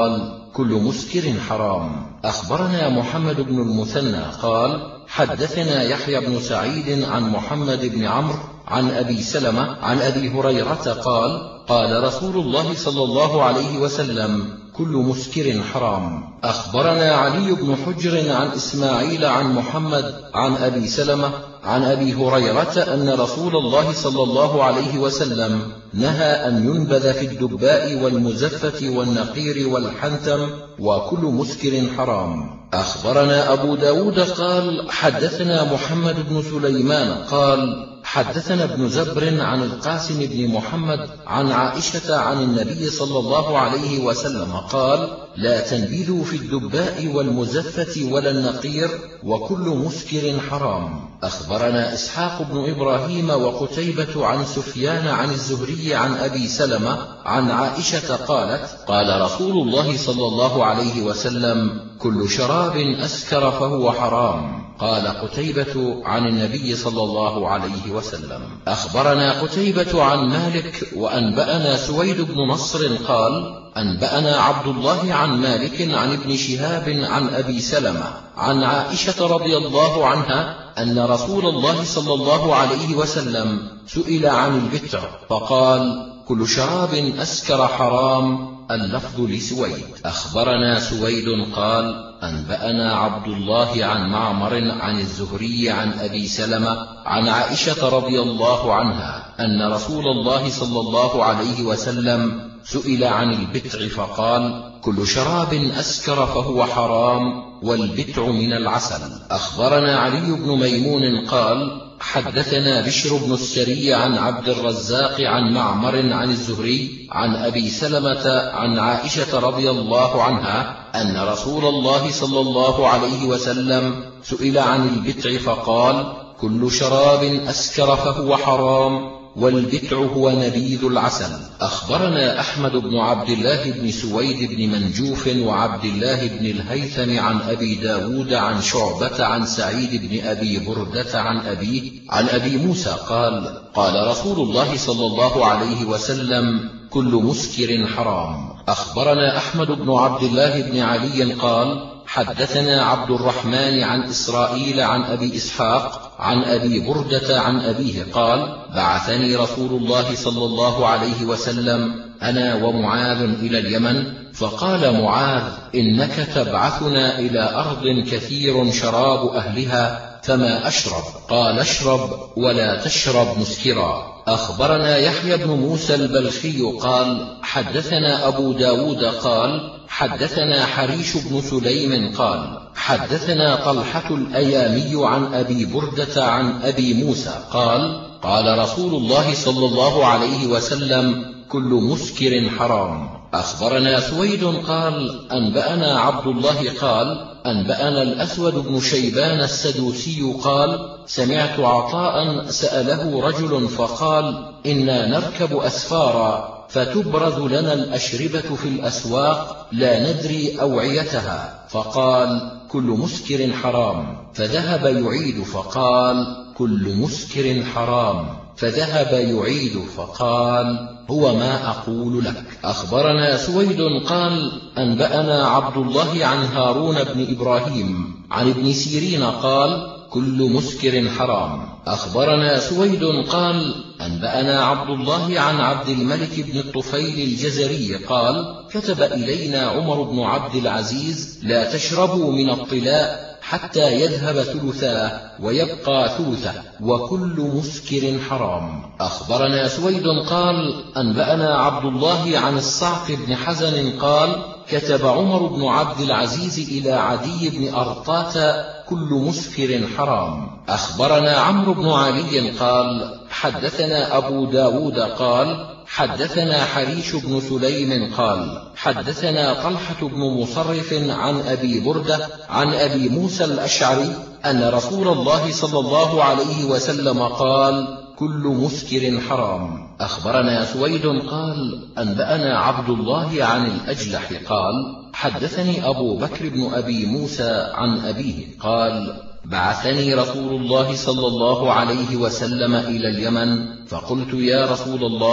كل مسكر حرام. أخبرنا محمد بن المثنى قال حدثنا يحيى بن سعيد عن محمد بن عمرو عن أبي سلمة عن أبي هريرة قال قال رسول الله صلى الله عليه وسلم كل مسكر حرام. أخبرنا علي بن حجر عن إسماعيل عن محمد عن أبي سلمة عن أبي هريرة أن رسول الله صلى الله عليه وسلم نهى أن ينبذ في الدباء والمزفة والنقير والحنتم وكل مسكر حرام. أخبرنا أبو داود قال حدثنا محمد بن سليمان قال حدثنا ابن زبر عن القاسم بن محمد عن عائشة عن النبي صلى الله عليه وسلم قال لا تنبذوا في الدباء والمزفة ولا النقير وكل مسكر حرام. أخبرنا إسحاق بن إبراهيم وقتيبة عن سفيان عن الزهري عن أبي سلمة عن عائشة قالت قال رسول الله صلى الله عليه وسلم كل شراب أسكر فهو حرام. قال قتيبة عن النبي صلى الله عليه وسلم. أخبرنا قتيبة عن مالك وأنبأنا سويد بن نصر قال أنبأنا عبد الله عن مالك عن ابن شهاب عن أبي سلمة عن عائشة رضي الله عنها أن رسول الله صلى الله عليه وسلم سئل عن البتع فقال كل شراب أسكر حرام. اللفظ لسويد. أخبرنا سويد قال أنبأنا عبد الله عن معمر عن الزهري عن أبي سلمة عن عائشة رضي الله عنها أن رسول الله صلى الله عليه وسلم سئل عن البتع فقال كل شراب أسكر فهو حرام والبتع من العسل. أخبرنا علي بن ميمون قال حدثنا بشر بن السري عن عبد الرزاق عن معمر عن الزهري عن أبي سلمة عن عائشة رضي الله عنها أن رسول الله صلى الله عليه وسلم سئل عن البتع فقال كل شراب أسكر فهو حرام والبتع هو نبيذ العسل. أخبرنا أحمد بن عبد الله بن سويد بن منجوف وعبد الله بن الهيثم عن أبي داود عن شعبة عن سعيد بن أبي بردة عن أبيه عن أبي موسى قال قال رسول الله صلى الله عليه وسلم كل مسكر حرام. أخبرنا أحمد بن عبد الله بن علي قال حدثنا عبد الرحمن عن إسرائيل عن أبي إسحاق عن أبي بردة عن أبيه قال بعثني رسول الله صلى الله عليه وسلم أنا ومعاذ إلى اليمن فقال معاذ إنك تبعثنا إلى أرض كثير شراب أهلها فما أشرب؟ قال اشرب ولا تشرب مسكرا. أخبرنا يحيى بن موسى البلخي قال حدثنا أبو داود قال حدثنا حريش بن سليم قال حدثنا طلحة الأيامي عن أبي بردة عن أبي موسى قال قال رسول الله صلى الله عليه وسلم كل مسكر حرام. أخبرنا سويد قال أنبأنا عبد الله قال أنبأنا الأسود بن شيبان السدوسي قال سمعت عطاء سأله رجل فقال إنا نركب أسفارا فتبرز لنا الأشربة في الأسواق لا ندري أوعيتها فقال كل مسكر حرام فذهب يعيد فقال كل مسكر حرام فذهب يعيد فقال هو ما أقول لك. أخبرنا سويد قال أنبأنا عبد الله عن هارون بن إبراهيم عن ابن سيرين قال كل مسكر حرام. أخبرنا سويد قال أنبأنا عبد الله عن عبد الملك بن الطفيل الجزري قال كتب إلينا عمر بن عبد العزيز لا تشربوا من الطلاء حتى يذهب ثلثاه ويبقى ثلثه وكل مسكر حرام. أخبرنا سويد قال أنبأنا عبد الله عن الصعق بن حزن قال كتب عمر بن عبد العزيز إلى عدي بن أرطاة كل مسكر حرام. أخبرنا عمرو بن علي قال حدثنا أبو داود قال حدثنا حريش بن سليم قال حدثنا طلحة بن مصرف عن أبي بردة عن أبي موسى الأشعري أن رسول الله صلى الله عليه وسلم قال كل مسكر حرام. أخبرنا سويد قال أنبأنا عبد الله عن الأجلح قال حدثني أبو بكر بن أبي موسى عن أبيه قال بعثني رسول الله صلى الله عليه وسلم إلى اليمن فقلت يا رسول الله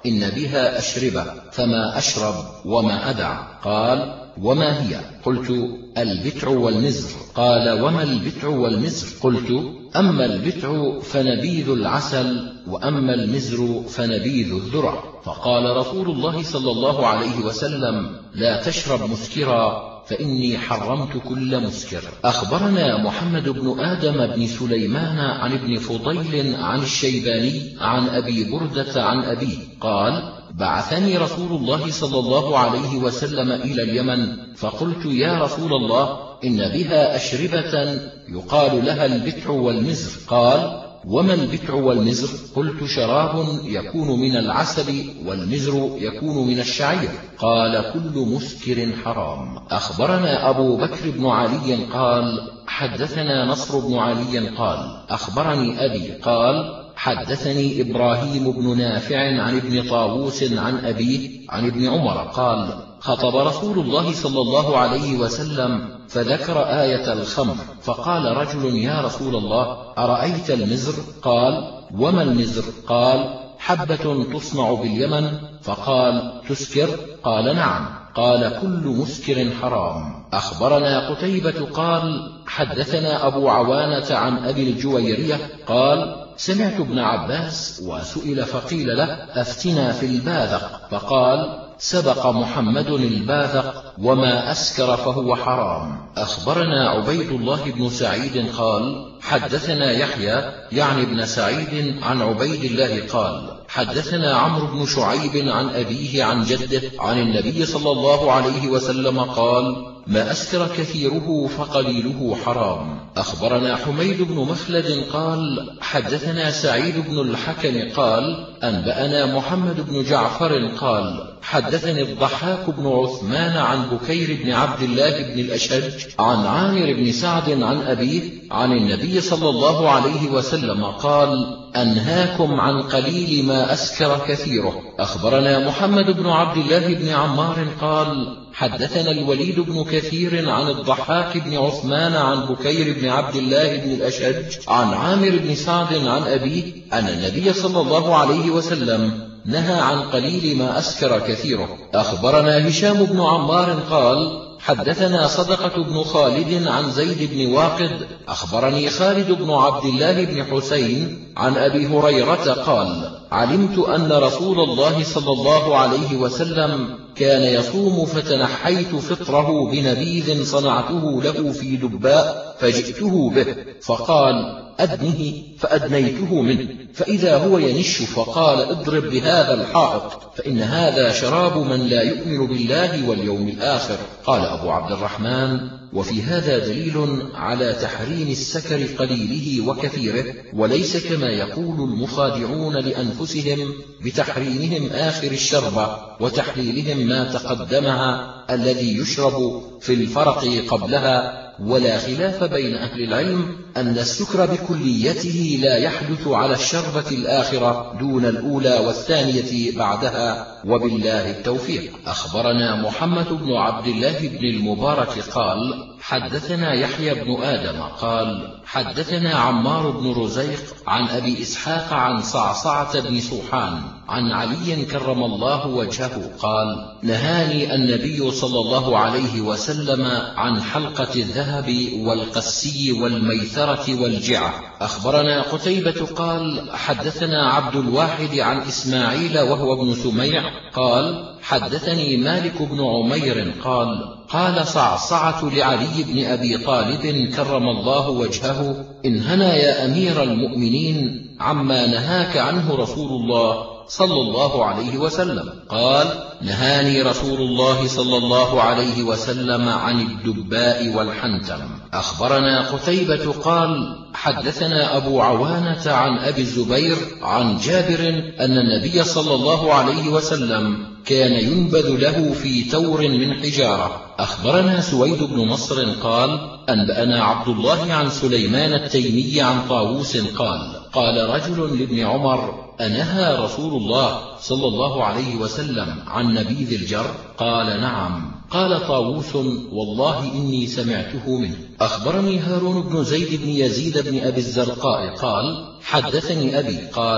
إن بها أشربة فما أشرب وما أدع. قال: وما هي؟ قلت: البتع والمزر. قال: وما البتع والمزر؟ قلت: أما البتع فنبيذ العسل، وأما المزر فنبيذ الذرة. فقال رسول الله صلى الله عليه وسلم: لا تشرب مسكرا، فإني حرمت كل مسكر. أخبرنا محمد بن آدم بن سليمان عن ابن فضيل عن الشيباني عن أبي بردة عن أبيه قال: بعثني رسول الله صلى الله عليه وسلم إلى اليمن، فقلت: يا رسول الله، إن بها أشربة يقال لها البتع والمزر. قال: وما البتع والمزر؟ قلت: شراب يكون من العسل، والمزر يكون من الشعير. قال: كل مسكر حرام. أخبرنا أبو بكر بن علي قال: حدثنا نصر بن علي قال: أخبرني أبي قال: حدثني إبراهيم بن نافع عن ابن طاووس عن أبيه عن ابن عمر قال: خطب رسول الله صلى الله عليه وسلم فذكر آية الخمر، فقال رجل: يا رسول الله، أرأيت المزر؟ قال: وما المزر؟ قال: حبة تصنع باليمن. فقال: تسكر؟ قال: نعم. قال: كل مسكر حرام. أخبرنا قتيبة قال: حدثنا أبو عوانة عن أبي الجويرية قال: سمعت ابن عباس وسئل فقيل له: أفتنا في الباذق، فقال: سبق محمد الباذق، وما أسكر فهو حرام. أخبرنا عبيد الله بن سعيد قال: حدثنا يحيى يعني ابن سعيد عن عبيد الله قال: حدثنا عمرو بن شعيب عن أبيه عن جده عن النبي صلى الله عليه وسلم قال: ما أسكر كثيره فقليله حرام. أخبرنا حميد بن مخلد قال: حدثنا سعيد بن الحكم قال: أنبأنا محمد بن جعفر قال: حدثني الضحاك بن عثمان عن بكير بن عبد الله بن الأشج عن عامر بن سعد عن أبيه عن النبي صلى الله عليه وسلم قال: أنهاكم عن قليل ما أسكر كثيره. أخبرنا محمد بن عبد الله بن عمار قال: حدثنا الوليد بن كثير عن الضحاك بن عثمان عن بكير بن عبد الله بن الأشج عن عامر بن سعد عن أبيه أن النبي صلى الله عليه وسلم نهى عن قليل ما أسكر كثيره. أخبرنا هشام بن عمار قال: حدثنا صدقة بن خالد عن زيد بن واقد أخبرني خالد بن عبد الله بن حسين عن أبي هريرة قال: علمت أن رسول الله صلى الله عليه وسلم كان يصوم، فتنحيت فطره بنبيذ صنعته له في دباء فجئته به، فقال: أدنه، فأدنيته منه، فإذا هو ينش، فقال: اضرب بهذا الحائط، فإن هذا شراب من لا يؤمن بالله واليوم الآخر. قال أبو عبد الرحمن: وفي هذا دليل على تحريم السكر قليله وكثيره، وليس كما يقول المخادعون لأنفسهم بتحريمهم آخر الشربة وتحليلهم ما تقدمها الذي يشرب في الفرق قبلها. ولا خلاف بين أهل العلم أن السكر بكليته لا يحدث على الشربة الآخرة دون الأولى والثانية بعدها، وبالله التوفيق. أخبرنا محمد بن عبد الله بن المبارك قال: حدثنا يحيى بن آدم قال: حدثنا عمار بن رزيق عن أبي إسحاق عن صعصعة بن سوحان عن علي كرم الله وجهه قال: نهاني النبي صلى الله عليه وسلم عن حلقة الذهب والقسي والميثرة والجعة. أخبرنا قتيبة قال: حدثنا عبد الواحد عن إسماعيل وهو ابن سميع قال: حدثني مالك بن عمير قال: قال صعصعة لعلي بن أبي طالب كرم الله وجهه: إن هنا يا أمير المؤمنين عما نهاك عنه رسول الله صلى الله عليه وسلم. قال: نهاني رسول الله صلى الله عليه وسلم عن الدباء والحنتم. أخبرنا قتيبة قال: حدثنا أبو عوانة عن أبي الزبير عن جابر أن النبي صلى الله عليه وسلم كان ينبذ له في تور من حجارة. أخبرنا سويد بن نصر قال: أنبأنا عبد الله عن سليمان التيمي عن طاووس قال: قال رجل لابن عمر: أنهى رسول الله صلى الله عليه وسلم عن نبيذ الجر؟ قال: نعم. قال طاووس: والله إني سمعته منه. أخبرني هارون بن زيد بن يزيد بن أبي الزرقاء قال: حدثني أبي قال: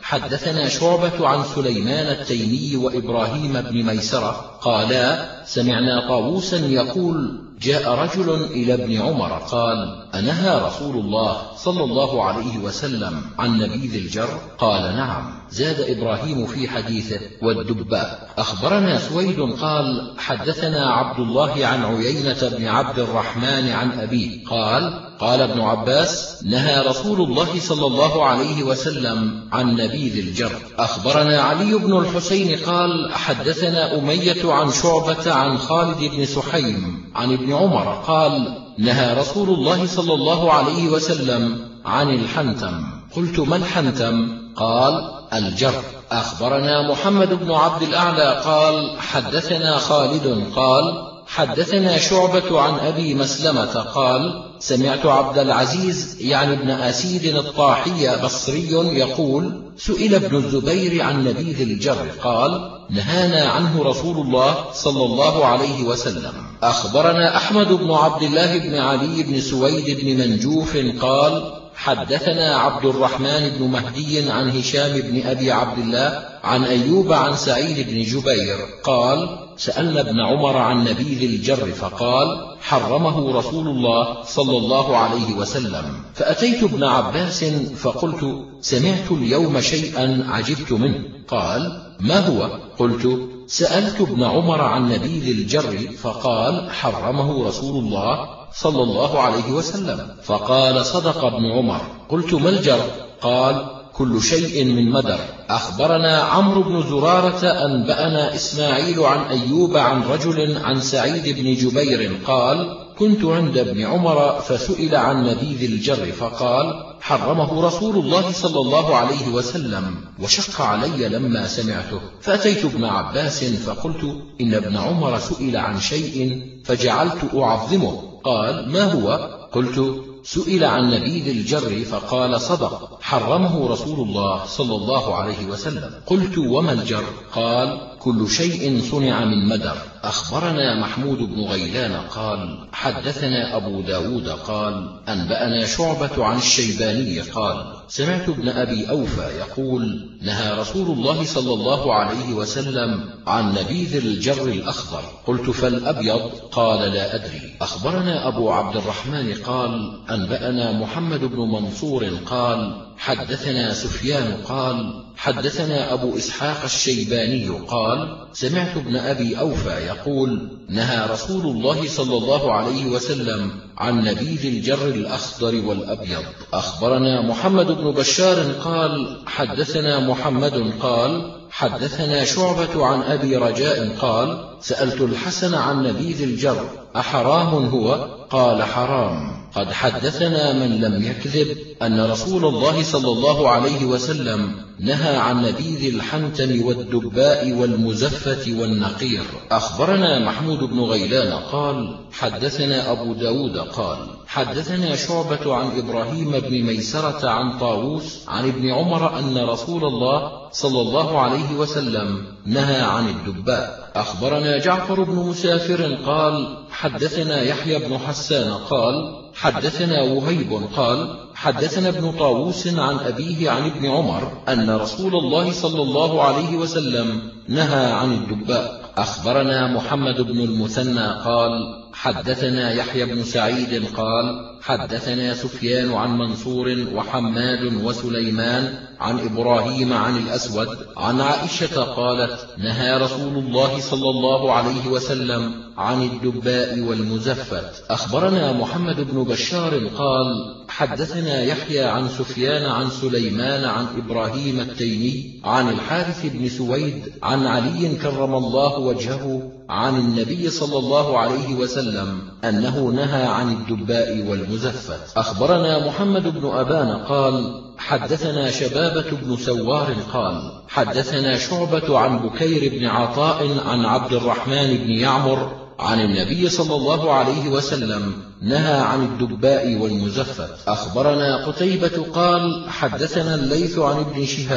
حدثنا شعبة عن سليمان التيمي وإبراهيم بن ميسرة قالا سمعنا طاووسا يقول جاء رجل إلى ابن عمر قال أنهى رسول الله صلى الله عليه وسلم عن نبيذ الجر؟ قال نعم. زاد إبراهيم في حديثه والدباء. أخبرنا سويد قال حدثنا عبد الله عن عيينة بن عبد الرحمن عن أبيه قال قال ابن عباس نهى رسول الله صلى الله عليه وسلم عن نبيذ الجر. أخبرنا علي بن الحسين قال حدثنا أمية عن شعبة عن خالد بن سحيم عن ابن عمر قال نهى رسول الله صلى الله عليه وسلم عن الحنتم. قلت ما الحنتم؟ قال الجر. أخبرنا محمد بن عبد الأعلى قال حدثنا خالد قال حدثنا شعبة عن أبي مسلمة قال سمعت عبد العزيز يعني ابن أسيد الطاحي بصري يقول سئل ابن الزبير عن نبيذ الجر قال نهانا عنه رسول الله صلى الله عليه وسلم. أخبرنا أحمد بن عبد الله بن علي بن سويد بن منجوف قال حدثنا عبد الرحمن بن مهدي عن هشام بن أبي عبد الله عن أيوب عن سعيد بن جبير قال سألنا ابن عمر عن نبيذ الجر فقال حرمه رسول الله صلى الله عليه وسلم. فأتيت ابن عباس فقلت سمعت اليوم شيئا عجبت منه. قال ما هو؟ قلت سألت ابن عمر عن نبيذ الجر فقال حرمه رسول الله صلى الله عليه وسلم. فقال صدق ابن عمر. قلت ما الجر؟ قال كل شيء من مدر. أخبرنا عمرو بن زرارة أنبأنا إسماعيل عن أيوب عن رجل عن سعيد بن جبير قال كنت عند ابن عمر فسئل عن نبيذ الجر فقال حرمه رسول الله صلى الله عليه وسلم وشق علي لما سمعته. فأتيت ابن عباس فقلت إن ابن عمر سئل عن شيء فجعلت أعظمه. قال ما هو؟ قلت سئل عن نبيذ الجر فقال صدق حرمه رسول الله صلى الله عليه وسلم. قلت وما الجر؟ قال كل شيء صنع من مدر. أخبرنا محمود بن غيلان قال حدثنا أبو داود قال أنبأنا شعبة عن الشيباني قال سمعت ابن أبي أوفى يقول نهى رسول الله صلى الله عليه وسلم عن نبيذ الجر الأخضر. قلت فالأبيض؟ قال لا أدري. أخبرنا أبو عبد الرحمن قال أنبأنا محمد بن منصور قال حدثنا سفيان قال حدثنا أبو إسحاق الشيباني قال سمعت ابن أبي أوفى يقول نهى رسول الله صلى الله عليه وسلم عن نبيذ الجر الأخضر والأبيض. أخبرنا محمد بن بشار قال حدثنا محمد قال حدثنا شعبة عن أبي رجاء قال سألت الحسن عن نبيذ الجر أحرام هو؟ قال حرام. قد حدثنا من لم يكذب أن رسول الله صلى الله عليه وسلم نهى عن نبيذ الحنتم والدباء والمزفة والنقير. أخبرنا محمود بن غيلان قال حدثنا أبو داود قال حدثنا شعبة عن إبراهيم بن ميسرة عن طاووس عن ابن عمر أن رسول الله صلى الله عليه وسلم نهى عن الدباء. أخبرنا جعفر بن مسافر قال حدثنا يحيى بن حسان قال حدثنا وهيب قال حدثنا ابن طاووس عن أبيه عن ابن عمر أن رسول الله صلى الله عليه وسلم نهى عن الدباء. أخبرنا محمد بن المثنى قال حدثنا يحيى بن سعيد قال حدثنا سفيان عن منصور وحماد وسليمان عن إبراهيم عن الأسود عن عائشة قالت نهى رسول الله صلى الله عليه وسلم عن الدباء والمزفت. أخبرنا محمد بن بشار قال حدثنا يحيى عن سفيان عن سليمان عن إبراهيم التيمي عن الحارث بن سويد عن علي كرم الله وجهه عن النبي صلى الله عليه وسلم أنه نهى عن الدباء والمزفت. أخبرنا محمد بن أبان قال حدثنا شبابة بن سوار قال حدثنا شعبة عن بكير بن عطاء عن عبد الرحمن بن يعمر عن النبي صلى الله عليه وسلم نهى عن الدباء والمزفت. أخبرنا قتيبة قال حدثنا الليث عن ابن شهاب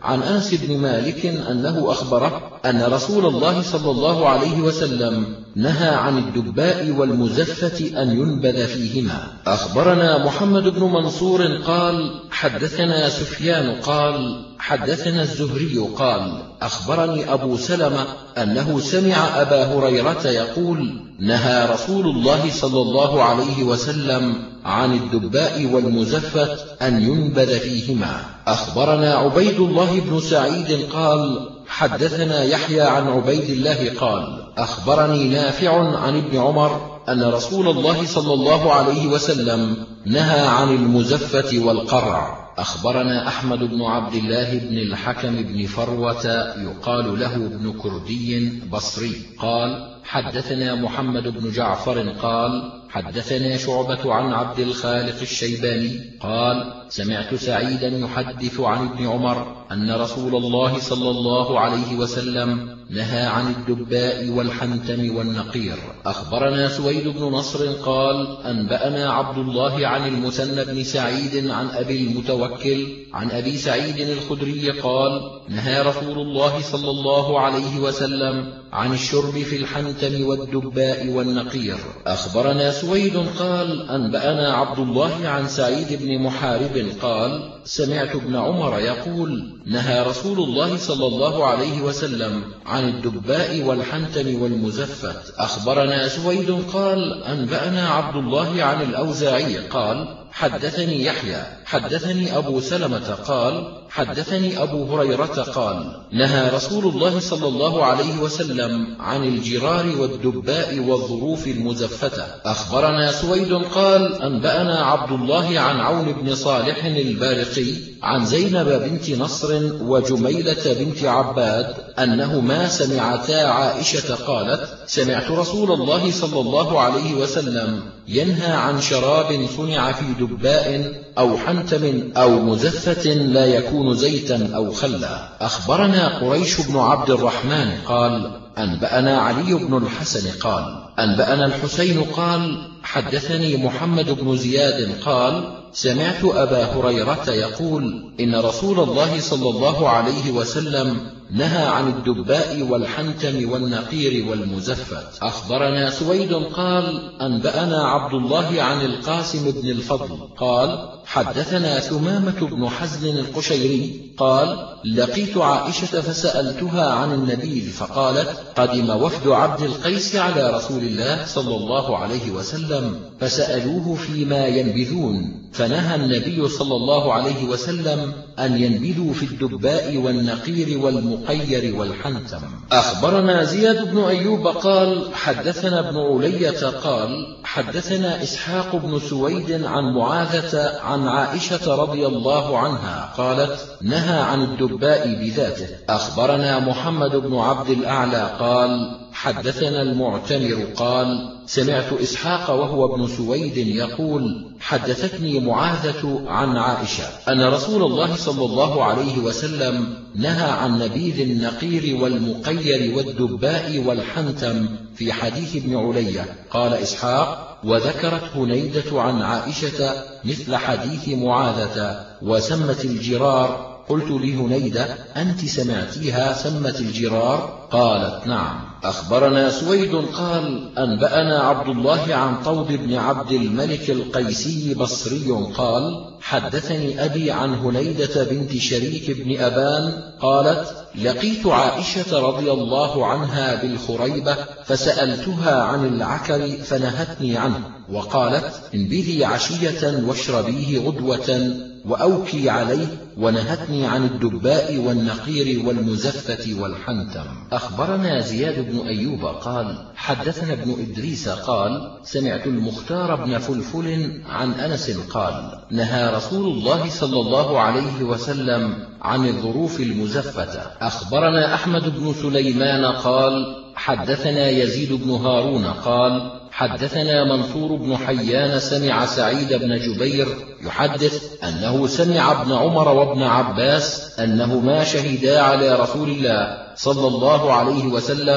عن أنس بن مالك أنه أخبره أن رسول الله صلى الله عليه وسلم نهى عن الدباء والمزفة أن ينبذ فيهما. أخبرنا محمد بن منصور قال حدثنا سفيان قال حدثنا الزهري قال أخبرني أبو سلمة أنه سمع أبا هريرة يقول نهى رسول الله صلى الله عليه وسلم عن الدباء والمزفة أن ينبذ فيهما. أخبرنا عبيد الله بن سعيد قال حدثنا يحيى عن عبيد الله قال أخبرني نافع عن ابن عمر أن رسول الله صلى الله عليه وسلم نهى عن المزفة والقرع. أخبرنا أحمد بن عبد الله بن الحكم بن فروة يقال له ابن كردي بصري قال حدثنا محمد بن جعفر قال حدثنا شعبة عن عبد الخالق الشيباني قال سمعت سعيدا يحدث عن ابن عمر أن رسول الله صلى الله عليه وسلم نهى عن الدباء والحنتم والنقير. أخبرنا سويد بن نصر قال أنبأنا عبد الله عن المثنى بن سعيد عن أبي المتوكل عن أبي سعيد الخدري قال نهى رسول الله صلى الله عليه وسلم عن الشرب في الحنتم والدباء والنقير. أخبرنا سويد قال أنبأنا عبد الله عن سعيد بن محارب قال سمعت ابن عمر يقول نهى رسول الله صلى الله عليه وسلم عن الدباء والحنتم والمزفة. أخبرنا سويد قال أنبأنا عبد الله عن الأوزاعي قال حدثني يحيى حدثني أبو سلمة قال حدثني أبو هريرة قال نهى رسول الله صلى الله عليه وسلم عن الجرار والدباء والظروف المزفتة. أخبرنا سويد قال أنبأنا عبد الله عن عون بن صالح البارقي عن زينب بنت نصر وجميلة بنت عباد أنهما سمعتا عائشة قالت سمعت رسول الله صلى الله عليه وسلم ينهى عن شراب صنع في دباء أو حنتم أو مزفة لا يكون زيتا أو خلا. أخبرنا قريش بن عبد الرحمن قال أنبأنا علي بن الحسن قال أنبأنا الحسين قال حدثني محمد بن زياد قال سمعت أبا هريرة يقول إن رسول الله صلى الله عليه وسلم نهى عن الدباء والحنتم والنقير والمزفة. أخبرنا سويد قال أنبأنا عبد الله عن القاسم بن الفضل قال حدثنا ثمامة بن حزن القشيري قال لقيت عائشة فسألتها عن النبي فقالت قدم وفد عبد القيس على رسول الله صلى الله عليه وسلم فسألوه فيما ينبذون فنهى النبي صلى الله عليه وسلم أن ينبذوا في الدباء والنقير والمقير والحنتم. أخبرنا زياد بن أيوب قال حدثنا ابن علية قال حدثنا إسحاق بن سويد عن معاذة عن عائشة رضي الله عنها قالت نهى عن الدباء بذاته. أخبرنا محمد بن عبد الأعلى قال حدثنا المعتمر قال سمعت إسحاق وهو ابن سويد يقول حدثتني معاذة عن عائشة أن رسول الله صلى الله عليه وسلم نهى عن نبيذ النقير والمقير والدباء والحنتم في حديث ابن علية. قال إسحاق وذكرت هنيدة عن عائشة مثل حديث معاذة وسمت الجرار. قلت لهنيدة أنت سمعتيها سمت الجرار؟ قالت نعم. أخبرنا سويد قال أنبأنا عبد الله عن طود بن عبد الملك القيسي بصري قال حدثني أبي عن هنيدة بنت شريك بن أبان قالت لقيت عائشة رضي الله عنها بالخريبة فسألتها عن العكر فنهتني عنه وقالت انبذي عشية واشربيه غدوة وأوكي عليه ونهتني عن الدباء والنقير والمزفة والحنتم. أخبرنا زياد بن أيوب قال حدثنا ابن إدريس قال سمعت المختار بن فلفل عن أنس قال نهى رسول الله صلى الله عليه وسلم عن الظروف المزفة. أخبرنا أحمد بن سليمان قال حدثنا يزيد بن هارون قال حدثنا منصور بن حيان سمع سعيد بن جبير يحدث أنه سمع ابن عمر وابن عباس أنهما شهدا على رسول الله صلى الله عليه وسلم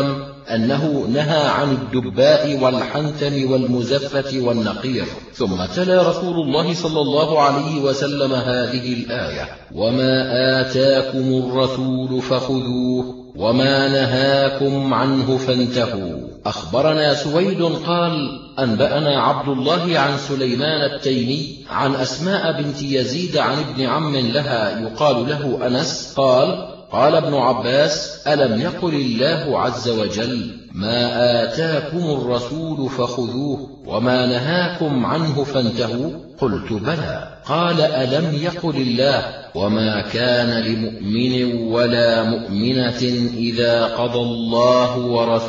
أنه نهى عن الدباء والحنتم والمزفة والنقير. ثم تلا رسول الله صلى الله عليه وسلم هذه الآية: وما آتاكم الرسول فخذوه وما نهاكم عنه فانتهوا. أخبرنا سويد قال: أنبأنا عبد الله عن سليمان التيمي عن أسماء بنت يزيد عن ابن عم لها يقال له أنس قال: قال ابن عباس: ألم يقل الله عز وجل: ما آتاكم الرسول فخذوه وما نهاكم عنه فانتهوا؟ قلت: بلى. قال: ألم يقل الله: وما كان لمؤمن ولا مؤمنة إذا قضى الله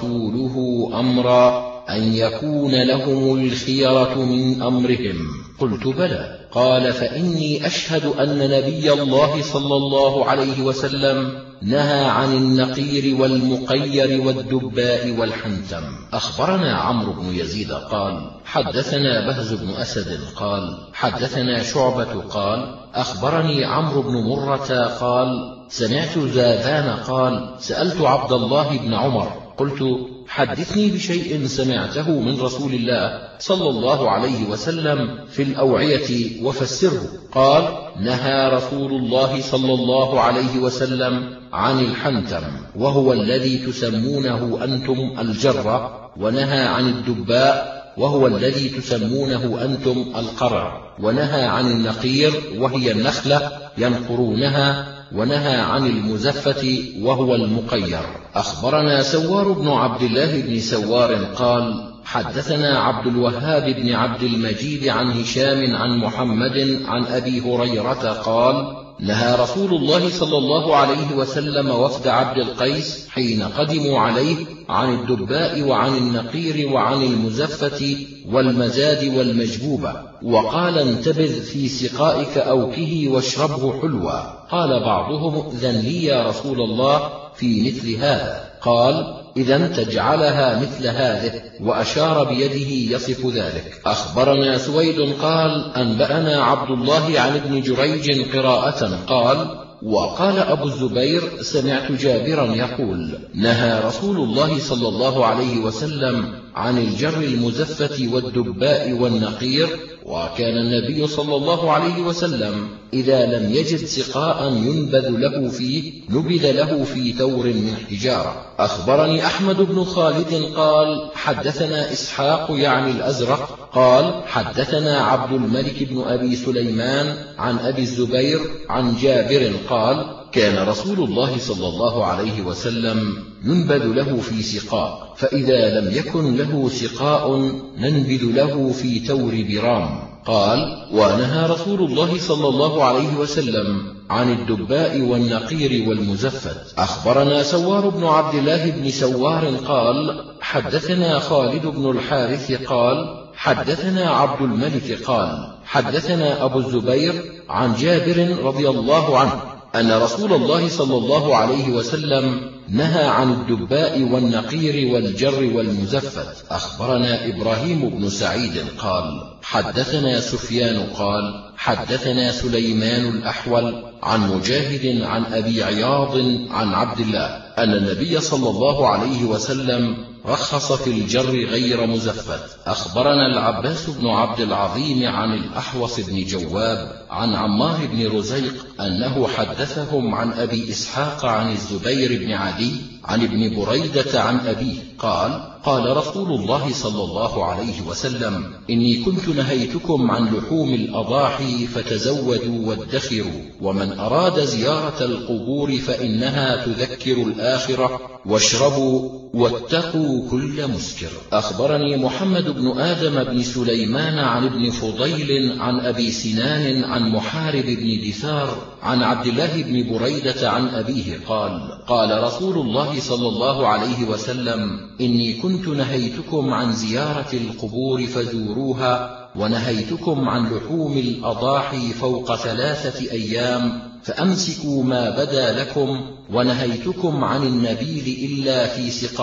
ورسوله أمرا أن يكون لهم الخيرة من أمرهم؟ قلت: بلى. قال: فإني أشهد أن نبي الله صلى الله عليه وسلم نهى عن النقير والمقير والدباء والحنتم. أخبرنا عمرو بن يزيد قال: حدثنا بهز بن أسد قال: حدثنا شعبة قال: أخبرني عمرو بن مرة قال: سمعت زاذان قال: سألت عبد الله بن عمر قلت: حدثني بشيء سمعته من رسول الله صلى الله عليه وسلم في الأوعية وفسره. قال: نهى رسول الله صلى الله عليه وسلم عن الحنتم وهو الذي تسمونه أنتم الجرة، ونهى عن الدباء وهو الذي تسمونه أنتم القرع، ونهى عن النقير وهي النخلة ينقرونها، ونهى عن المزفة وهو المقير. أخبرنا سوار بن عبد الله بن سوار قال: حدثنا عبد الوهاب بن عبد المجيد عن هشام عن محمد عن أبي هريرة قال: نهى رسول الله صلى الله عليه وسلم وفد عبد القيس حين قدموا عليه عن الدباء وعن النقير وعن المزفة والمزاد والمجبوبة، وقال: انتبذ في سقائك أوكه واشربه حلوا. قال بعضهم: إذن لي يا رسول الله في مثل هذا؟ قال: إذن تجعلها مثل هذه، وأشار بيده يصف ذلك. أخبرنا سويد قال: أنبأنا عبد الله عن ابن جريج قراءة قال: وقال أبو الزبير: سمعت جابرا يقول: نهى رسول الله صلى الله عليه وسلم عن الجر المزفة والدباء والنقير، وكان النبي صلى الله عليه وسلم إذا لم يجد سقاء ينبذ له فيه نبذ له في تور من حجارة. أخبرني أحمد بن خالد قال: حدثنا إسحاق يعني الأزرق قال: حدثنا عبد الملك بن أبي سليمان عن أبي الزبير عن جابر قال: كان رسول الله صلى الله عليه وسلم ينبذ له في سقاء، فإذا لم يكن له سقاء ننبذ له في تور برام. قال: ونهى رسول الله صلى الله عليه وسلم عن الدباء والنقير والمزفت. أخبرنا سوار بن عبد الله بن سوار قال: حدثنا خالد بن الحارث قال: حدثنا عبد الملك قال: حدثنا أبو الزبير عن جابر رضي الله عنه أن رسول الله صلى الله عليه وسلم نهى عن الدباء والنقير والجر والمزفت. أخبرنا إبراهيم بن سعيد قال: حدثنا سفيان قال: حدثنا سليمان الأحول عن مجاهد عن أبي عياض عن عبد الله أن النبي صلى الله عليه وسلم رخص في الجر غير مزفت. أخبرنا العباس بن عبد العظيم عن الأحوص بن جواب عن عمار بن رزيق أنه حدثهم عن أبي إسحاق عن الزبير بن عدي عن ابن بريدة عن أبيه قال: قال رسول الله صلى الله عليه وسلم: إني كنت نهيتكم عن لحوم الأضاحي فتزودوا وادخروا، ومن أراد زيارة القبور فإنها تذكر الآخرة، واشربوا واتقوا كل مسكر. أخبرني محمد بن آدم بن سليمان عن ابن فضيل عن أبي سنان عن محارب بن دثار عن عبد الله بن بريدة عن أبيه قال: قال رسول الله صلى الله عليه وسلم: إني كنت نهيتكم عن زيارة القبور فزوروها، ونهيتكم عن لحوم الأضاحي فوق ثلاثة أيام فأمسكوا ما بدا لكم، ونهيتكم عن النبيذ إلا في سقاء،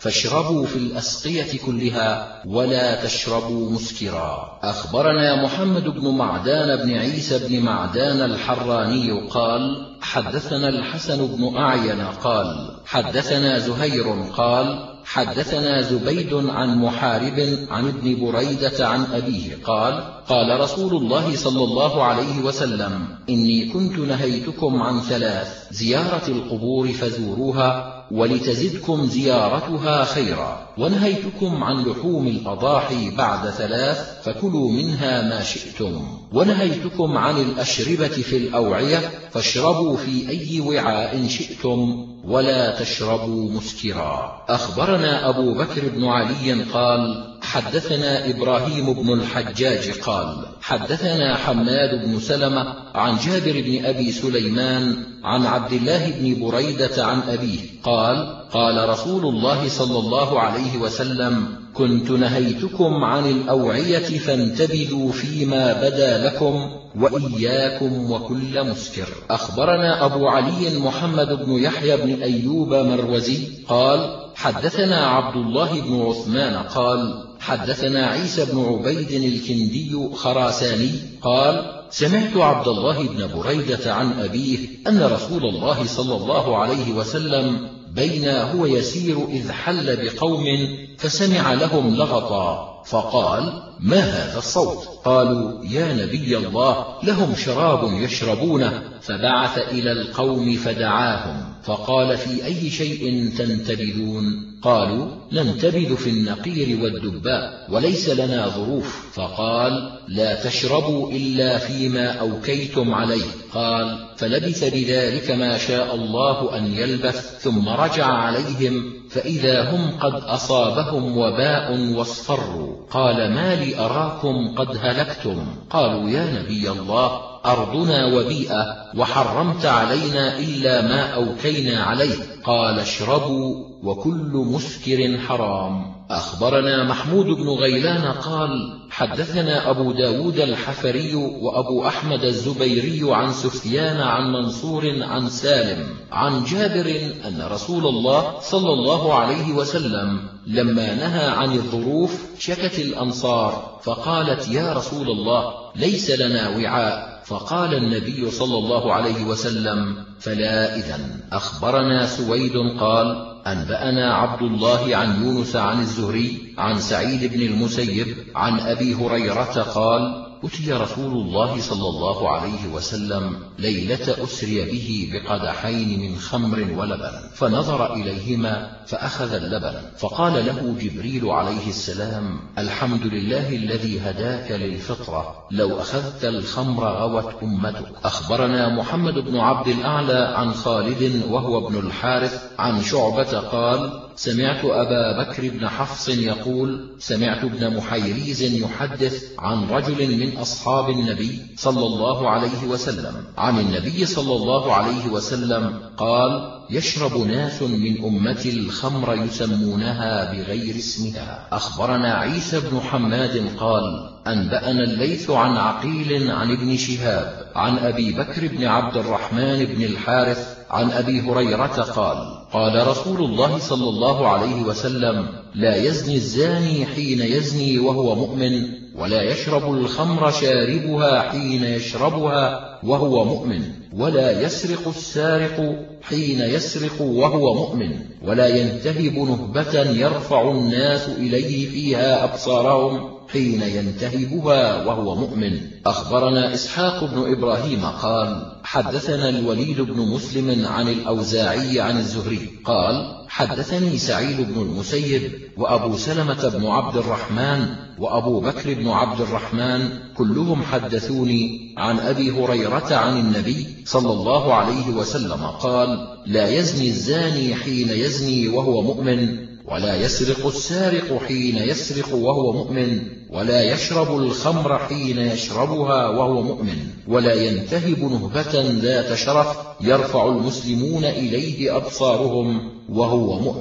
فاشربوا في الأسقية كلها ولا تشربوا مسكرا. أخبرنا محمد بن معدان بن عيسى بن معدان الحراني قال حدثنا الحسن بن أعين قال حدثنا زهير قال حدثنا زبيد عن محارب عن ابن بريدة عن أبيه قال قال رسول الله صلى الله عليه وسلم إني كنت نهيتكم عن ثلاث: زيارة القبور فزوروها ولتزدكم زيارتها خيرا، ونهيتكم عن لحوم الأضاحي بعد ثلاث فكلوا منها ما شئتم، ونهيتكم عن الأشربة في الأوعية فاشربوا في أي وعاء شئتم ولا تشربوا مسكرا. أخبرنا أبو بكر بن علي قال حدثنا إبراهيم بن الحجاج قال حدثنا حماد بن سلمة عن جابر بن أبي سليمان عن عبد الله بن بريدة عن أبيه قال قال رسول الله صلى الله عليه وسلم كنت نهيتكم عن الأوعية فانتبذوا فيما بدا لكم وإياكم وكل مسكر. أخبرنا أبو علي محمد بن يحيى بن أيوب مروزي قال حدثنا عبد الله بن عثمان قال حدثنا عيسى بن عبيد الكندي خراساني قال سمعت عبد الله بن بريدة عن أبيه أن رسول الله صلى الله عليه وسلم بينا هو يسير إذ حل بقوم فسمع لهم لغطا فقال ما هذا الصوت؟ قالوا يا نبي الله لهم شراب يشربونه، فبعث إلى القوم فدعاهم فقال في أي شيء تنتبذون؟ قالوا ننتبذ في النقير والدباء وليس لنا ظروف، فقال لا تشربوا إلا فيما أوكيتم عليه. قال فلبث بذلك ما شاء الله أن يلبث ثم رجع عليهم فإذا هم قد أصابهم وباء واصفروا. قال ما لي أراكم قد هلكتم؟ قالوا يا نبي الله أرضنا وبيئة وحرمت علينا إلا ما أوكينا عليه. قال اشربوا وكل مسكر حرام. أخبرنا محمود بن غيلان قال حدثنا أبو داود الحفري وأبو أحمد الزبيري عن سفيان عن منصور عن سالم عن جابر أن رسول الله صلى الله عليه وسلم لما نهى عن الظروف شكت الأنصار فقالت يا رسول الله ليس لنا وعاء، فقال النبي صلى الله عليه وسلم فلا إذن. أخبرنا سويد قال أنبأنا عبد الله عن يونس عن الزهري عن سعيد بن المسيب عن أبي هريرة قال أتي رسول الله صلى الله عليه وسلم ليلة أسري به بقدحين من خمر ولبن، فنظر إليهما فأخذ اللبن، فقال له جبريل عليه السلام الحمد لله الذي هداك للفطرة، لو أخذت الخمر غوت أمتك. أخبرنا محمد بن عبد الأعلى عن خالد وهو ابن الحارث عن شعبة قال سمعت أبا بكر بن حفص يقول سمعت ابن محيريز يحدث عن رجل من أصحاب النبي صلى الله عليه وسلم عن النبي صلى الله عليه وسلم قال يشرب ناس من أمتي الخمر يسمونها بغير اسمها. أخبرنا عيسى بن حماد قال أنبأنا الليث عن عقيل عن ابن شهاب عن أبي بكر بن عبد الرحمن بن الحارث عن أبي هريرة قال قال رسول الله صلى الله عليه وسلم لا يزني الزاني حين يزني وهو مؤمن، ولا يشرب الخمر شاربها حين يشربها وهو مؤمن، ولا يسرق السارق حين يسرق وهو مؤمن، ولا ينتهب نهبة يرفع الناس إليه فيها أبصارهم حين ينتهبها وهو مؤمن. أخبرنا إسحاق بن إبراهيم قال حدثنا الوليد بن مسلم عن الأوزاعي عن الزهري قال حدثني سعيد بن المسيب وأبو سلمة بن عبد الرحمن وأبو بكر بن عبد الرحمن كلهم حدثوني عن أبي هريرة عن النبي صلى الله عليه وسلم قال لا يزني الزاني حين يزني وهو مؤمن، ولا يسرق السارق حين يسرق وهو مؤمن، ولا يشرب الخمر حين يشربها وهو مؤمن، ولا ينتهب نهبة ذات شرف يرفع المسلمون إليه أبصارهم وهو مؤمن.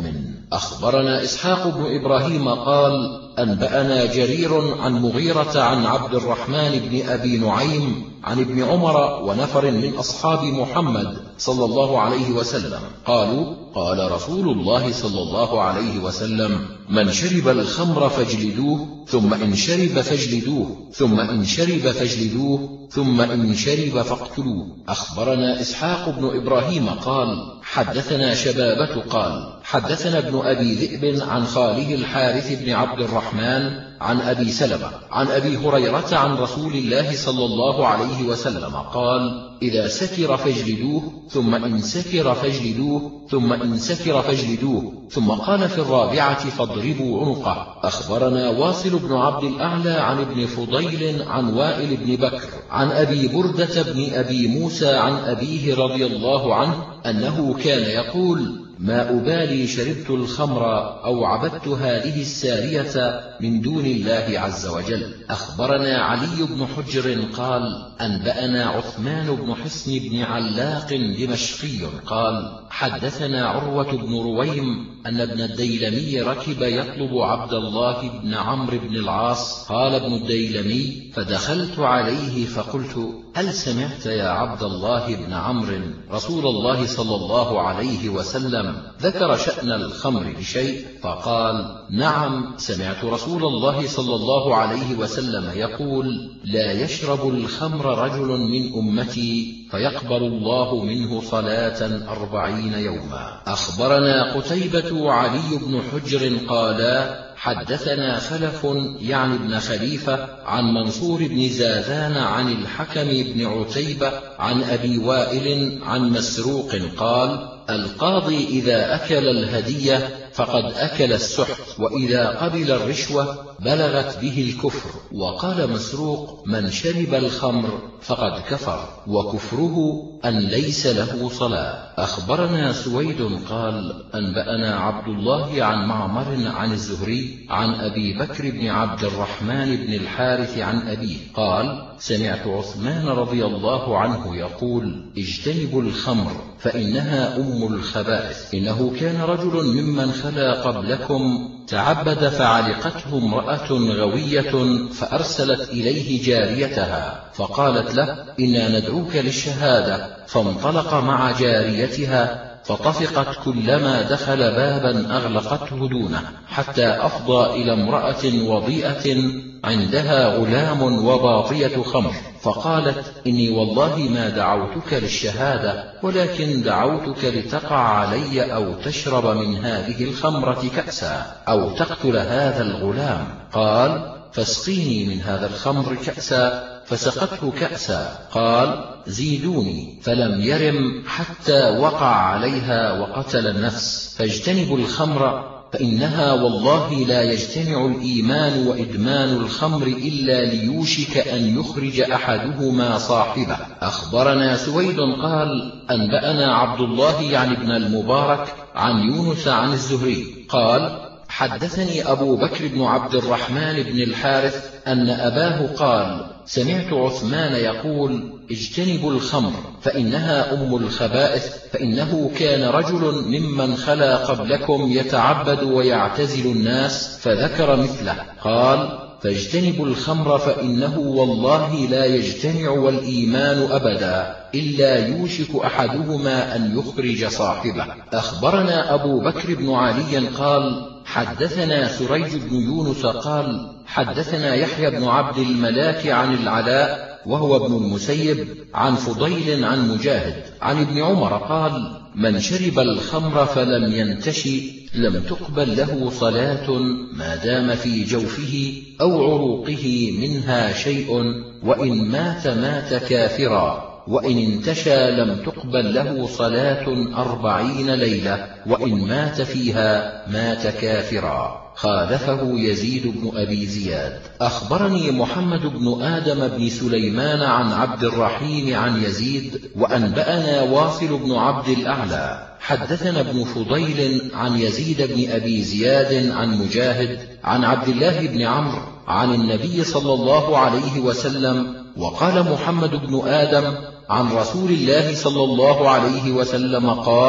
أخبرنا إسحاق بن إبراهيم قال أنبأنا جرير عن مغيرة عن عبد الرحمن بن أبي نعيم عن ابن عمر ونفر من أصحاب محمد صلى الله عليه وسلم قالوا قال رسول الله صلى الله عليه وسلم من شرب الخمر فاجلدوه ثم إن شرب فاجلدوه ثم إن شرب فاجلدوه ثم إن شرب فاقتلوه. أخبرنا إسحاق بن إبراهيم قال حدثنا شبابة قال حدثنا ابن أبي ذئب عن خاله الحارث بن عبد الرحمن عن أبي سلمة عن أبي هريرة عن رسول الله صلى الله عليه وسلم قال إذا سكر فاجلدوه ثم إن سكر فاجلدوه ثم إن سكر فاجلدوه ثم قال في الرابعة فاضربوا عنقه. أخبرنا واصل بن عبد الأعلى عن ابن فضيل عن وائل بن بكر عن أبي بردة بن أبي موسى عن أبيه رضي الله عنه أنه كان يقول ما أبالي شربت الخمر أو عبدت هذه السارية من دون الله عز وجل. أخبرنا علي بن حجر قال أنبأنا عثمان بن حصن بن علاق دمشقي قال حدثنا عروة بن رويم أن ابن الديلمي ركب يطلب عبد الله بن عمرو بن العاص. قال ابن الديلمي فدخلت عليه فقلت هل سمعت يا عبد الله بن عمرو رسول الله صلى الله عليه وسلم ذكر شأن الخمر بشيء؟ فقال نعم سمعت رسول الله صلى الله عليه وسلم يقول لا يشرب الخمر رجل من أمتي فيقبل الله منه صلاة أربعين يوما. أخبرنا قتيبة وعلي بن حجر قالا حدثنا خلف يعني ابن خليفة عن منصور بن زاذان عن الحكم بن عتيبة عن أبي وائل عن مسروق قال القاضي إذا أكل الهدية فقد أكل السحت وإذا قبل الرشوة بلغت به الكفر. وقال مسروق من شرب الخمر فقد كفر وكفره أن ليس له صلاة. أخبرنا سويد قال أنبأنا عبد الله عن معمر عن الزهري عن أبي بكر بن عبد الرحمن بن الحارث عن أبيه قال سمعت عثمان رضي الله عنه يقول اجتنبوا الخمر فإنها أم الخبائث. إنه كان رجل ممن خلا قبلكم تعبد فعلقته امرأة غوية فأرسلت إليه جاريتها فقالت له إنا ندعوك للشهادة، فانطلق مع جاريتها فطفقت كلما دخل بابا أغلقته دونه حتى أفضى إلى امرأة وضيئة عندها غلام وباطية خمر فقالت إني والله ما دعوتك للشهادة ولكن دعوتك لتقع علي أو تشرب من هذه الخمرة كأسا أو تقتل هذا الغلام. قال فاسقيني من هذا الخمر كأسا فسقته كأسا. قال زيدوني فلم يرم حتى وقع عليها وقتل النفس. فاجتنبوا الخمر فإنها والله لا يجتمع الإيمان وإدمان الخمر إلا ليوشك أن يخرج أحدهما صاحبه. أخبرنا سويد قال أنبأنا عبد الله يعني ابن المبارك عن يونس عن الزهري قال حدثني أبو بكر بن عبد الرحمن بن الحارث أن أباه قال سمعت عثمان يقول اجتنبوا الخمر فإنها أم الخبائث، فإنه كان رجل ممن خلا قبلكم يتعبد ويعتزل الناس فذكر مثله. قال فاجتنبوا الخمر فإنه والله لا يجتمع والإيمان أبدا إلا يوشك أحدهما أن يخرج صاحبه. أخبرنا أبو بكر بن علي قال حدثنا سريج بن يونس قال حدثنا يحيى بن عبد الملاك عن العلاء وهو ابن المسيب عن فضيل عن مجاهد عن ابن عمر قال من شرب الخمر فلم ينتشي لم تقبل له صلاة ما دام في جوفه أو عروقه منها شيء وإن مات مات كافرا، وإن انتشى لم تقبل له صلاة أربعين ليلة وإن مات فيها مات كافرا. خالفه يزيد بن أبي زياد. أخبرني محمد بن آدم بن سليمان عن عبد الرحيم عن يزيد وأنبأنا واصل بن عبد الأعلى حدثنا ابن فضيل عن يزيد بن أبي زياد عن مجاهد عن عبد الله بن عمرو عن النبي صلى الله عليه وسلم. وقال محمد بن آدم عن رسول الله صلى الله عليه وسلم قال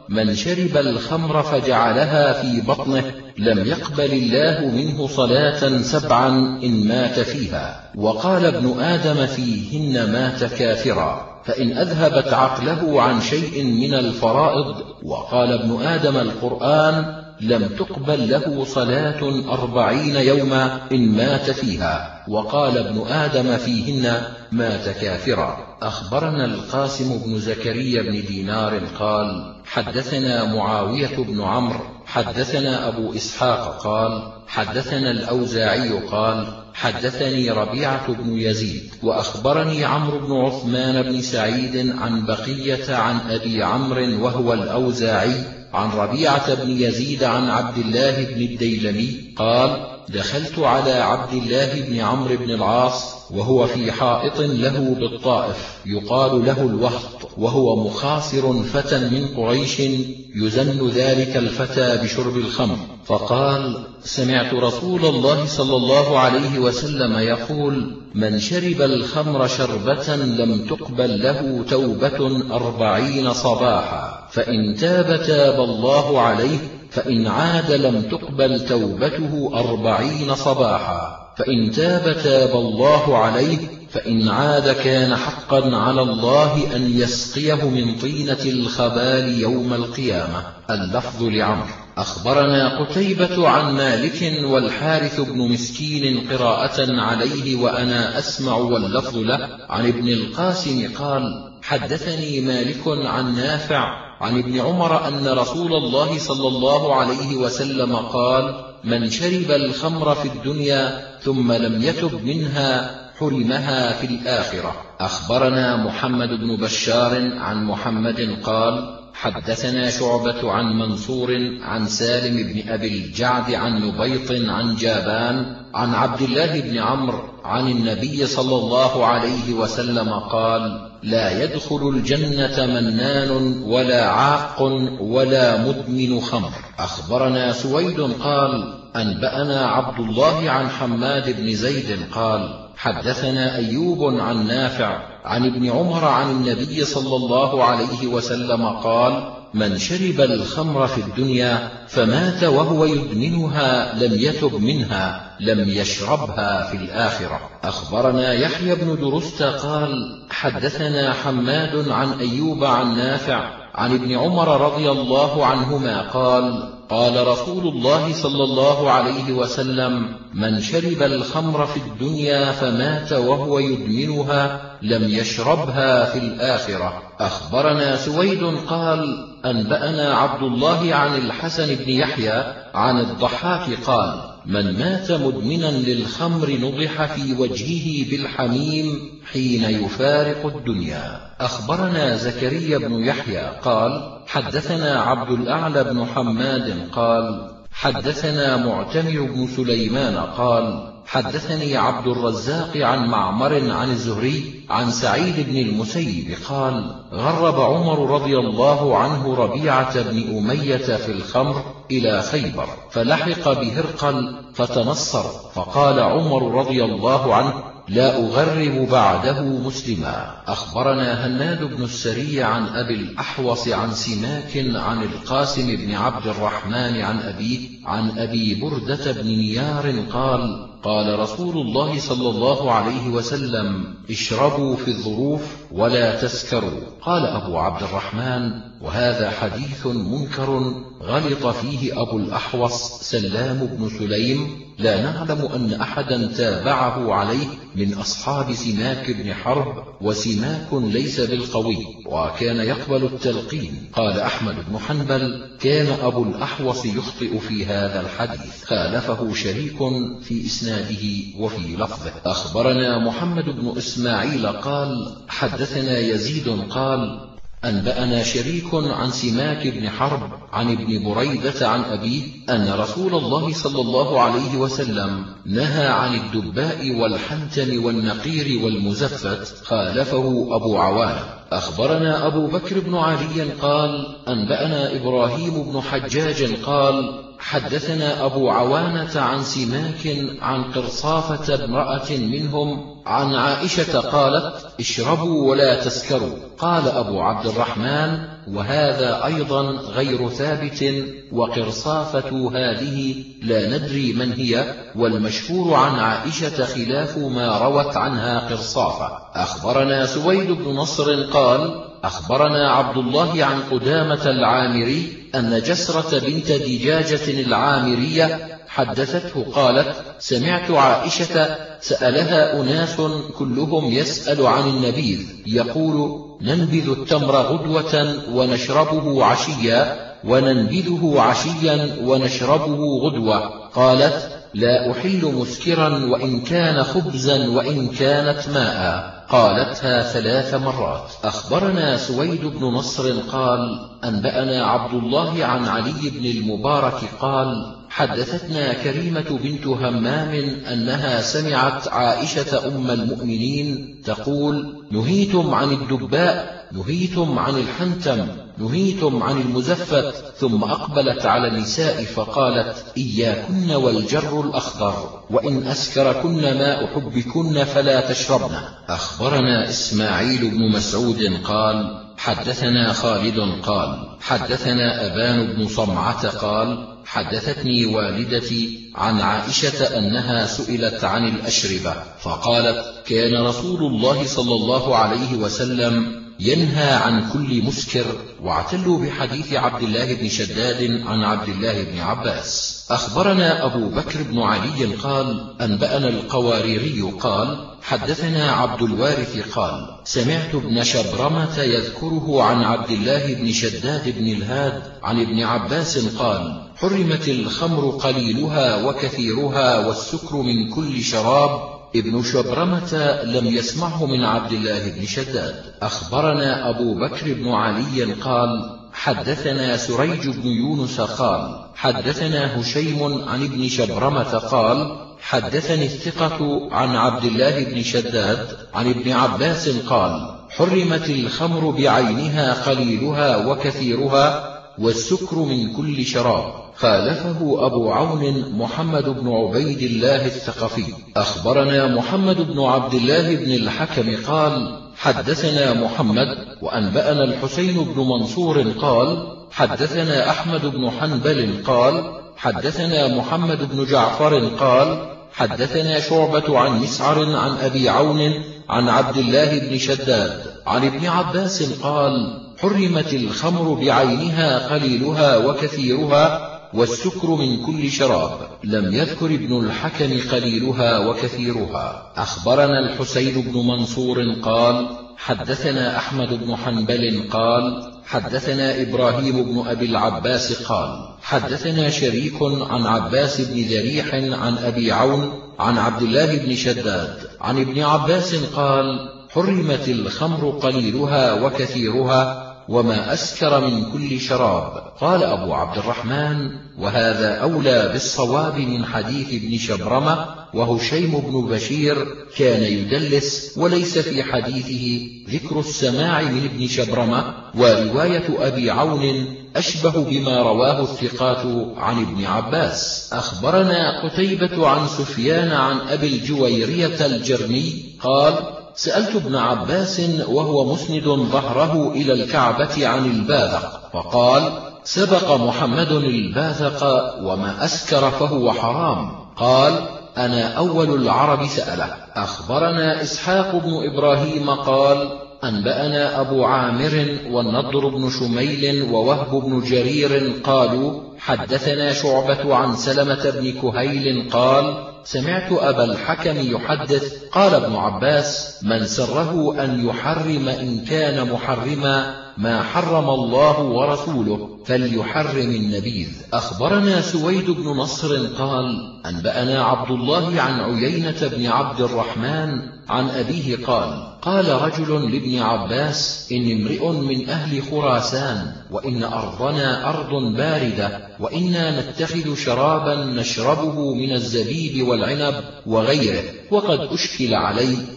من شرب الخمر فجعلها في بطنه لم يقبل الله منه صلاة سبعا إن مات فيها. وقال ابن آدم فيهن مات كافرا، فإن أذهبت عقله عن شيء من الفرائض. وقال ابن آدم القرآن لم تقبل له صلاة أربعين يوما إن مات فيها. وقال ابن آدم فيهن مات كافرا. أخبرنا القاسم بن زكريا بن دينار قال حدثنا معاوية بن عمرو حدثنا أبو إسحاق قال حدثنا الأوزاعي قال حدثني ربيعة بن يزيد وأخبرني عمرو بن عثمان بن سعيد عن بقية عن أبي عمرو وهو الأوزاعي عن ربيعة بن يزيد عن عبد الله بن الديلمي قال دخلت على عبد الله بن عمرو بن العاص وهو في حائط له بالطائف يقال له الوهط، وهو مخاصر فتى من قريش يزن ذلك الفتى بشرب الخمر، فقال سمعت رسول الله صلى الله عليه وسلم يقول من شرب الخمر شربة لم تقبل له توبة أربعين صباحا، فإن تاب تاب الله عليه، فإن عاد لم تقبل توبته أربعين صباحا، فإن تاب تاب الله عليه، فإن عاد كان حقا على الله أن يسقيه من طينة الخبال يوم القيامة. اللفظ لعمرو. أخبرنا قتيبة عن مالك والحارث بن مسكين قراءة عليه وأنا أسمع واللفظ له عن ابن القاسم قال حدثني مالك عن نافع عن ابن عمر أن رسول الله صلى الله عليه وسلم قال من شرب الخمر في الدنيا ثم لم يتب منها حرمها في الآخرة. أخبرنا محمد بن بشار عن محمد قال حدثنا شعبة عن منصور عن سالم بن أبي الجعد عن نبيط عن جابان عن عبد الله بن عمرو عن النبي صلى الله عليه وسلم قال لا يدخل الجنة منان ولا عاق ولا مدمن خمر. أخبرنا سويد قال أنبأنا عبد الله عن حماد بن زيد قال حدثنا أيوب عن نافع عن ابن عمر عن النبي صلى الله عليه وسلم قال من شرب الخمر في الدنيا فمات وهو يدمنها لم يتب منها لم يشربها في الآخرة. أخبرنا يحيى بن درست قال حدثنا حماد عن أيوب عن نافع عن ابن عمر رضي الله عنهما قال قال رسول الله صلى الله عليه وسلم من شرب الخمر في الدنيا فمات وهو يدمنها لم يشربها في الآخرة. أخبرنا سويد قال أنبأنا عبد الله عن الحسن بن يحيى عن الضحاك قال من مات مدمنا للخمر نضح في وجهه بالحميم حين يفارق الدنيا. أخبرنا زكريا بن يحيى قال حدثنا عبد الأعلى بن حماد قال حدثنا معتمر بن سليمان قال حدثني عبد الرزاق عن معمر عن الزهري عن سعيد بن المسيب قال غرب عمر رضي الله عنه ربيعة بن أمية في الخمر إلى خيبر فلحق بهرقل فتنصر، فقال عمر رضي الله عنه لا أغرب بعده مسلما. أخبرنا هناد بن السري عن أبي الأحوص عن سماك عن القاسم بن عبد الرحمن عن أبيه عن أبي بردة بن نيار قال قال رسول الله صلى الله عليه وسلم اشربوا في الظروف ولا تسكروا. قال أبو عبد الرحمن وهذا حديث منكر غلط فيه أبو الأحوص سلام بن سليم، لا نعلم أن أحدا تابعه عليه من أصحاب سماك بن حرب، وسماك ليس بالقوي وكان يقبل التلقين. قال أحمد بن حنبل كان أبو الأحوص يخطئ في هذا الحديث، خالفه شريك في إسناده وفي لفظه. أخبرنا محمد بن إسماعيل قال حدثنا يزيد قال أنبأنا شريك عن سماك بن حرب عن ابن بريدة عن أبيه أن رسول الله صلى الله عليه وسلم نهى عن الدباء والحنتم والنقير والمزفت، خالفه أبو عوانة. أخبرنا أبو بكر بن علي قال أنبأنا إبراهيم بن حجاج قال حدثنا أبو عوانة عن سماك عن قرصافة امرأة منهم عن عائشة قالت: اشربوا ولا تسكروا. قال أبو عبد الرحمن: وهذا أيضا غير ثابت، وقرصافة هذه لا ندري من هي، والمشهور عن عائشة خلاف ما روت عنها قرصافة. أخبرنا سويد بن نصر قال: أخبرنا عبد الله عن قدامة العامري أن جسرة بنت دجاجة العامرية حدثته قالت: سمعت عائشة سألها أناس كلهم يسأل عن النبيذ، يقول: ننبذ التمر غدوة ونشربه عشيا، وننبذه عشيا ونشربه غدوة. قالت: لا أحل مسكرا وإن كان خبزا وإن كانت ماء. قالتها ثلاث مرات. أخبرنا سويد بن نصر قال: أنبأنا عبد الله عن علي بن المبارك قال: حدثتنا كريمة بنت همام أنها سمعت عائشة أم المؤمنين تقول: نهيتم عن الدباء، نهيتم عن الحنتم، نهيتم عن المزفت. ثم أقبلت على النساء فقالت: إياكن والجر الأخضر، وإن أسكركن ماء حبكن فلا تشربن. أخبرنا إسماعيل بن مسعود قال: حدثنا خالد قال: حدثنا أبان بن صمعة قال: حدثتني والدتي عن عائشة أنها سئلت عن الأشربة فقالت: كان رسول الله صلى الله عليه وسلم ينهى عن كل مسكر. واعتلوا بحديث عبد الله بن شداد عن عبد الله بن عباس. أخبرنا أبو بكر بن علي قال: أنبأنا القواريري قال: حدثنا عبد الوارث قال: سمعت ابن شبرمة يذكره عن عبد الله بن شداد بن الهاد عن ابن عباس قال: حرمت الخمر قليلها وكثيرها والسكر من كل شراب. ابن شبرمة لم يسمعه من عبد الله بن شداد. أخبرنا أبو بكر بن علي قال: حدثنا سريج بن يونس قال: حدثنا هشيم عن ابن شبرمة قال: حدثني الثقة عن عبد الله بن شداد عن ابن عباس قال: حرمت الخمر بعينها قليلها وكثيرها والسكر من كل شراب. خالفه أبو عون محمد بن عبيد الله الثقفي. أخبرنا محمد بن عبد الله بن الحكم قال: حدثنا محمد وأنبأنا الحسين بن منصور قال: حدثنا أحمد بن حنبل قال: حدثنا محمد بن جعفر قال: حدثنا شعبة عن مسعر عن أبي عون عن عبد الله بن شداد عن ابن عباس قال: حرمت الخمر بعينها قليلها وكثيرها والسكر من كل شراب. لم يذكر ابن الحكم قليلها وكثيرها. أخبرنا الحسين بن منصور قال: حدثنا أحمد بن حنبل قال: حدثنا إبراهيم بن أبي العباس قال: حدثنا شريك عن عباس بن ذريح عن أبي عون عن عبد الله بن شداد عن ابن عباس قال: حرمت الخمر قليلها وكثيرها وما أسكر من كل شراب. قال أبو عبد الرحمن: وهذا أولى بالصواب من حديث ابن شبرمة. وهشيم بن بشير كان يدلس، وليس في حديثه ذكر السماع من ابن شبرمة، ورواية أبي عون أشبه بما رواه الثقات عن ابن عباس. أخبرنا قتيبة عن سفيان عن أبي الجويرية الجرمي قال: سألت ابن عباس وهو مسند ظهره إلى الكعبة عن الباذق، فقال: سبق محمد الباذق وما أسكر فهو حرام. قال: أنا أول العرب سأله. أخبرنا إسحاق بن إبراهيم قال: أنبأنا أبو عامر والنضر بن شميل ووهب بن جرير قالوا: حدثنا شعبة عن سلمة بن كهيل قال: سمعت أبا الحكم يحدث قال ابن عباس: من سره أن يحرم إن كان محرما ما حرم الله ورسوله فليحرم النبيذ. أخبرنا سويد بن نصر قال: أنبأنا عبد الله عن عيينة بن عبد الرحمن عن أبيه قال: قال رجل لابن عباس: إن امرئ من أهل خراسان، وإن أرضنا أرض باردة، وإنا نتخذ شرابا نشربه من الزبيب والعنب وغيره، وقد أشكل علي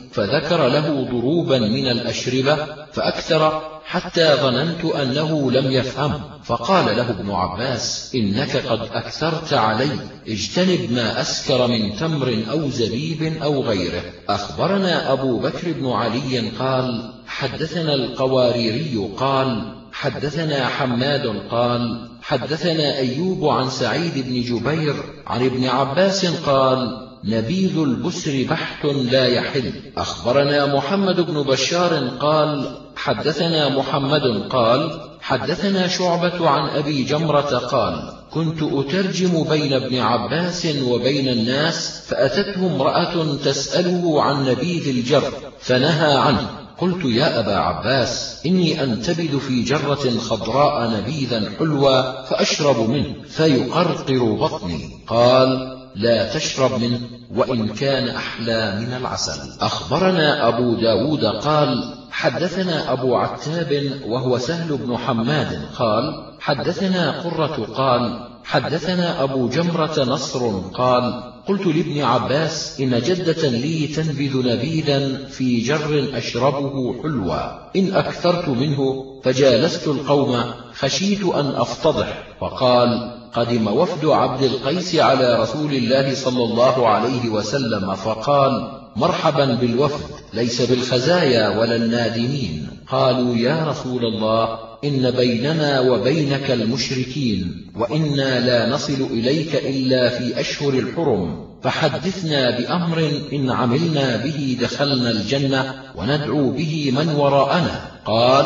فذكر له ضروبا من الأشربة فأكثر حتى ظننت أنه لم يفهم، فقال له ابن عباس: إنك قد أكثرت علي، اجتنب ما أسكر من تمر أو زبيب أو غيره. أخبرنا أبو بكر بن علي قال: حدثنا القواريري قال: حدثنا حماد قال: حدثنا أيوب عن سعيد بن جبير عن ابن عباس قال: نبيذ البسر بحت لا يحل. أخبرنا محمد بن بشار قال: حدثنا محمد قال: حدثنا شعبة عن أبي جمرة قال: كنت أترجم بين ابن عباس وبين الناس، فأتته امرأة تسأله عن نبيذ الجر فنهى عنه. قلت: يا أبا عباس، إني أنتبذ في جرة خضراء نبيذا حلوى فأشرب منه فيقرقر بطني. قال: لا تشرب منه وإن كان أحلى من العسل. أخبرنا أبو داود قال: حدثنا أبو عتاب وهو سهل بن حماد قال: حدثنا قرة قال: حدثنا أبو جمرة نصر قال: قلت لابن عباس: إن جدة لي تنبذ نبيذا في جر أشربه حلوى، إن أكثرت منه فجالست القوم خشيت أن أفتضح. فقال: قدم وفد عبد القيس على رسول الله صلى الله عليه وسلم فقال: مرحبا بالوفد، ليس بالخزايا ولا النادمين. قالوا: يا رسول الله، إن بيننا وبينك المشركين، وإنا لا نصل إليك إلا في أشهر الحرم، فحدثنا بأمر إن عملنا به دخلنا الجنة وندعو به من وراءنا. قال: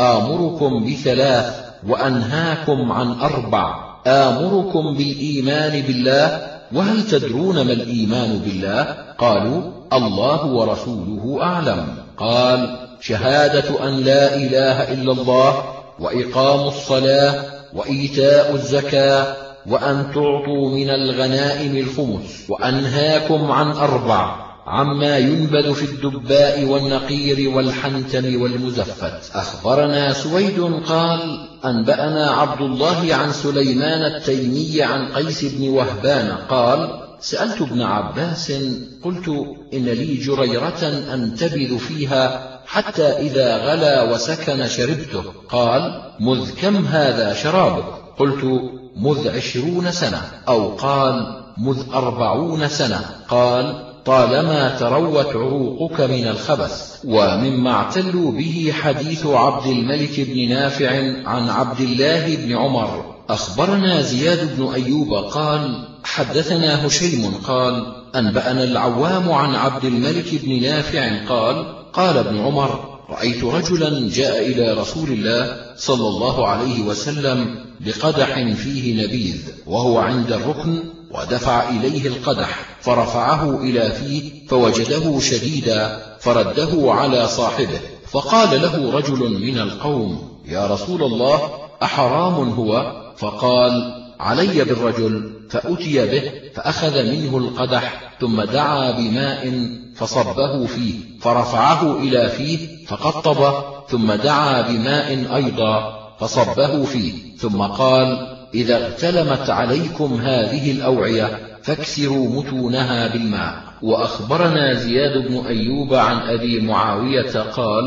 آمركم بثلاث وأنهاكم عن أربع. آمركم بالإيمان بالله، وهل تدرون ما الإيمان بالله؟ قالوا: الله ورسوله أعلم. قال: شهادة أن لا إله إلا الله، وإقام الصلاة، وإيتاء الزكاة، وأن تعطوا من الغنائم الخمس. وأنهاكم عن أربع: عما ينبذ في الدباء والنقير والحنتم والمزفت. أخبرنا سويد قال: أنبأنا عبد الله عن سليمان التيمي عن قيس بن وهبان قال: سألت ابن عباس قلت: إن لي جريرة أنتبذ فيها حتى إذا غلا وسكن شربته. قال: مذ كم هذا شرابك؟ قلت: مذ عشرون سنة، أو قال: مذ أربعون سنة. قال: طالما تروت عروقك من الخبث. ومما اعتلوا به حديث عبد الملك بن نافع عن عبد الله بن عمر. أخبرنا زياد بن أيوب قال: حدثنا هشيم قال: أنبأنا العوام عن عبد الملك بن نافع قال: قال ابن عمر: رأيت رجلا جاء إلى رسول الله صلى الله عليه وسلم بقدح فيه نبيذ وهو عند الركن، ودفع إليه القدح فرفعه إلى فيه فوجده شديدا فرده على صاحبه، فقال له رجل من القوم: يا رسول الله، أحرام هو؟ فقال: علي بالرجل. فأتي به فأخذ منه القدح ثم دعا بماء فصبه فيه فرفعه إلى فيه فقطب، ثم دعا بماء أيضا فصبه فيه، ثم قال: إذا اغتلمت عليكم هذه الأوعية فاكسروا متونها بالماء. وأخبرنا زياد بن أيوب عن أبي معاوية قال: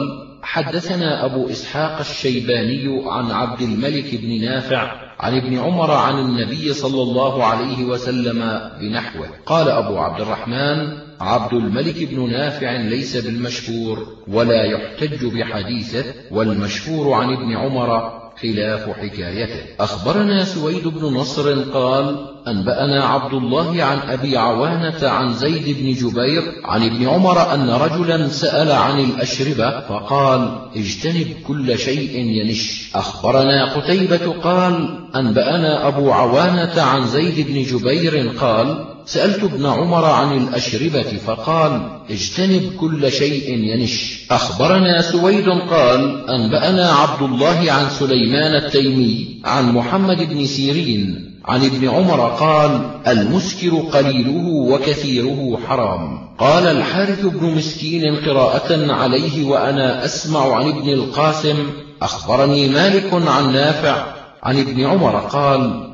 حدثنا أبو إسحاق الشيباني عن عبد الملك بن نافع عن ابن عمر عن النبي صلى الله عليه وسلم بنحوه. قال أبو عبد الرحمن: عبد الملك بن نافع ليس بالمشهور ولا يحتج بحديثه، والمشهور عن ابن عمر خلاف حكايته. أخبرنا سويد بن نصر قال: أنبأنا عبد الله عن أبي عوانة عن زيد بن جبير عن ابن عمر أن رجلا سأل عن الأشربة فقال: اجتنب كل شيء ينش. أخبرنا قتيبة قال: أنبأنا أبو عوانة عن زيد بن جبير قال: سألت ابن عمر عن الأشربة فقال: اجتنب كل شيء ينش. أخبرنا سويد قال: أنبأنا عبد الله عن سليمان التيمي عن محمد بن سيرين عن ابن عمر قال: المسكر قليله وكثيره حرام. قال الحارث بن مسكين قراءة عليه وأنا أسمع عن ابن القاسم: أخبرني مالك عن نافع عن ابن عمر قال: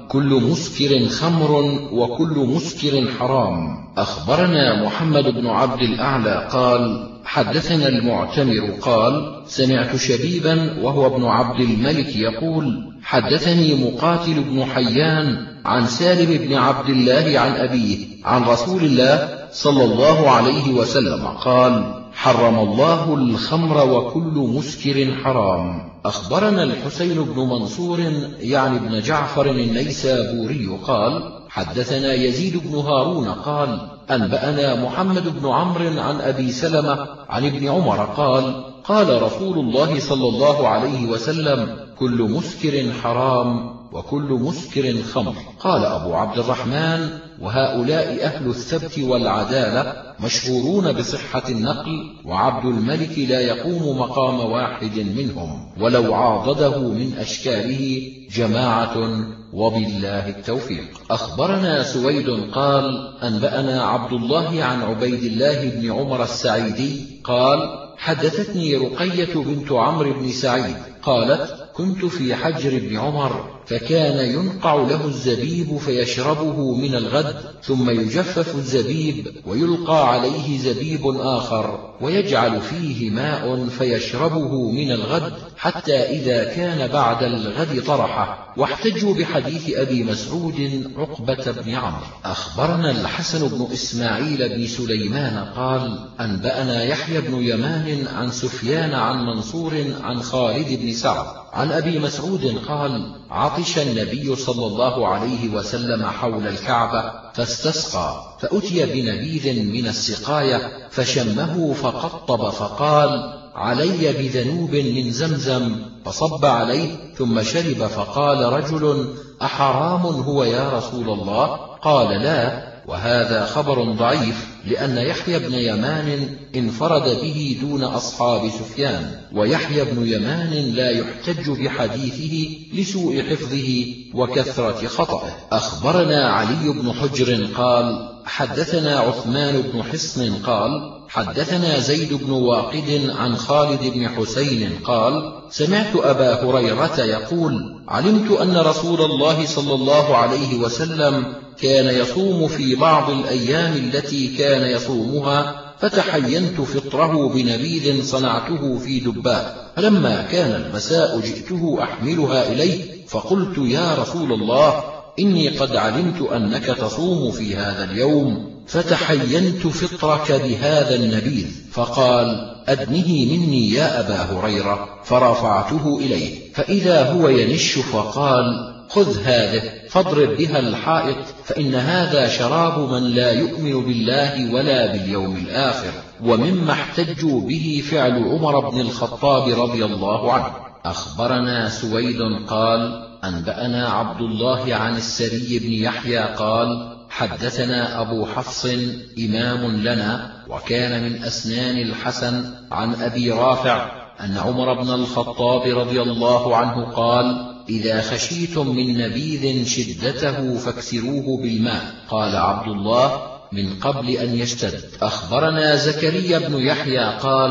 كل مسكر خمر وكل مسكر حرام. أخبرنا محمد بن عبد الأعلى قال حدثنا المعتمر قال سمعت شبيبا وهو ابن عبد الملك يقول حدثني مقاتل بن حيان عن سالم بن عبد الله عن أبيه عن رسول الله صلى الله عليه وسلم قال حرم الله الخمر وكل مسكر حرام. أخبرنا الحسين بن منصور يعني بن جعفر النيسابوري قال حدثنا يزيد بن هارون قال أنبأنا محمد بن عمرو عن أبي سلمة عن ابن عمر قال قال رسول الله صلى الله عليه وسلم كل مسكر حرام وكل مسكر خمر. قال أبو عبد الرحمن وهؤلاء أهل الثبت والعدالة مشهورون بصحة النقل، وعبد الملك لا يقوم مقام واحد منهم ولو عاضده من أشكاله جماعة، وبالله التوفيق. أخبرنا سويد قال أنبأنا عبد الله عن عبيد الله بن عمر السعيدي قال حدثتني رقية بنت عمرو بن سعيد قالت كنت في حجر ابن عمر فكان ينقع له الزبيب فيشربه من الغد ثم يجفف الزبيب ويلقى عليه زبيب آخر ويجعل فيه ماء فيشربه من الغد حتى إذا كان بعد الغد طرحه. واحتجوا بحديث أبي مسعود عقبة بن عمرو. أخبرنا الحسن بن إسماعيل بن سليمان قال أنبأنا يحيى بن يمان عن سفيان عن منصور عن خالد بن سعد عن أبي مسعود قال عطش النبي صلى الله عليه وسلم حول الكعبة فاستسقى فأتي بنبيذ من السقاية فشمه فقطب فقال علي بذنوب من زمزم فصب عليه ثم شرب فقال رجل أحرام هو يا رسول الله؟ قال لا، وهذا خبر ضعيف لأن يحيى بن يمان انفرد به دون أصحاب سفيان، ويحيى بن يمان لا يحتج بحديثه لسوء حفظه وكثرة خطأه. أخبرنا علي بن حجر قال حدثنا عثمان بن حصن قال حدثنا زيد بن واقد عن خالد بن حسين قال سمعت أبا هريرة يقول علمت أن رسول الله صلى الله عليه وسلم كان يصوم في بعض الأيام التي كان يصومها فتحينت فطره بنبيذ صنعته في دباء، فلما كان المساء جئته أحملها إليه فقلت يا رسول الله إني قد علمت أنك تصوم في هذا اليوم فتحينت فطرك بهذا النبيذ، فقال أدنه مني يا أبا هريرة، فرفعته إليه فإذا هو ينش فقال خذ هذه فاضرب بها الحائط فإن هذا شراب من لا يؤمن بالله ولا باليوم الآخر. ومما احتجوا به فعل عمر بن الخطاب رضي الله عنه. أخبرنا سويد قال أنبأنا عبد الله عن السري بن يحيى قال حدثنا أبو حفص إمام لنا وكان من أسنان الحسن عن أبي رافع أن عمر بن الخطاب رضي الله عنه قال إذا خشيتم من نبيذ شدته فاكسروه بالماء. قال عبد الله من قبل أن يشتد. أخبرنا زكريا بن يحيى قال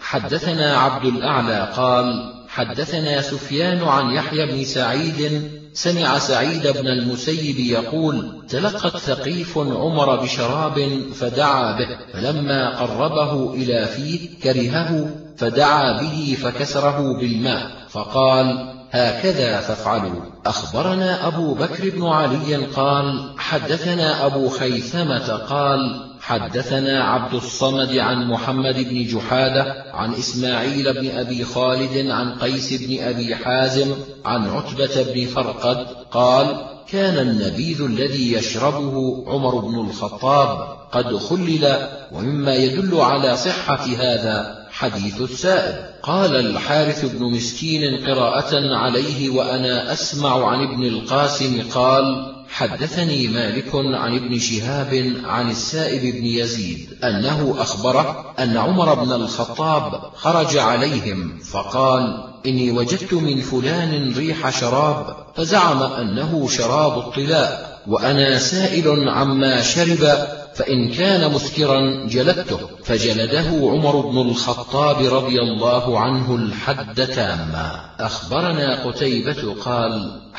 حدثنا عبد الأعلى قال حدثنا سفيان عن يحيى بن سعيد سمع سعيد بن المسيب يقول تلقت ثقيف عمر بشراب فدعا به، فلما قربه إلى فيه كرهه فدعا به فكسره بالماء فقال هكذا فافعلوا. أخبرنا أبو بكر بن علي قال حدثنا أبو خيثمة قال حدثنا عبد الصمد عن محمد بن جحادة عن إسماعيل بن أبي خالد عن قيس بن أبي حازم عن عتبة بن فرقد قال كان النبيذ الذي يشربه عمر بن الخطاب قد خلل، ومما يدل على صحة هذا حديث السائب. قال الحارث بن مسكين قراءة عليه وأنا أسمع عن ابن القاسم قال حدثني مالك عن ابن شهاب عن السائب بن يزيد أنه أخبره أن عمر بن الخطاب خرج عليهم فقال إني وجدت من فلان ريح شراب، فزعم أنه شراب الطلاء، وأنا سائل عما شرب فإن كان مسكرا جلدته، فجلده عمر بن الخطاب رضي الله عنه الحد تاما. أخبرنا قتيبة قال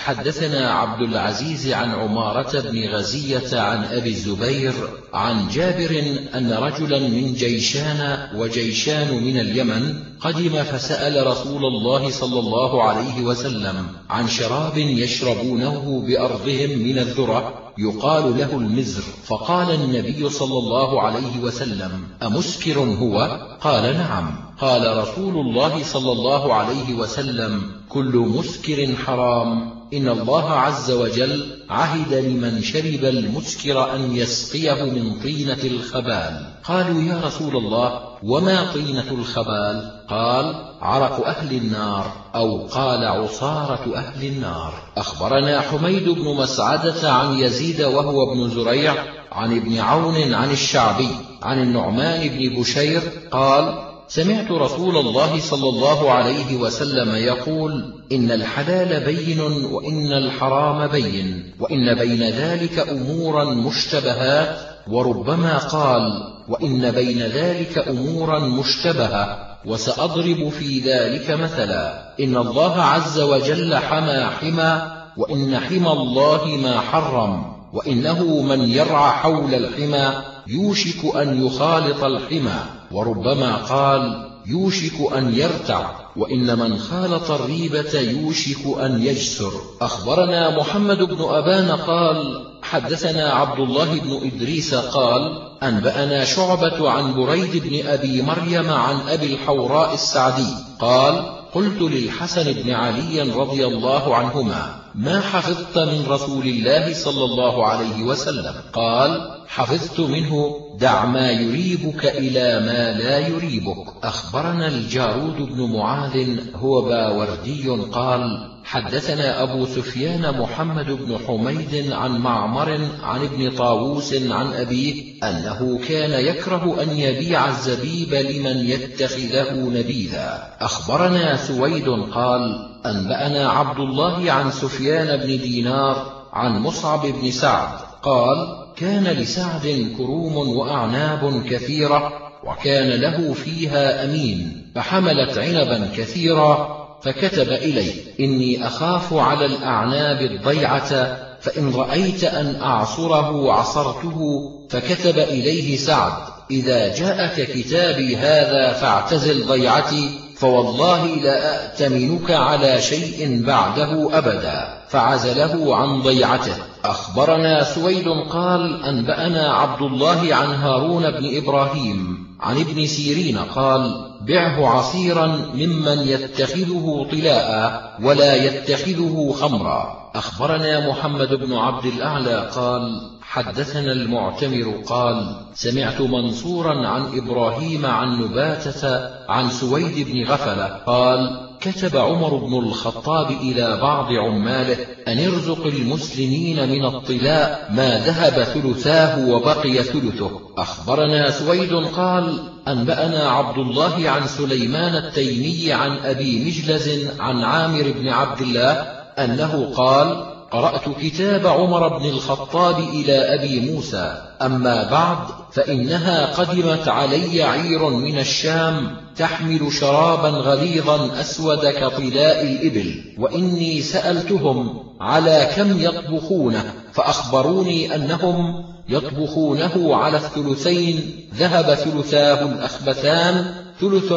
حدثنا عبد العزيز عن عمارة بن غزية عن أبي الزبير عن جابر أن رجلا من جيشان وجيشان من اليمن قدم فسأل رسول الله صلى الله عليه وسلم عن شراب يشربونه بأرضهم من الذرة يقال له المزر، فقال النبي صلى الله عليه وسلم: أمسكر هو؟ قال: نعم. قال رسول الله صلى الله عليه وسلم: كل مسكر حرام، إن الله عز وجل عهد لمن شرب المسكر أن يسقيه من طينة الخبال. قالوا: يا رسول الله، وما طينة الخبال؟ قال: عرق أهل النار، أو قال عصارة أهل النار. أخبرنا حميد بن مسعدة عن يزيد وهو ابن زريع عن ابن عون عن الشعبي عن النعمان بن بشير قال: سمعت رسول الله صلى الله عليه وسلم يقول: إن الحلال بين وإن الحرام بين، وإن بين ذلك أمورا مشتبهات، وربما قال: وإن بين ذلك أمورا مشتبهة، وسأضرب في ذلك مثلا: إن الله عز وجل حمى حمى، وإن حمى الله ما حرم، وإنه من يرعى حول الحمى يوشك أن يخالط الحمى، وربما قال: يوشك أن يرتع، وإن من خالط الريبة يوشك أن يجسر. أخبرنا محمد بن أبان قال: حدثنا عبد الله بن إدريس قال: أنبأنا شعبة عن بريد بن أبي مريم عن أبي الحوراء السعدي قال: قلت للحسن بن علي رضي الله عنهما: ما حفظت من رسول الله صلى الله عليه وسلم؟ قال: حفظت منه: دع ما يريبك إلى ما لا يريبك. أخبرنا الجارود بن معاذ هو باوردي قال: حدثنا أبو سفيان محمد بن حميد عن معمر عن ابن طاووس عن أبيه أنه كان يكره أن يبيع الزبيب لمن يتخذه نبيذا. أخبرنا سويد قال: أنبأنا عبد الله عن سفيان بن دينار عن مصعب بن سعد قال: كان لسعد كروم وأعناب كثيرة، وكان له فيها أمين، فحملت عنبا كثيرا، فكتب إليه: إني أخاف على الأعناب الضيعة، فإن رأيت أن أعصره عصرته. فكتب إليه سعد: إذا جاءك كتابي هذا فاعتزل ضيعتي، فوالله لا أأتمنك على شيء بعده أبدا. فعزله عن ضيعته. أخبرنا سويد قال: أنبأنا عبد الله عن هارون بن إبراهيم عن ابن سيرين قال: بعه عصيرا ممن يتخذه طلاء ولا يتخذه خمرا. أخبرنا محمد بن عبد الأعلى قال: حدثنا المعتمر قال: سمعت منصورا عن إبراهيم عن نباتة عن سويد بن غفلة قال: كتب عمر بن الخطاب إلى بعض عماله أن ارزق المسلمين من الطلاء ما ذهب ثلثاه وبقي ثلثه. أخبرنا سويد قال: أنبأنا عبد الله عن سليمان التيمي عن أبي مجلز عن عامر بن عبد الله أنه قال: قرأت كتاب عمر بن الخطاب إلى أبي موسى، أما بعد فإنها قدمت علي عير من الشام تحمل شرابا غليظا أسود كطلاء الإبل، وإني سألتهم على كم يطبخونه، فأخبروني أنهم يطبخونه على الثلثين، ذهب ثلثاه الأخبثان، ثلث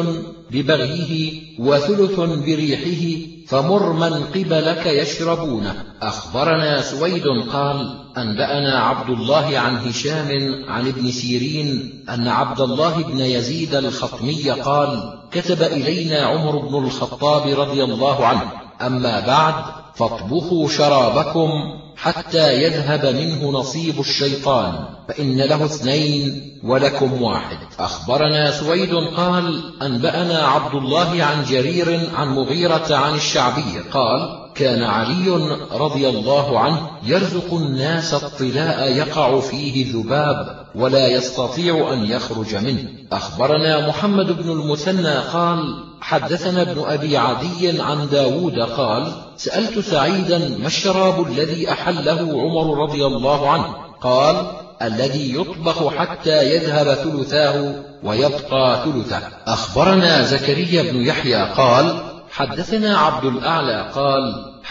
ببغيه وثلث بريحه، فمر من قبلك يشربونه. أخبرنا سويد قال: أنبأنا عبد الله عن هشام عن ابن سيرين أن عبد الله بن يزيد الخطمي قال: كتب إلينا عمر بن الخطاب رضي الله عنه: أما بعد فاطبخوا شرابكم حتى يذهب منه نصيب الشيطان، فإن له اثنين ولكم واحد. أخبرنا سويد قال: أنبأنا عبد الله عن جرير عن مغيرة عن الشعبي قال: كان علي رضي الله عنه يرزق الناس الطلاء يقع فيه ذباب ولا يستطيع أن يخرج منه. أخبرنا محمد بن المثنى قال: حدثنا ابن أبي عدي عن داود قال: سألت سعيدا: ما الشراب الذي أحله عمر رضي الله عنه؟ قال: الذي يطبخ حتى يذهب ثلثاه ويبقى ثلثه. أخبرنا زكريا بن يحيى قال: حدثنا عبد الأعلى قال: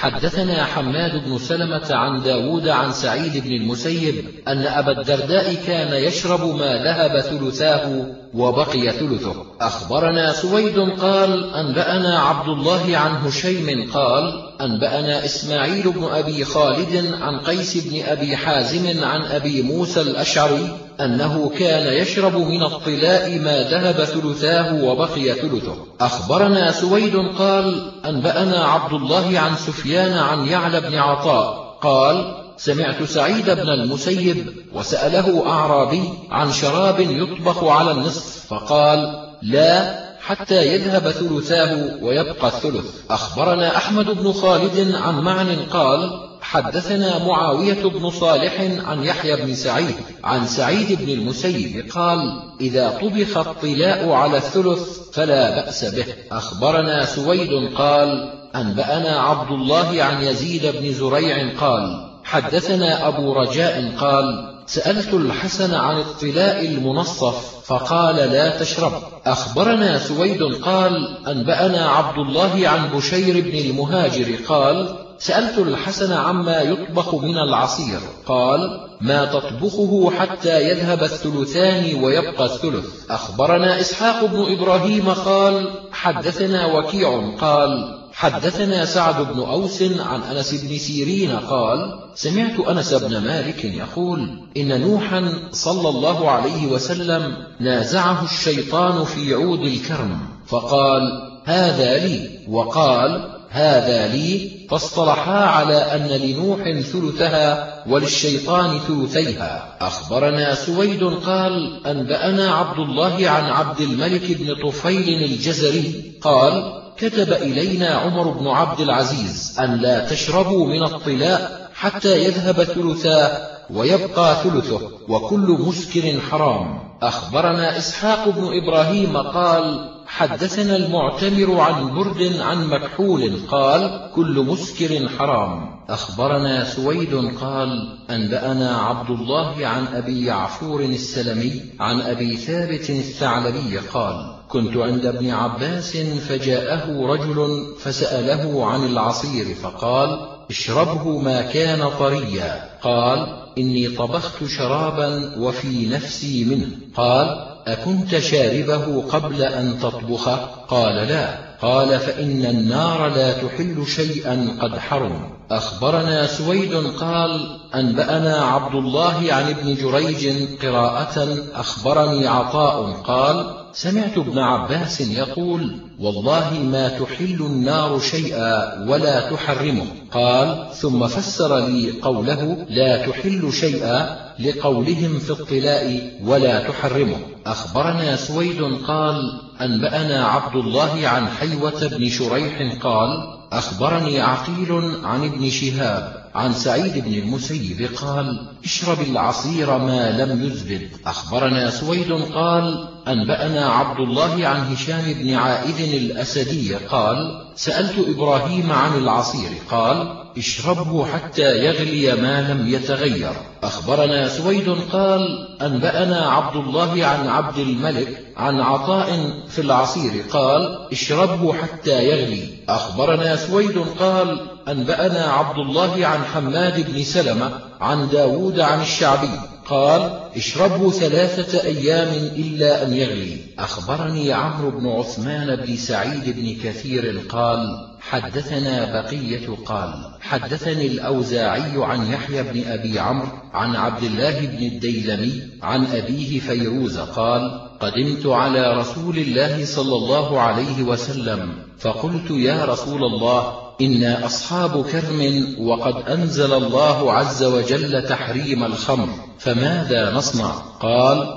حدثنا حماد بن سلمة عن داود عن سعيد بن المسيب أن أبا الدرداء كان يشرب ما ذهب ثلثاه وبقي ثلثه. أخبرنا سويد قال أنبأنا عبد الله عن هشيم قال أنبأنا إسماعيل بن أبي خالد عن قيس بن أبي حازم عن أبي موسى الأشعري أنه كان يشرب من الطلاء ما ذهب ثلثاه وبقي ثلثه. أخبرنا سويد قال أنبأنا عبد الله عن سفيان عن يعلى بن عطاء قال سمعت سعيد بن المسيب وسأله أعرابي عن شراب يطبخ على النصف فقال لا حتى يذهب ثلثاه ويبقى الثلث. أخبرنا أحمد بن خالد عن معن قال حدثنا معاوية بن صالح عن يحيى بن سعيد عن سعيد بن المسيب قال إذا طبخ الطلاء على الثلث فلا بأس به. أخبرنا سويد قال أنبأنا عبد الله عن يزيد بن زريع قال حدثنا أبو رجاء قال سألت الحسن عن الطلاء المنصف فقال لا تشرب. أخبرنا سويد قال أنبأنا عبد الله عن بشير بن المهاجر قال سألت الحسن عما يطبخ من العصير قال ما تطبخه حتى يذهب الثلثان ويبقى الثلث. أخبرنا إسحاق بن إبراهيم قال حدثنا وكيع قال حدثنا سعد بن أوس عن أنس بن سيرين قال سمعت أنس بن مالك يقول إن نوحا صلى الله عليه وسلم نازعه الشيطان في عود الكرم فقال هذا لي وقال هذا لي فاصطلحا على أن لنوح ثلثها وللشيطان ثلثيها. أخبرنا سويد قال أنبأنا عبد الله عن عبد الملك بن طفيل الجزري قال كتب إلينا عمر بن عبد العزيز أن لا تشربوا من الطلاء حتى يذهب ثلثا ويبقى ثلثه وكل مسكر حرام. أخبرنا إسحاق بن إبراهيم قال حدثنا المعتمر عن برد عن مكحول قال كل مسكر حرام. أخبرنا سويد قال أنبأنا عبد الله عن أبي يعفور السلمي عن أبي ثابت الثعلبي قال كنت عند ابن عباس فجاءه رجل فسأله عن العصير فقال اشربه ما كان طريا. قال إني طبخت شرابا وفي نفسي منه. قال أكنت شاربه قبل أن تطبخه؟ قال لا. قال فإن النار لا تحل شيئا قد حرم. أخبرنا سويد قال أنبأنا عبد الله عن ابن جريج قراءة أخبرني عطاء قال سمعت ابن عباس يقول والله ما تحل النار شيئا ولا تحرمه. قال ثم فسر لي قوله لا تحل شيئا لقولهم في الطلاء ولا تحرمه. أخبرنا سويد قال أنبأنا عبد الله عن حيوة بن شريح قال أخبرني عقيل عن ابن شهاب عن سعيد بن المسيب قال اشرب العصير ما لم يزبد. أخبرنا سويد قال أنبأنا عبد الله عن هشام بن عائذ الأسدي قال سألت إبراهيم عن العصير قال اشربه حتى يغلي ما لم يتغير. أخبرنا سويد قال أنبأنا عبد الله عن عبد الملك عن عطاء في العصير قال اشربه حتى يغلي. أخبرنا سويد قال أنبأنا عبد الله عن حماد بن سلمة عن داود عن الشعبي قال اشربه ثلاثة أيام إلا أن يغلي. أخبرني عمرو بن عثمان بن سعيد بن كثير قال حدثنا بقية قال حدثني الأوزاعي عن يحيى بن أبي عمرو عن عبد الله بن الديلمي عن أبيه فيروز قال قدمت على رسول الله صلى الله عليه وسلم فقلت يا رسول الله إنا أصحاب كرم وقد أنزل الله عز وجل تحريم الخمر فماذا نصنع؟ قال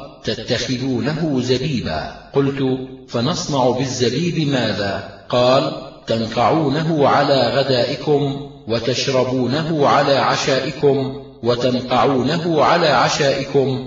تتخذونه زبيبا. قلت فنصنع بالزبيب ماذا؟ قال تنقعونه على غدائكم وتشربونه على عشائكم وتنقعونه على عشائكم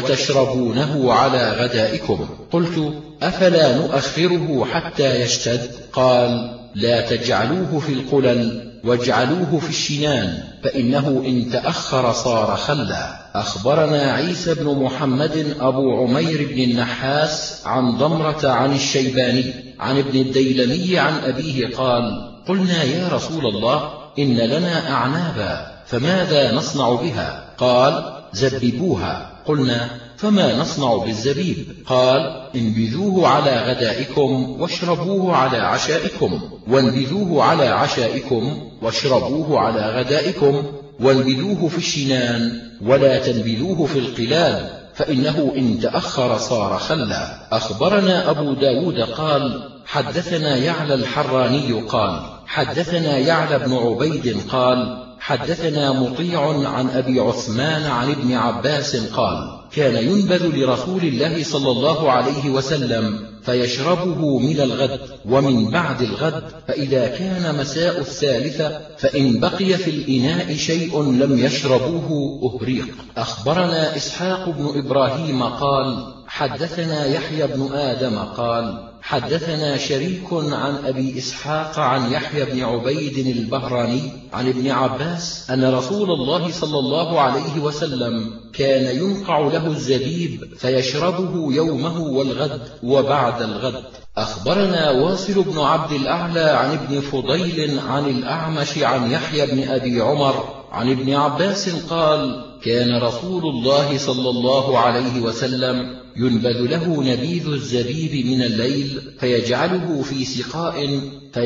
وتشربونه على غدائكم. قلت أفلا نؤخره حتى يشتد؟ قال لا تجعلوه في القلل واجعلوه في الشنان فإنه إن تأخر صار خلا. أخبرنا عيسى بن محمد أبو عمير بن النحاس عن ضمرة عن الشيباني عن ابن الديلمي عن أبيه قال قلنا يا رسول الله إن لنا أعنابا فماذا نصنع بها؟ قال زببوها. قلنا فما نصنع بالزبيب؟ قال انبذوه على غدائكم واشربوه على عشائكم، وانبذوه على عشائكم واشربوه على غدائكم، وانبذوه في الشنان ولا تنبذوه في القلال، فإنه إن تأخر صار خلا. أخبرنا أبو داود قال حدثنا يعلى الحراني قال حدثنا يعلى بن عبيد قال حدثنا مطيع عن أبي عثمان عن ابن عباس قال كان ينبذ لرسول الله صلى الله عليه وسلم فيشربه من الغد ومن بعد الغد، فإذا كان مساء الثالثة فإن بقي في الإناء شيء لم يشربوه أهريق. أخبرنا إسحاق بن إبراهيم قال حدثنا يحيى بن آدم قال حدثنا شريك عن أبي إسحاق عن يحيى بن عبيد البهراني عن ابن عباس أن رسول الله صلى الله عليه وسلم كان ينقع له الزبيب فيشربه يومه والغد وبعد الغد. أخبرنا واصل بن عبد الأعلى عن ابن فضيل عن الأعمش عن يحيى بن أبي عمر عن ابن عباس قال كان رسول الله صلى الله عليه وسلم ينبذ له نبيذ الزبيب من الليل فيجعله في سقاء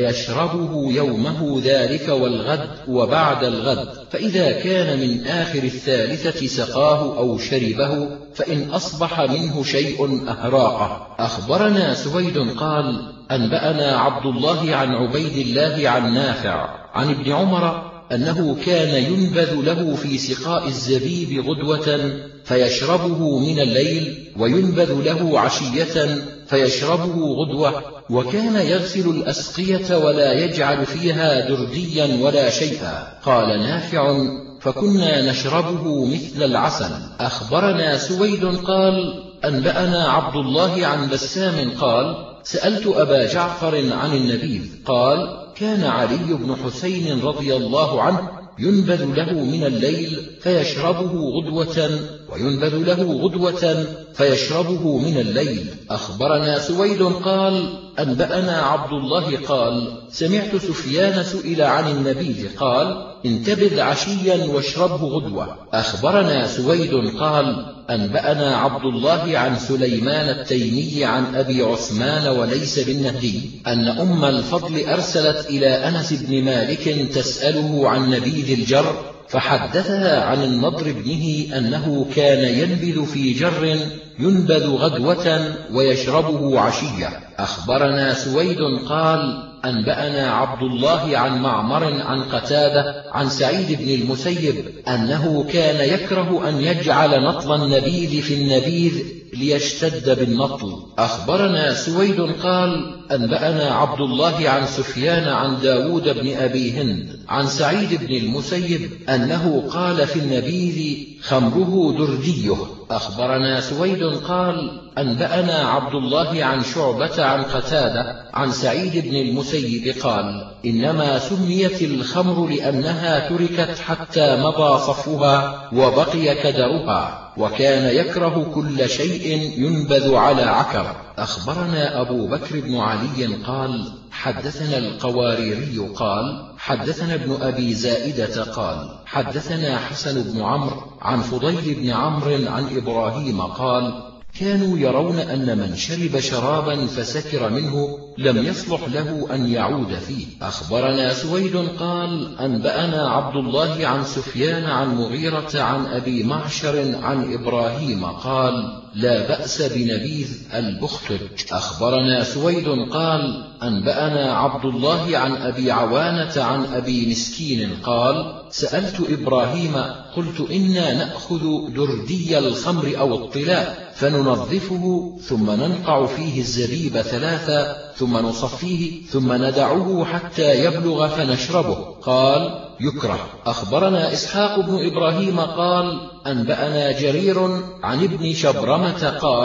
فيشربه يومه ذلك والغد وبعد الغد، فإذا كان من آخر الثالثة سقاه أو شربه، فإن أصبح منه شيء أهراقه. أخبرنا سويد قال أنبأنا عبد الله عن عبيد الله عن نافع عن ابن عمر أنه كان ينبذ له في سقاء الزبيب غدوة فيشربه من الليل، وينبذ له عشية فيشربه غدوة، وكان يغسل الأسقية ولا يجعل فيها درديا ولا شيئا. قال نافع فكنا نشربه مثل العسل. أخبرنا سويد قال أنبأنا عبد الله عن بسام قال سألت أبا جعفر عن النبيذ قال كان علي بن حسين رضي الله عنه ينبذ له من الليل فيشربه غدوة، وينبذ له غدوة فيشربه من الليل. أخبرنا سويد قال أنبأنا عبد الله قال سمعت سفيان سئل عن النبيذ قال انتبذ عشيا واشربه غدوة. أخبرنا سويد قال أنبأنا عبد الله عن سليمان التيمي عن أبي عثمان وليس بالنهدي أن أم الفضل أرسلت إلى أنس بن مالك تسأله عن نبيذ الجر، فحدثها عن النضر بنه أنه كان ينبذ في جر ينبذ غدوة ويشربه عشية. أخبرنا سويد قال أنبأنا عبد الله عن معمر عن قتادة عن سعيد بن المسيب أنه كان يكره أن يجعل نطل النبيذ في النبيذ ليشتد بالنطل. أخبرنا سويد قال أنبأنا عبد الله عن سفيان عن داود بن أبي هند عن سعيد بن المسيب أنه قال في النبيذ خمره درديه. أخبرنا سويد قال أنبأنا عبد الله عن شعبة عن قتادة عن سعيد بن المسيب قال إنما سميت الخمر لأنها تركت حتى مضى صفها وبقي كدرها، وكان يكره كل شيء ينبذ على عكر. أخبرنا أبو بكر بن علي قال حدثنا القواريري قال حدثنا ابن أبي زائدة قال حدثنا حسن بن عمرو عن فضيل بن عمرو عن إبراهيم قال كانوا يرون أن من شرب شرابا فسكر منه لم يصلح له أن يعود فيه. أخبرنا سويد قال أنبأنا عبد الله عن سفيان عن مغيرة عن أبي معشر عن إبراهيم قال لا بأس بنبيذ البختج. أخبرنا سويد قال أنبأنا عبد الله عن أبي عوانة عن أبي مسكين قال سألت إبراهيم قلت إنا نأخذ دردي الخمر أو الطلاء فننظفه ثم ننقع فيه الزبيب ثلاثا ثم نصفيه ثم ندعه حتى يبلغ فنشربه. قال يكره. أخبرنا إسحاق بن إبراهيم قال أنبأنا جرير عن ابن شبرمة قال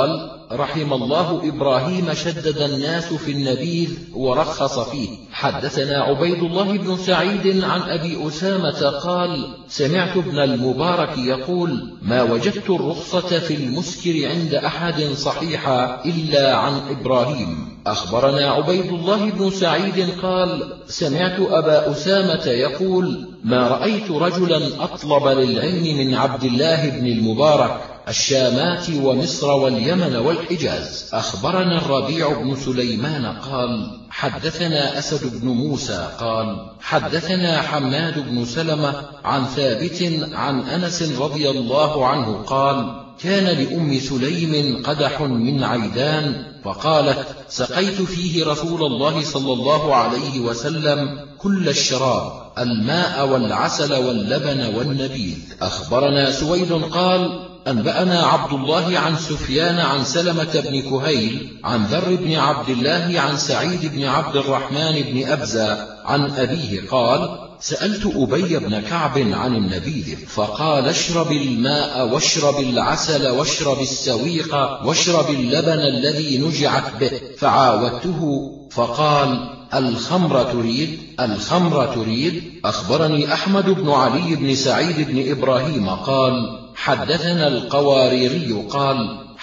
رحم الله إبراهيم شدد الناس في النبيذ ورخص فيه. حدثنا عبيد الله بن سعيد عن أبي أسامة قال سمعت ابن المبارك يقول ما وجدت الرخصة في المسكر عند أحد صحيحا إلا عن إبراهيم. أخبرنا عبيد الله بن سعيد قال سمعت أبا أسامة يقول ما رأيت رجلا أطلب للعلم من عبد الله بن المبارك الشامات ومصر واليمن والحجاز. أخبرنا الربيع بن سليمان قال حدثنا أسد بن موسى قال حدثنا حماد بن سلمة عن ثابت عن أنس رضي الله عنه قال كان لأم سليم قدح من عيدان فقالت سقيت فيه رسول الله صلى الله عليه وسلم كل الشراب الماء والعسل واللبن والنبيذ. أخبرنا سويد قال أنبأنا عبد الله عن سفيان عن سلمة بن كهيل عن ذر بن عبد الله عن سعيد بن عبد الرحمن بن أبزة عن أبيه قال سألت أبي بن كعب عن النبيذ فقال اشرب الماء واشرب العسل واشرب السويق واشرب اللبن الذي نجعت به. فعاودته فقال الخمر تريد الخمر تريد. أخبرني أحمد بن علي بن سعيد بن إبراهيم قال حدثنا القواريري قال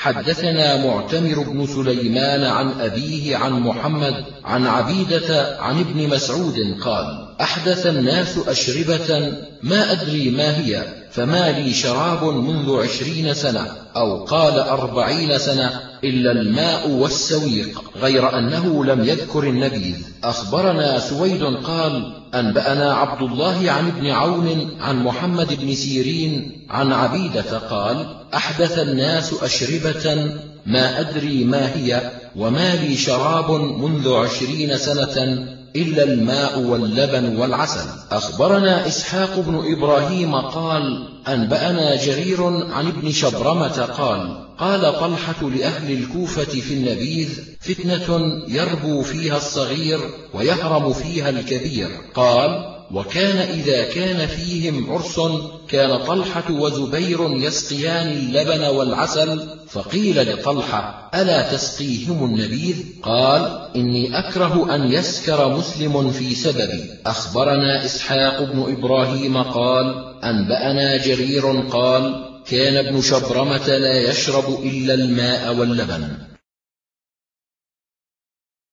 حدثنا معتمر بن سليمان عن أبيه عن محمد عن عبيدة عن ابن مسعود قال أحدث الناس أشربة ما أدري ما هي فما لي شراب منذ عشرين سنة أو قال أربعين سنة إلا الماء والسويق غير أنه لم يذكر النبيذ. أخبرنا سويد قال أنبأنا عبد الله عن ابن عون عن محمد بن سيرين عن عبيدة قال أحدث الناس أشربة ما أدري ما هي وما لي شراب منذ عشرين سنة إلا الماء واللبن والعسل. أخبرنا إسحاق بن إبراهيم قال أنبأنا جرير عن ابن شبرمة قال قال طلحة لأهل الكوفة في النبيذ فتنة يربو فيها الصغير ويهرم فيها الكبير. قال وكان إذا كان فيهم عرس كان طلحة وزبير يسقيان اللبن والعسل فقيل لطلحة ألا تسقيهم النبيذ؟ قال إني أكره أن يسكر مسلم في سببي. أخبرنا إسحاق بن إبراهيم قال أنبأنا جرير قال كان ابن شبرمة لا يشرب إلا الماء واللبن.